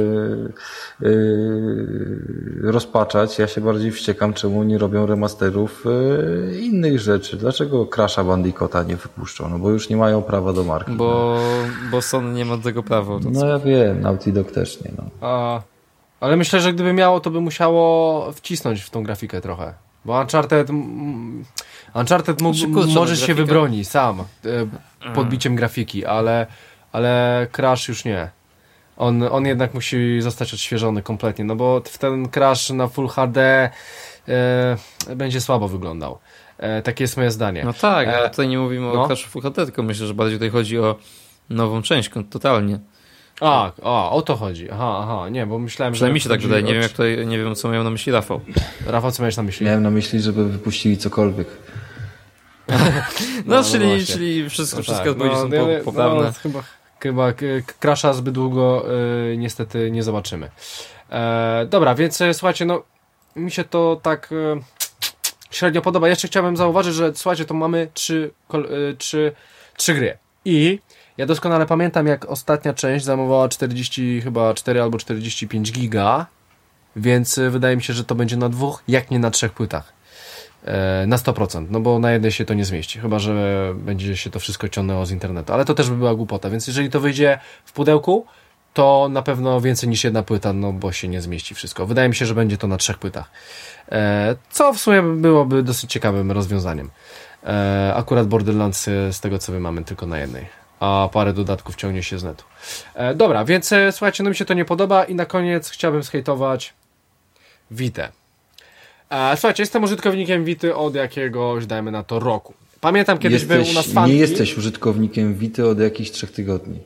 yy, rozpaczać. Ja się bardziej wściekam, czemu nie robią remasterów yy, innych rzeczy. Dlaczego Crasha Bandicoota nie wypuszczą? No bo już nie mają prawa do marki. Bo, no. bo Sony nie ma do tego prawa. To no ja wiem, Naughty Dog też nie. No. A, ale myślę, że gdyby miało, to by musiało wcisnąć w tą grafikę trochę. Bo Uncharted mm, Uncharted mógł, znaczy, kurczę, możesz no, się grafika- wybroni sam e, podbiciem grafiki, ale, ale Crash już nie. On, on jednak musi zostać odświeżony kompletnie, no bo w ten Crash na Full H D e, będzie słabo wyglądał. E, takie jest moje zdanie. No tak, e, ale tutaj nie mówimy no. o Crashu Full H D, tylko myślę, że bardziej tutaj chodzi o nową część, totalnie. A, a, o to chodzi. Aha, aha, nie, bo myślałem, Przynajmniej mi że... się tak wydaje, nie o- wiem jak tutaj, nie wiem co miał na myśli Rafał. Rafał, co miałeś na myśli? Miałem na myśli, żeby wypuścili cokolwiek. No, no czyli, właśnie. czyli wszystko, No wszystkie tak, odpowiedzi no, są no, po, poprawne. No, chyba, chyba k- Crasha zbyt długo y, niestety nie zobaczymy. E, dobra, więc e, słuchajcie, no mi się to tak e, średnio podoba. Jeszcze chciałbym zauważyć, że słuchajcie, to mamy trzy, kol, y, trzy, trzy gry. I ja doskonale pamiętam, jak ostatnia część zajmowała czterdzieści, chyba cztery albo czterdzieści pięć giga, więc y, wydaje mi się, że to będzie na dwóch, jak nie na trzech płytach. E, na sto procent, no bo na jednej się to nie zmieści, chyba że będzie się to wszystko ciągnęło z internetu, ale to też by była głupota, więc jeżeli to wyjdzie w pudełku, to na pewno więcej niż jedna płyta, no bo się nie zmieści wszystko. Wydaje mi się, że będzie to na trzech płytach, e, co w sumie byłoby dosyć ciekawym rozwiązaniem. E, akurat Borderlands z tego co my mamy tylko na jednej, a parę dodatków ciągnie się z netu. E, dobra, więc e, słuchajcie, no mi się to nie podoba i na koniec chciałbym zhejtować Vitę. E, słuchajcie, jestem użytkownikiem Vity od jakiegoś, dajmy na to, roku. Pamiętam kiedyś jesteś, był u nas fanki. Nie jesteś użytkownikiem Vity od jakichś trzech tygodni.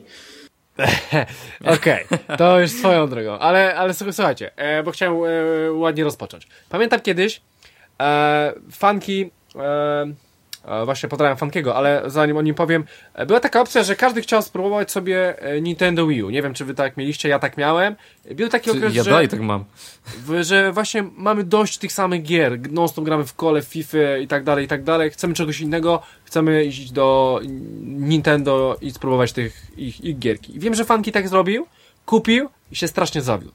Okej, okay, to już swoją drogą, ale, ale słuchajcie, e, bo chciałem e, ładnie rozpocząć. Pamiętam kiedyś e, fanki, e, e, właśnie pozdrawiam Funkiego, ale zanim o nim powiem, e, była taka opcja, że każdy chciał spróbować sobie e, Nintendo Wii U. Nie wiem, czy wy tak mieliście, ja tak miałem. Był taki okres, Ja że... dalej tak mam. W, że właśnie mamy dość tych samych gier, non stop gramy w kole, w FIFA i tak dalej, i tak dalej, chcemy czegoś innego, chcemy iść do Nintendo i spróbować tych ich, ich gierki. I wiem, że Funky tak zrobił, kupił i się strasznie zawiódł.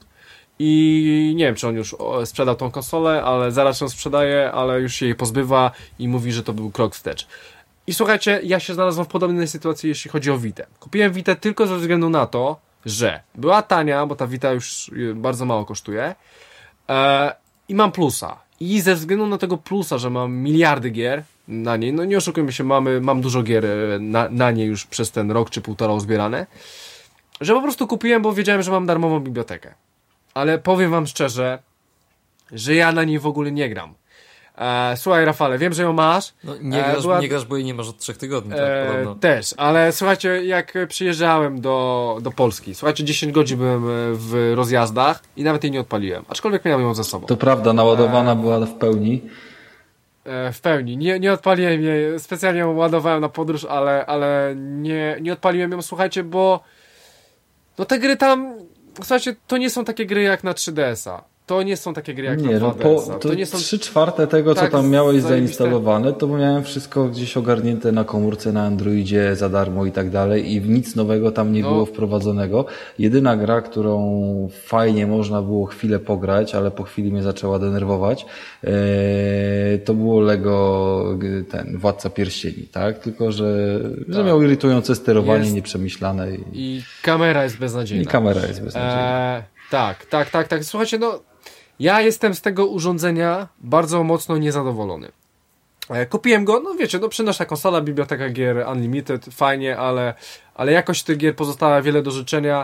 I nie wiem, czy on już sprzedał tą konsolę, ale zaraz ją sprzedaje, ale już się jej pozbywa i mówi, że to był krok wstecz. I słuchajcie, ja się znalazłem w podobnej sytuacji, jeśli chodzi o Vitę. Kupiłem Vitę tylko ze względu na to, że była tania, bo ta Vita już bardzo mało kosztuje, e, i mam plusa. I ze względu na tego plusa, że mam miliardy gier na niej, no nie oszukujmy się, mamy, mam dużo gier na, na niej już przez ten rok czy półtora uzbierane, że po prostu kupiłem, bo wiedziałem, że mam darmową bibliotekę. Ale powiem wam szczerze, że ja na niej w ogóle nie gram. E, słuchaj, Rafale, wiem, że ją masz. No, nie, grasz, e, była... nie grasz, bo jej nie masz od trzech tygodni. Tak, E, podobno. też, ale słuchajcie, jak przyjeżdżałem do, do Polski, słuchajcie, dziesięć godzin byłem w rozjazdach i nawet jej nie odpaliłem, aczkolwiek miałem ją ze sobą. To prawda, naładowana e... była w pełni. E, w pełni, nie, nie odpaliłem jej, specjalnie ją ładowałem na podróż, ale, ale nie, nie odpaliłem ją, słuchajcie, bo no te gry tam, słuchajcie, to nie są takie gry jak na trzy D S a. To nie są takie gry jak nie, na no dwa D S a. po, To, to nie są... trzy czwarte tego, tak, co tam miałeś zajebiste. zainstalowane, to miałem wszystko gdzieś ogarnięte na komórce, na Androidzie za darmo i tak dalej i nic nowego tam nie no. było wprowadzonego. Jedyna gra, którą fajnie można było chwilę pograć, ale po chwili mnie zaczęła denerwować, ee, to było Lego ten Władca Pierścieni, tak? Tylko, że, tak. że miał irytujące sterowanie, jest... nieprzemyślane. I... I kamera jest beznadziejna. I kamera jest beznadziejna. Eee, tak, tak, tak, tak. Słuchajcie, no ja jestem z tego urządzenia bardzo mocno niezadowolony. E, kupiłem go, no wiecie, no przynośna konsola, biblioteka gier Unlimited, fajnie, ale, ale jakość tych gier pozostała wiele do życzenia.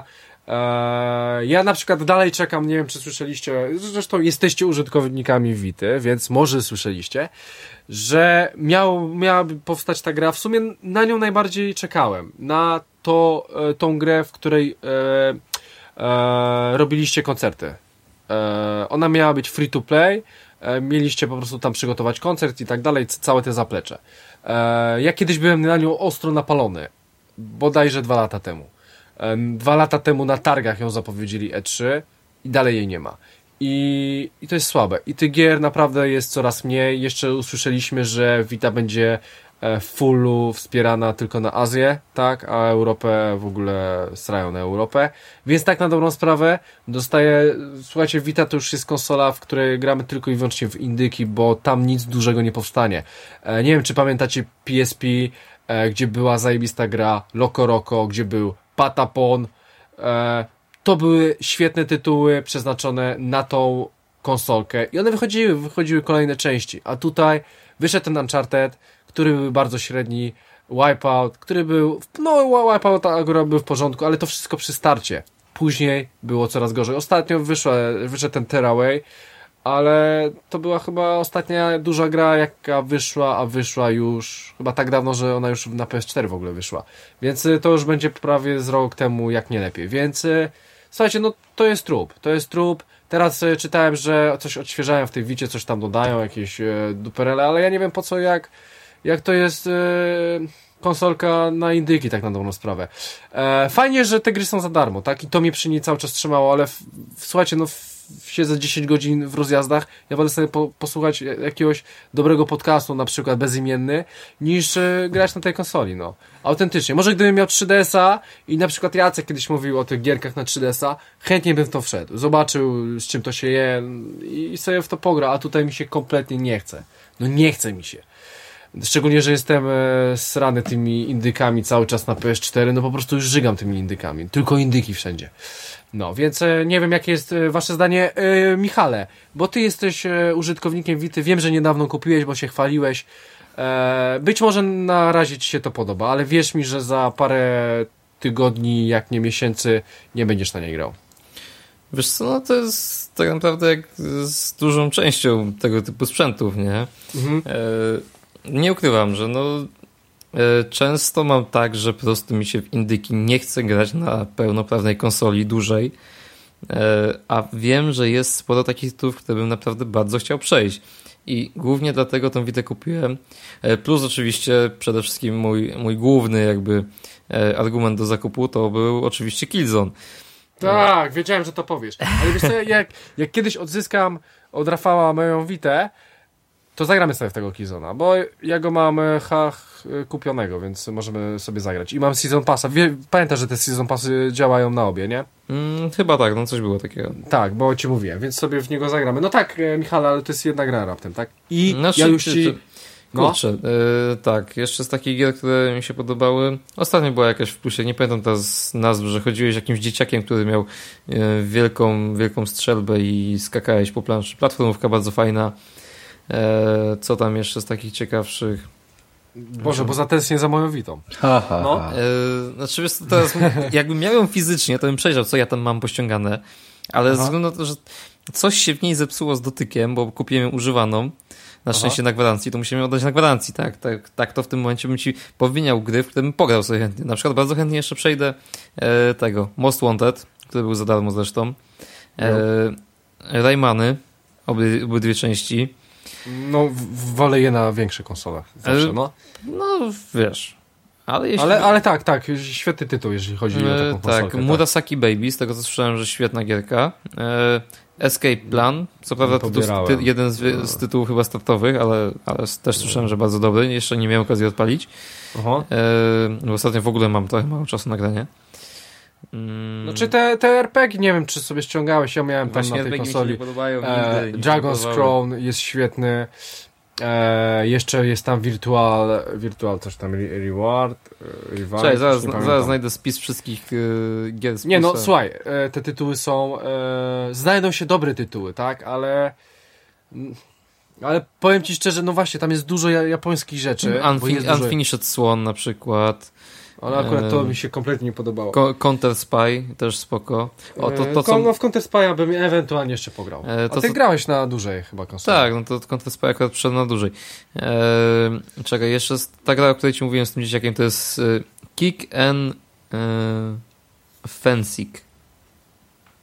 E, ja na przykład dalej czekam, nie wiem czy słyszeliście, zresztą jesteście użytkownikami Vity, więc może słyszeliście, że miał, miałaby powstać ta gra, w sumie na nią najbardziej czekałem, na to, e, tą grę, w której e, e, robiliście koncerty. Ona miała być free to play, e, mieliście po prostu tam przygotować koncert i tak dalej, c- całe te zaplecze. E, ja kiedyś byłem na nią ostro napalony, bodajże dwa lata temu. E, dwa lata temu na targach ją zapowiedzieli E trzy i dalej jej nie ma. I, I to jest słabe. I tych gier naprawdę jest coraz mniej. Jeszcze usłyszeliśmy, że Vita będzie w fullu wspierana tylko na Azję, tak, a Europę w ogóle strają na Europę. Więc tak na dobrą sprawę dostaję, słuchajcie, Vita to już jest konsola, w której gramy tylko i wyłącznie w indyki, bo tam nic dużego nie powstanie. E, nie wiem, czy pamiętacie P S P, e, gdzie była zajebista gra Loco Roco, gdzie był Patapon. E, to były świetne tytuły przeznaczone na tą konsolkę i one wychodziły, wychodziły kolejne części, a tutaj wyszedł ten Uncharted, który był bardzo średni, Wipeout, który był, no Wipeout akurat był w porządku, ale to wszystko przy starcie. Później było coraz gorzej. Ostatnio wyszła, wyszedł ten Tearaway, ale to była chyba ostatnia duża gra, jaka wyszła, a wyszła już chyba tak dawno, że ona już na P S cztery w ogóle wyszła. Więc to już będzie prawie z rok temu, jak nie lepiej. Więc słuchajcie, no to jest trup, to jest trup. Teraz czytałem, że coś odświeżają w tej Wicie, coś tam dodają, jakieś duperele, ale ja nie wiem po co, jak jak to jest e, konsolka na indyki, tak na dobrą sprawę. E, fajnie, że te gry są za darmo, tak? I to mnie przy niej cały czas trzymało, ale w, w, słuchajcie, no w, siedzę dziesięć godzin w rozjazdach, ja wolę sobie po, posłuchać jakiegoś dobrego podcastu, na przykład bezimienny, niż e, grać na tej konsoli, no. Autentycznie. Może gdybym miał trzy D S a i na przykład Jacek kiedyś mówił o tych gierkach na trzy D S a, chętnie bym w to wszedł. Zobaczył, z czym to się je i, i sobie w to pogra, a tutaj mi się kompletnie nie chce. No nie chce mi się. Szczególnie, że jestem e, srany tymi indykami cały czas na P S cztery, no po prostu już żygam tymi indykami. Tylko indyki wszędzie. No, więc e, nie wiem, jakie jest e, wasze zdanie. E, Michale, bo ty jesteś e, użytkownikiem Vity, wiem, że niedawno kupiłeś, bo się chwaliłeś. E, być może na razie ci się to podoba, ale wierz mi, że za parę tygodni, jak nie miesięcy, nie będziesz na niej grał. Wiesz co, no to jest tak naprawdę jak z dużą częścią tego typu sprzętów, nie? Mhm. E, Nie ukrywam, że no e, często mam tak, że po prostu mi się w indyki nie chce grać na pełnoprawnej konsoli dłużej, e, a wiem, że jest sporo takich tytułów, które bym naprawdę bardzo chciał przejść i głównie dlatego tą Vitę kupiłem, e, plus oczywiście przede wszystkim mój, mój główny jakby e, argument do zakupu to był oczywiście Killzone. Tak, wiedziałem, że to powiesz, ale wiesz co, jak, jak kiedyś odzyskam od Rafała moją Vitę, to zagramy sobie w tego Killzona, bo ja go mam ha, kupionego, więc możemy sobie zagrać. I mam Season Passa. Wie, pamiętasz, że te Season Passy działają na obie, nie? Mm, chyba tak, no coś było takiego. Tak, bo ci mówiłem, więc sobie w niego zagramy. No tak, Michale, ale to jest jedna gra raptem, tak? I znaczy, ja już ci... No. Kurczę, yy, tak, jeszcze z takich gier, które mi się podobały, ostatnio była jakaś w plusie, nie pamiętam teraz nazw, że chodziłeś jakimś dzieciakiem, który miał yy, wielką, wielką strzelbę i skakałeś po planszy. Platformówka bardzo fajna. E, co tam jeszcze z takich ciekawszych? Boże, bo zatęsknię za moją Vitą. Ha, ha, no. ha. E, znaczy wiesz, teraz jakbym miał ją fizycznie, to bym przejrzał, co ja tam mam pościągane, ale Aha. ze względu na to, że coś się w niej zepsuło z dotykiem, bo kupiłem ją używaną, na szczęście Aha. na gwarancji, to musimy ją oddać na gwarancji, tak? Tak, tak to w tym momencie bym ci powiniał gry, w którym bym pograł sobie chętnie. Na przykład bardzo chętnie jeszcze przejdę e, tego, Most Wanted, który był za darmo zresztą, e, Raymany, obydwie części. No, wolę je na większych konsolach. Zawsze, no. No, wiesz. Ale, jeśli... ale, ale tak, tak. Świetny tytuł, jeżeli chodzi e, o taką konsolkę. Tak, Murasaki Baby, z tego co słyszałem, że świetna gierka. E, Escape Plan, co prawda tytuł, ty, jeden z, z tytułów chyba startowych, ale, ale też słyszałem, że bardzo dobry. Jeszcze nie miałem okazji odpalić. Aha. E, ostatnio w ogóle mam trochę mało czasu na granie. Mm. No czy te, te er pe gie, nie wiem czy sobie ściągałeś, ja miałem tam Właśnie na tej konsoli. Mi się nie podobają, e, nigdy, Dragon's Crown jest świetny. E, jeszcze jest tam Virtual, Virtual coś tam Reward. Revive, Cześć, zaraz, zaraz znajdę spis wszystkich e, gier. Nie no, słuchaj, e, te tytuły są, e, znajdą się dobre tytuły, tak, ale ale powiem ci szczerze, no właśnie, tam jest dużo japońskich rzeczy. Unfin- Unfinished Swan na przykład. Ale akurat to mi się kompletnie nie podobało. Counter Spy też spoko. O, to, to, co... No w Counter Spy'a bym ewentualnie jeszcze pograł. E, to, A ty co... grałeś na dłużej chyba konsolę. Tak, no to Counter Spy akurat przyszedł na dłużej. E, czekaj, jeszcze ta gra, o której ci mówiłem z tym dzieciakiem, to jest e, Kick and e, Fencing.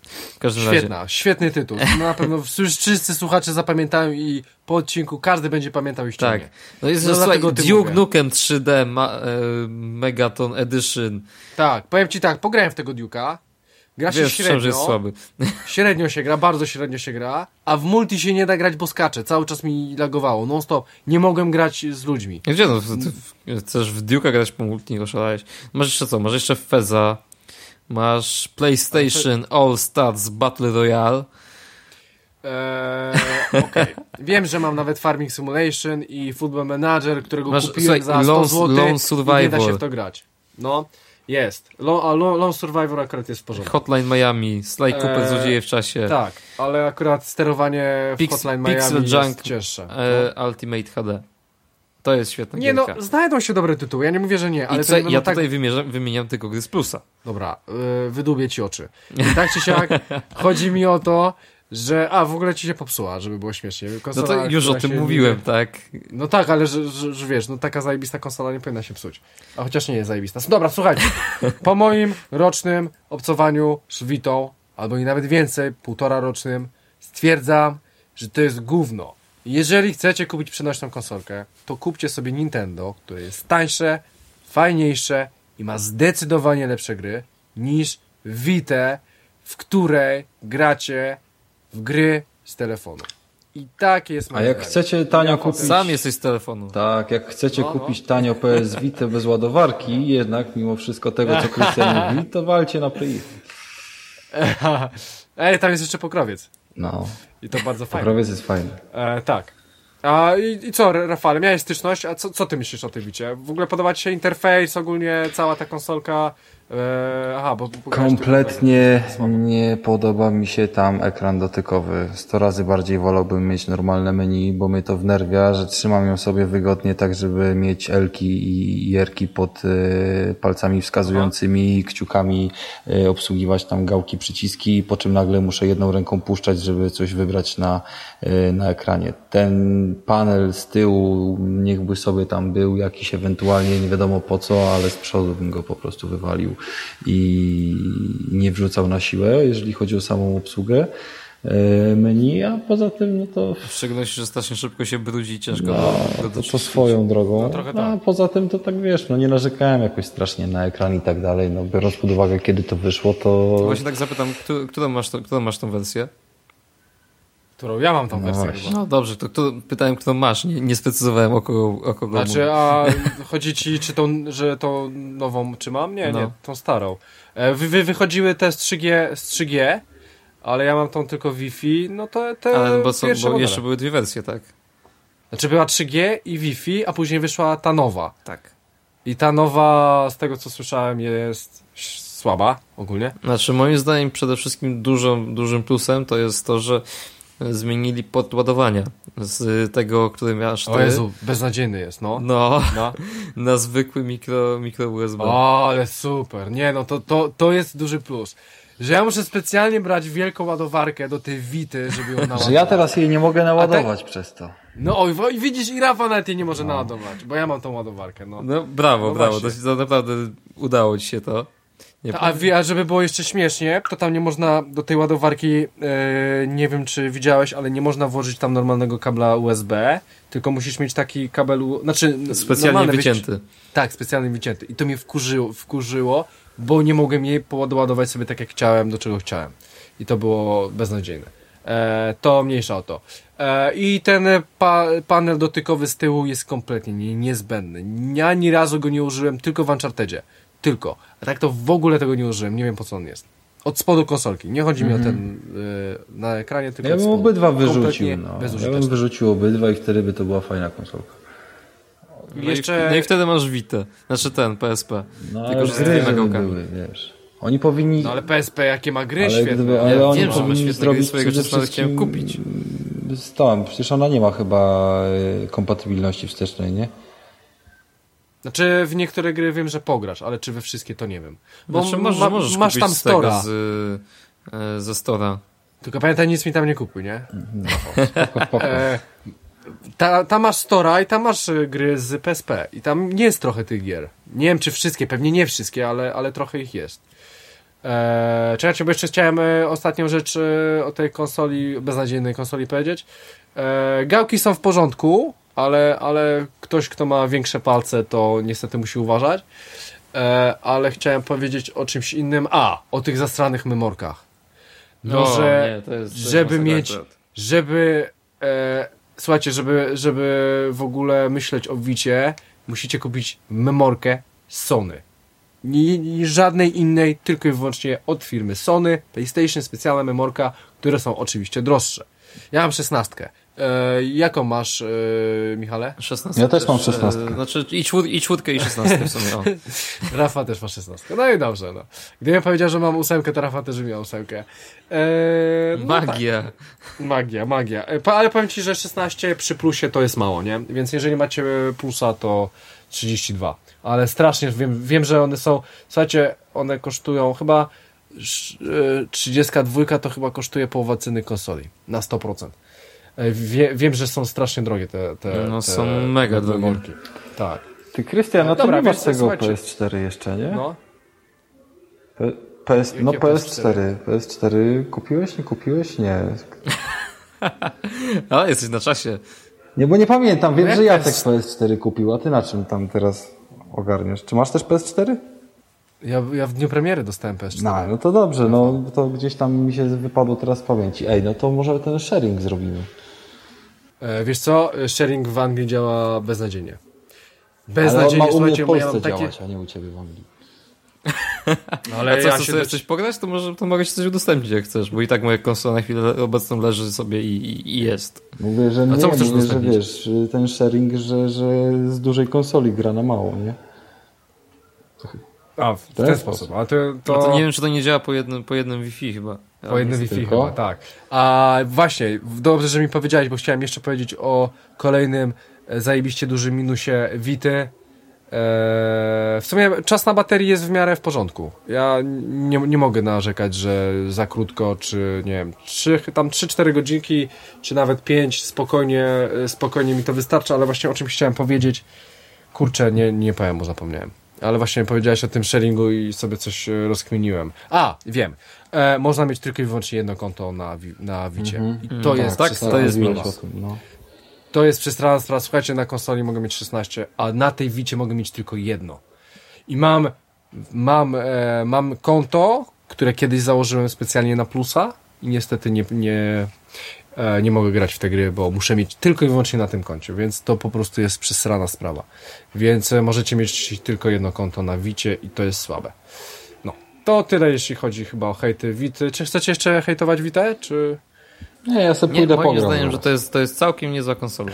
każdym Świetna, razie. świetny tytuł. No na pewno wszyscy słuchacze zapamiętają i po odcinku każdy będzie pamiętał i ściągnie. Tak. No jest, No że słuchaj, dlatego ty Duke mówię. Nukem trzy D ma, e, Megaton Edition. Tak, powiem ci tak, pograłem w tego Duke'a. Gra się Wiesz, średnio. że jest słaby. Średnio się gra, bardzo średnio się gra, a w multi się nie da grać, bo skacze. Cały czas mi lagowało, non stop. Nie mogłem grać z ludźmi. Gdzie no? Ty chcesz w Duke'a grać po multi, nie oszalałeś. Masz jeszcze co? Masz jeszcze Feza. Masz PlayStation All Stars Battle Royale. Eee, Okej. Wiem, że mam nawet Farming Simulation i Football Manager, którego Masz, kupiłem słuchaj, za sto Lone- złotych Lone i nie da Survivor. się w to grać. No, jest. Lone, a Lone, Lone Survivor akurat jest w porządku. Hotline Miami. Sly Cooper, Eee, Złodzieje w czasie. Tak, ale akurat sterowanie w Pix- Hotline Pixel Miami Junk, jest cięższe. E, Ultimate H D. To jest świetna Nie no, gierka. znajdą się dobre tytuły, ja nie mówię, że nie, ale I to co, nie będą ja tak... tutaj wymierzam, wymieniam tylko gry z plusa. Dobra, yy, wydubię ci oczy. I tak czy siak, chodzi mi o to, że... A, w ogóle ci się popsuła, żeby było śmiesznie. Konsola, No to już o która tym się mówiłem, nie... tak? No tak, ale że, że, że wiesz, no taka zajebista konsola nie powinna się psuć. A chociaż nie jest zajebista. Dobra, słuchajcie, po moim rocznym obcowaniu z Vitą, albo i nawet więcej, półtora rocznym, stwierdzam, że to jest gówno. Jeżeli chcecie kupić przenośną konsolkę, to kupcie sobie Nintendo, które jest tańsze, fajniejsze i ma zdecydowanie lepsze gry niż Vita, w której gracie w gry z telefonu. I takie jest A moje jak zdanie. chcecie tanio Ja kupić... Sam jesteś z telefonu. Tak, jak chcecie No, no. kupić tanio P S Vita bez ładowarki, jednak mimo wszystko tego, co Krystian mówi, to walcie na Play. Ej, tam jest jeszcze Pokrowiec. No, I to bardzo fajne. pokrowiec jest fajny. E, tak. A i, i co, Rafale, miałeś styczność, a co, co ty myślisz o tej Wicie? W ogóle podoba ci się interfejs, ogólnie cała ta konsolka? E, aha, bo... bo Kompletnie Słabo. nie podoba mi się tam ekran dotykowy. Sto razy bardziej wolałbym mieć normalne menu, bo mnie to wnerwia, że trzymam ją sobie wygodnie tak, żeby mieć L-ki i jerki pod y, palcami wskazującymi, Aha. kciukami y, obsługiwać tam gałki, przyciski, po czym nagle muszę jedną ręką puszczać, żeby coś wybrać na, y, na ekranie. Ten panel z tyłu niechby sobie tam był jakiś ewentualnie, nie wiadomo po co, ale z przodu bym go po prostu wywalił i nie wrzucał na siłę, jeżeli chodzi o samą obsługę menu, a poza tym no to... W szczególności, że strasznie szybko się brudzi i ciężko No, go to, to swoją drogą. No, trochę tak. A poza tym to tak wiesz, no nie narzekałem jakoś strasznie na ekran i tak dalej, no biorąc pod uwagę kiedy to wyszło, to... Właśnie tak zapytam, któ- którą masz, to, którą masz tą wersję? Którą ja mam tą No wersję właśnie. chyba. No dobrze, to kto, pytałem, którą masz, nie, nie sprecyzowałem o kogo, o kogo Znaczy, mówię. a chodzi ci, czy tą, że tą nową, czy mam? Nie, No. nie, tą starą. E, wy, wy wychodziły te z trzy G, z trzy G, ale ja mam tą tylko Wi-Fi, no to te Ale bo, są, pierwsze bo modele. jeszcze były dwie wersje, tak? Znaczy była trzy G i Wi-Fi, a później wyszła ta nowa. Tak. I ta nowa, z tego co słyszałem, jest słaba ogólnie. Znaczy moim zdaniem przede wszystkim dużą, dużym plusem to jest to, że zmienili port ładowania z tego, który miałeś O Jezu, beznadziejny jest, no. No, no. na zwykły mikro, mikro U S B. O, ale super. Nie, no to, to, to jest duży plus. Że ja muszę specjalnie brać wielką ładowarkę do tej Wity, żeby ją naładować. Że ja teraz jej nie mogę naładować przez to. No oj, wo- i widzisz, i Rafa nawet jej nie może naładować, bo ja mam tą ładowarkę, no. No brawo, No brawo, to, właśnie. się- to naprawdę udało ci się to. Nie Ta, a, wi- a żeby było jeszcze śmiesznie, to tam nie można do tej ładowarki, e, nie wiem czy widziałeś, ale nie można włożyć tam normalnego kabla U S B, tylko musisz mieć taki kabel, u- znaczy Specjalnie normalny wycięty. wyci- Tak, specjalnie wycięty. I to mnie wkurzyło, wkurzyło, bo nie mogłem jej poładować sobie tak jak chciałem, do czego chciałem. I to było beznadziejne. E, to mniejsza o to. E, I ten pa, panel dotykowy z tyłu jest kompletnie nie, niezbędny. Ja ani razu go nie użyłem, tylko w Unchartedzie. Tylko. A tak to w ogóle tego nie użyłem. Nie wiem po co on jest. Od spodu konsolki. Nie chodzi mi o ten y, na ekranie, tylko Ja od bym spodu. obydwa Kompletnie wyrzucił, no. Ja bezużyteczny. bym wyrzucił obydwa i wtedy by to była fajna konsolka. No, Jeszcze- i, no i wtedy masz Vita, znaczy ten, P S P. No Tylko, ale że z gry, tymi żeby gałkami. były, wiesz. Oni powinni... No ale P S P jakie ma gry ale świetne. gdyby, ale Ja oni wiem, że ma powinni świetne gry, zrobić swojego przede czasu nawet chciałem wszystkim kupić. z tą, przecież ona nie ma chyba y, kompatybilności wstecznej, nie? Znaczy w niektóre gry wiem, że pograsz, ale czy we wszystkie to nie wiem. Bo Znaczy, może, ma, możesz masz kupić tam z tego, stora. z, e, ze stora. Tylko pamiętaj, nic mi tam nie kupuj, nie? Spoko, spoko. E, ta, tam masz stora i tam masz y, gry z P S P. I tam nie jest trochę tych gier. Nie wiem czy wszystkie, pewnie nie wszystkie, ale, ale trochę ich jest. Eee, czekajcie, bo jeszcze chciałem e, ostatnią rzecz e, o tej konsoli, beznadziejnej konsoli powiedzieć. Eee, gałki są w porządku, ale, ale ktoś, kto ma większe palce, to niestety musi uważać. Eee, ale chciałem powiedzieć o czymś innym. A, o tych zastranych memorkach. No, no że nie, to jest, to żeby jest mieć, akurat. żeby e, słuchajcie, żeby, żeby w ogóle myśleć o Vicie, musicie kupić memorkę Sony. Nie, nie żadnej innej, tylko i wyłącznie od firmy Sony, PlayStation, specjalna memorka, które są oczywiście droższe. Ja mam szesnastkę. E, jaką masz, e, Michale? szesnastkę Ja też mam szesnastkę. E, znaczy i, czwór, i czwórkę i szesnastkę w sumie. O. Rafa też ma szesnastkę. No i dobrze, no. Gdybym powiedział, że mam ósemkę, to Rafa też by miał ósemkę. E, no Magia. Tak. Magia, magia. E, pa- ale powiem Ci, że szesnaście przy plusie to jest mało, nie? Więc jeżeli macie plusa, to trzydzieści dwa. Ale strasznie, wiem, wiem, że one są, słuchajcie, one kosztują chyba trzydzieści dwa to chyba kosztuje połowę ceny konsoli. Na sto procent. Wie, wiem, że są strasznie drogie te, te No te, są mega te drogie. memorki. Tak. Ty, Krystian, no to Dobra, nie masz więc tego słuchajcie. P S cztery jeszcze, nie? No. P- PS, no Jakie P S cztery. P S cztery kupiłeś, nie kupiłeś? Nie. Ale jesteś na czasie. Nie, bo nie pamiętam. Wiem, Jak że P S Jacek P S cztery kupił, a ty na czym tam teraz ogarniasz? Czy masz też P S cztery? Ja, ja w dniu premiery dostałem P S cztery. No, no to dobrze, no to gdzieś tam mi się wypadło teraz z pamięci. Ej, no to może ten sharing zrobimy. E, wiesz co? Sharing w Anglii działa beznadziejnie. Ale on ma Beznadziejnie, u mnie słuchajcie, w bo ja Polsce mam takie... działać, a nie u ciebie w Anglii. Ale A co, ja chcesz się sobie do- coś pograć, to, może, to mogę ci coś udostępnić jak chcesz, bo i tak moja konsola na chwilę obecną leży sobie i, i, i jest. Mówię, że nie, co chcesz mówię, że udostępnić? wiesz, ten sharing, że, że z dużej konsoli gra na mało, nie? A, w ten, ten sposób. sposób. A to, to... No to nie wiem, czy to nie działa po jednym, po jednym Wi-Fi chyba. Po jednym Jest Wi-Fi tylko? chyba, tak. A właśnie, dobrze, że mi powiedziałeś, bo chciałem jeszcze powiedzieć o kolejnym e, zajebiście dużym minusie Vity. E, w sumie czas na baterii jest w miarę w porządku. Ja nie, nie mogę narzekać, że za krótko, czy nie wiem, trzy, tam trzy cztery godzinki, czy nawet pięć spokojnie, e, spokojnie mi to wystarcza, ale właśnie o czymś chciałem powiedzieć. Kurczę, nie, nie powiem, bo zapomniałem. Ale właśnie powiedziałeś o tym sharingu i sobie coś e, rozkminiłem. A, wiem. E, można mieć tylko i wyłącznie jedno konto na, wi- na Vicie. I to Mm, jest tak, przesrana to jest sprawa. minus. o tym, no. To jest przesrana sprawa. Słuchajcie, na konsoli mogę mieć szesnaście, a na tej Vicie mogę mieć tylko jedno. I mam mam, e, mam konto, które kiedyś założyłem specjalnie na plusa i niestety nie, nie, e, nie mogę grać w te gry, bo muszę mieć tylko i wyłącznie na tym koncie, więc to po prostu jest przesrana sprawa. Więc e, możecie mieć tylko jedno konto na Vicie i to jest słabe. No, to tyle jeśli chodzi chyba o hejty Vity. Czy chcecie jeszcze hejtować Vitę, czy... Nie, ja sobie Nie, pójdę moim pogram. zdaniem, że zaraz. to jest, to jest całkiem niezła konsola.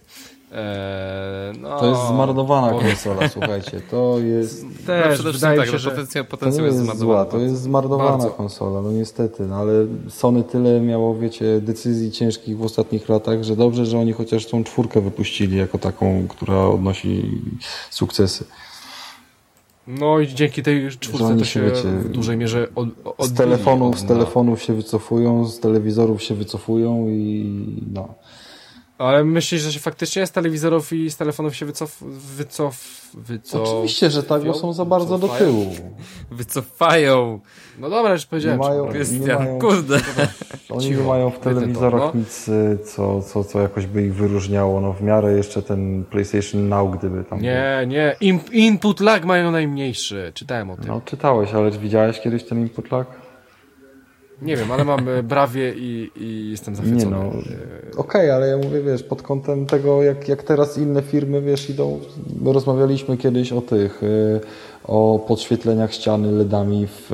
Eee, no, To jest zmarnowana powiem- konsola, słuchajcie. To jest, No, Też, przede wszystkim wydaje tak, się, że że... potencjał, to potencjał nie jest jest zła, zmarnowany. to jest zmarnowana Bardzo. konsola, no niestety. No, ale Sony tyle miało, wiecie, decyzji ciężkich w ostatnich latach, że dobrze, że oni chociaż tą czwórkę wypuścili jako taką, która odnosi sukcesy. No i dzięki tej Że czwórce oni to się, się wiecie, w dużej mierze od, Z odbili telefonów, od z dna. telefonów się wycofują, z telewizorów się wycofują i no. Ale myślisz, że się faktycznie z telewizorów i z telefonów się wycof... wycof... wycof... Oczywiście, że tak, bo są za bardzo do wycofają? tyłu. Wycofają. No dobra, już powiedziałem. Nie mają- przepraszam. nie Krystian, mają- kurde. Oni Cicho, nie mają w wytnę to, telewizorach no. nic, y, co, co, co jakoś by ich wyróżniało. No w miarę jeszcze ten PlayStation Now, gdyby tam... Nie, nie. In, input lag mają najmniejszy. Czytałem o tym. No czytałeś, ale widziałeś kiedyś ten input lag? Nie wiem, ale mam e, brawie i, i jestem zachwycony. Nie no. E, Okej, ale ja mówię, wiesz, pod kątem tego, jak, jak teraz inne firmy, wiesz, idą... My rozmawialiśmy kiedyś o tych, y, o podświetleniach ściany LEDami w, y,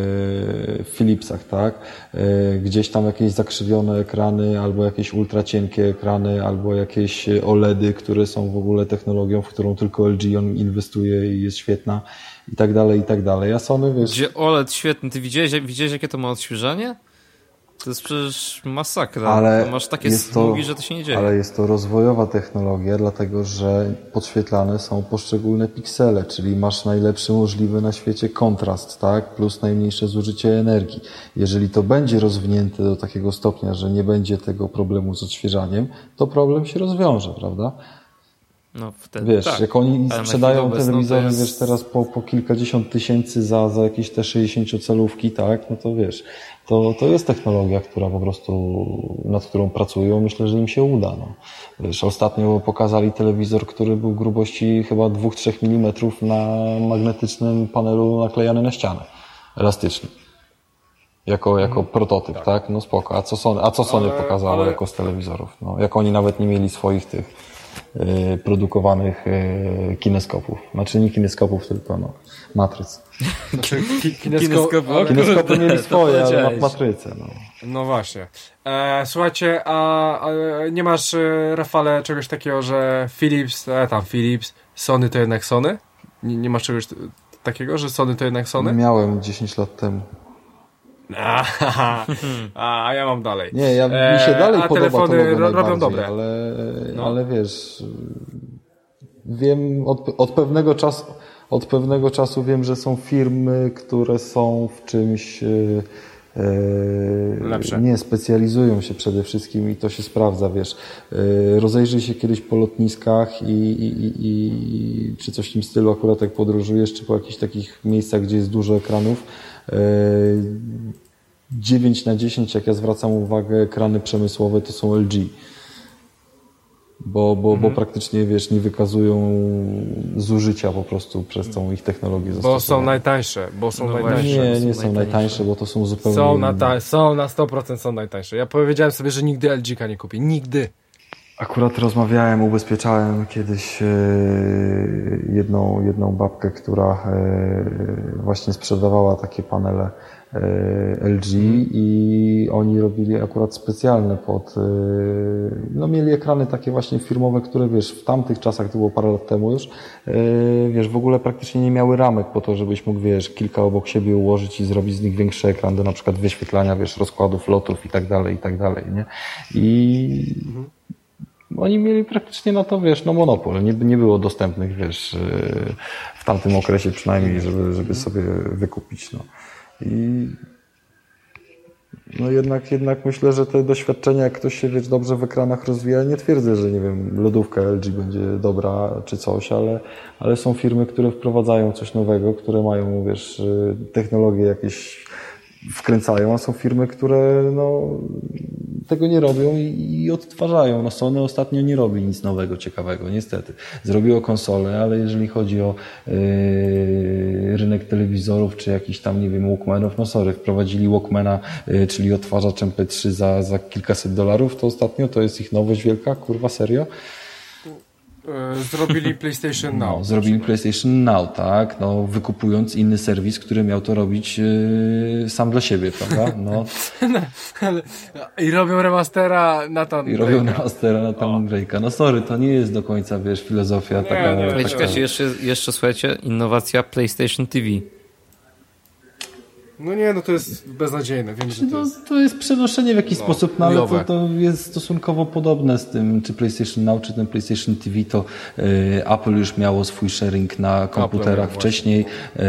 w Philipsach, tak? Y, gdzieś tam jakieś zakrzywione ekrany, albo jakieś ultracienkie ekrany, albo jakieś OLEDy, które są w ogóle technologią, w którą tylko L G on inwestuje i jest świetna, i tak dalej, i tak dalej. A Sony, wiesz... Gdzie O L E D świetny. Ty widziałeś, widziałeś jakie to ma odświeżanie? To jest przecież masakra. Ale To masz takie jest to- smugi, że to się nie dzieje. Ale jest to rozwojowa technologia, dlatego że podświetlane są poszczególne piksele, czyli masz najlepszy możliwy na świecie kontrast, tak? Plus najmniejsze zużycie energii. Jeżeli to będzie rozwinięte do takiego stopnia, że nie będzie tego problemu z odświeżaniem, to problem się rozwiąże, prawda? No, wtedy, wiesz, tak. jak oni Ale sprzedają telewizory, jest... wiesz, teraz po, po kilkadziesiąt tysięcy za, za jakieś te sześćdziesięciocalówki, tak, no to wiesz, to, to jest technologia, która po prostu, nad którą pracują, myślę, że im się uda, no. Wiesz, ostatnio pokazali telewizor, który był grubości chyba dwa do trzech milimetrów na magnetycznym panelu naklejany na ścianę, elastyczny. Jako, jako hmm. prototyp, tak. tak? No spoko. A co Sony, a co Sony ale, pokazało ale... jako z telewizorów? No, jak oni nawet nie mieli swoich tych y, produkowanych y, kineskopów. Znaczy nie kineskopów, tylko no, matryc. Znaczy, ki, kinesko... kineskopy, ale... kineskopy mieli swoje, ale ma, matryce. No, no właśnie. E, słuchajcie, a, a nie masz, Rafale, czegoś takiego, że Philips, e, tam Philips, Sony to jednak Sony? Nie, nie masz czegoś takiego, że Sony to jednak Sony? Miałem dziesięć lat temu. A, a ja mam dalej. Nie, ja, mi się dalej a podoba telefony to robią dobre. Ale, no. ale wiesz, wiem od, od pewnego czasu od pewnego czasu wiem, że są firmy, które są w czymś e, nie specjalizują się przede wszystkim i to się sprawdza, wiesz. E, rozejrzyj się kiedyś po lotniskach i, i, i, i czy coś w tym stylu, akurat jak podróżujesz, czy po jakichś takich miejscach, gdzie jest dużo ekranów. dziewięć na dziesięć, jak ja zwracam uwagę, ekrany przemysłowe to są L G. Bo, bo, mhm. bo praktycznie, wiesz, nie wykazują zużycia po prostu przez całą ich technologię zastosowaną. Bo są najtańsze, bo są no najtańsze. Nie, nie są, są najtańsze, bo to są zupełnie... Są na, ta- są na sto procent są najtańsze. Ja powiedziałem sobie, że nigdy L G-ka nie kupię. Nigdy. Akurat rozmawiałem, ubezpieczałem kiedyś jedną, jedną babkę, która właśnie sprzedawała takie panele L G i oni robili akurat specjalne pod, no mieli ekrany takie właśnie firmowe, które wiesz, w tamtych czasach, to było parę lat temu już, wiesz, w ogóle praktycznie nie miały ramek po to, żebyś mógł, wiesz, kilka obok siebie ułożyć i zrobić z nich większy ekran do na przykład wyświetlania, wiesz, rozkładów lotów i tak dalej, i tak dalej, nie? I mhm. Oni mieli praktycznie na to, wiesz, no monopol. Nie, nie było dostępnych, wiesz, w tamtym okresie przynajmniej, żeby, żeby sobie wykupić, no. I no jednak, jednak myślę, że te doświadczenia, jak ktoś się, wiesz, dobrze w ekranach rozwija, nie twierdzę, że nie wiem, lodówka L G będzie dobra czy coś, ale, ale są firmy, które wprowadzają coś nowego, które mają, wiesz, technologie jakieś wkręcają, a są firmy, które no, tego nie robią i, i odtwarzają. No Sony ostatnio nie robi nic nowego, ciekawego, niestety. Zrobiło konsolę, ale jeżeli chodzi o yy, rynek telewizorów, czy jakiś tam, nie wiem, Walkmanów, no sorry, wprowadzili Walkmana, yy, czyli odtwarzacz M P trzy za, za kilkaset dolarów, to ostatnio to jest ich nowość wielka, kurwa, serio? Zrobili PlayStation Now. No, zrobili PlayStation Now, tak, no, wykupując inny serwis, który miał to robić yy, sam dla siebie, prawda? No. I robią remastera na Nathan I robią remastera na Nathan Drake'a. No sorry, to nie jest do końca, wiesz, filozofia nie, taka... Nie, nie, czekajcie, jeszcze, jeszcze słuchajcie, innowacja PlayStation T V. No nie, no to jest beznadziejne. Wiem, że to, no, jest... to jest przenoszenie w jakiś no, sposób, no ale to, to jest stosunkowo podobne z tym, czy PlayStation Now, czy ten PlayStation T V, to y, Apple już miało swój sharing na komputerach wcześniej.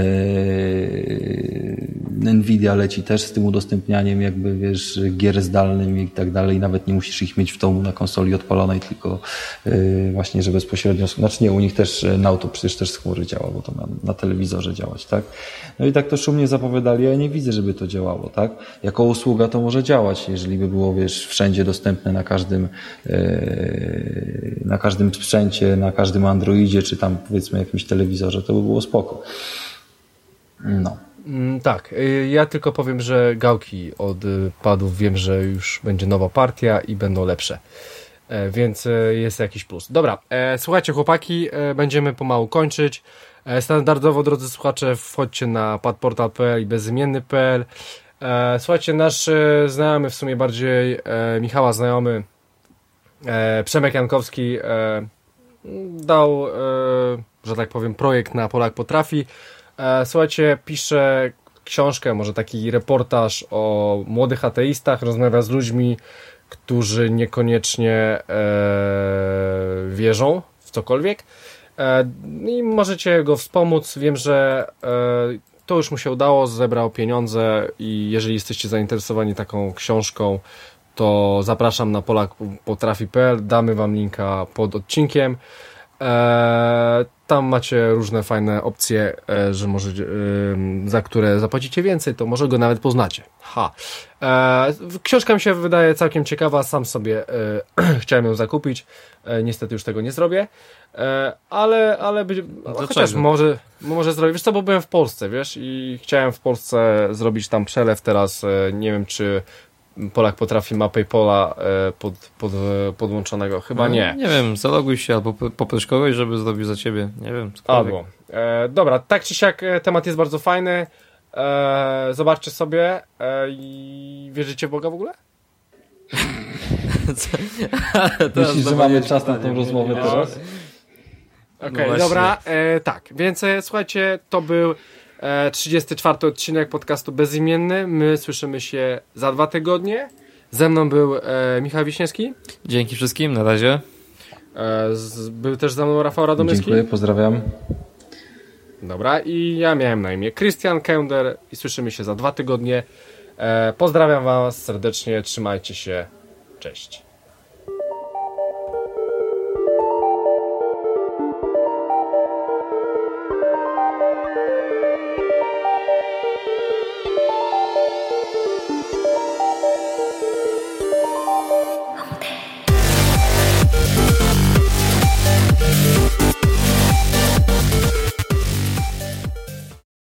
Y, Nvidia leci też z tym udostępnianiem jakby, wiesz, gier zdalnym i tak dalej. Nawet nie musisz ich mieć w domu na konsoli odpalonej, tylko y, właśnie, że bezpośrednio, znaczy nie, u nich też Now to przecież też z chmury działa, bo to ma na telewizorze działać, tak? No i tak to szumnie zapowiadali, ja nie widzę, żeby to działało, tak? Jako usługa to może działać, jeżeli by było, wiesz, wszędzie dostępne na każdym yy, na każdym sprzęcie, na każdym Androidzie, czy tam powiedzmy jakimś telewizorze, to by było spoko. No. Mm, tak, ja tylko powiem, że gałki od padów wiem, że już będzie nowa partia i będą lepsze. E, więc jest jakiś plus. Dobra, e, słuchajcie chłopaki, e, będziemy pomału kończyć. Standardowo, drodzy słuchacze, wchodźcie na padportal kropka p l i bezimienny kropka p l. E, słuchajcie, nasz e, znajomy, w sumie bardziej e, Michała znajomy, e, Przemek Jankowski e, dał, e, że tak powiem, projekt na Polak Potrafi. E, słuchajcie, pisze książkę, może taki reportaż o młodych ateistach, rozmawia z ludźmi, którzy niekoniecznie e, wierzą w cokolwiek. I możecie go wspomóc. Wiem, że to już mu się udało, zebrał pieniądze i jeżeli jesteście zainteresowani taką książką, to zapraszam na polak potrafi kropka p l, damy wam linka pod odcinkiem. E, tam macie różne fajne opcje, e, że może, e, za które zapłacicie więcej, to może go nawet poznacie. Ha. E, książka mi się wydaje całkiem ciekawa, sam sobie e, chciałem ją zakupić, e, niestety już tego nie zrobię, e, ale, ale być, chociaż może, może zrobię, wiesz co, bo byłem w Polsce, wiesz, i chciałem w Polsce zrobić tam przelew teraz, e, nie wiem czy Polak potrafi ma PayPala e, pod, pod, podłączonego. Chyba no, nie. Nie wiem, zaloguj się albo poproś kogoś, żeby zrobił za ciebie. Nie wiem. Albo. E, dobra, tak czy siak e, temat jest bardzo fajny. E, zobaczcie sobie e, i wierzycie w Boga w ogóle? Myślisz, że mamy czas na tą rozmowę no. teraz? Okej, okay, no dobra, e, tak. Więc e, słuchajcie, to był e, trzydziesty czwarty odcinek podcastu Bezimienny. My słyszymy się za dwa tygodnie. Ze mną był e, Michał Wiśniewski. Dzięki wszystkim, na razie. E, z, był też ze mną Rafał Radomyski. Dziękuję, pozdrawiam. Dobra, i ja miałem na imię Christian Kender i słyszymy się za dwa tygodnie. E, pozdrawiam was serdecznie, trzymajcie się, cześć.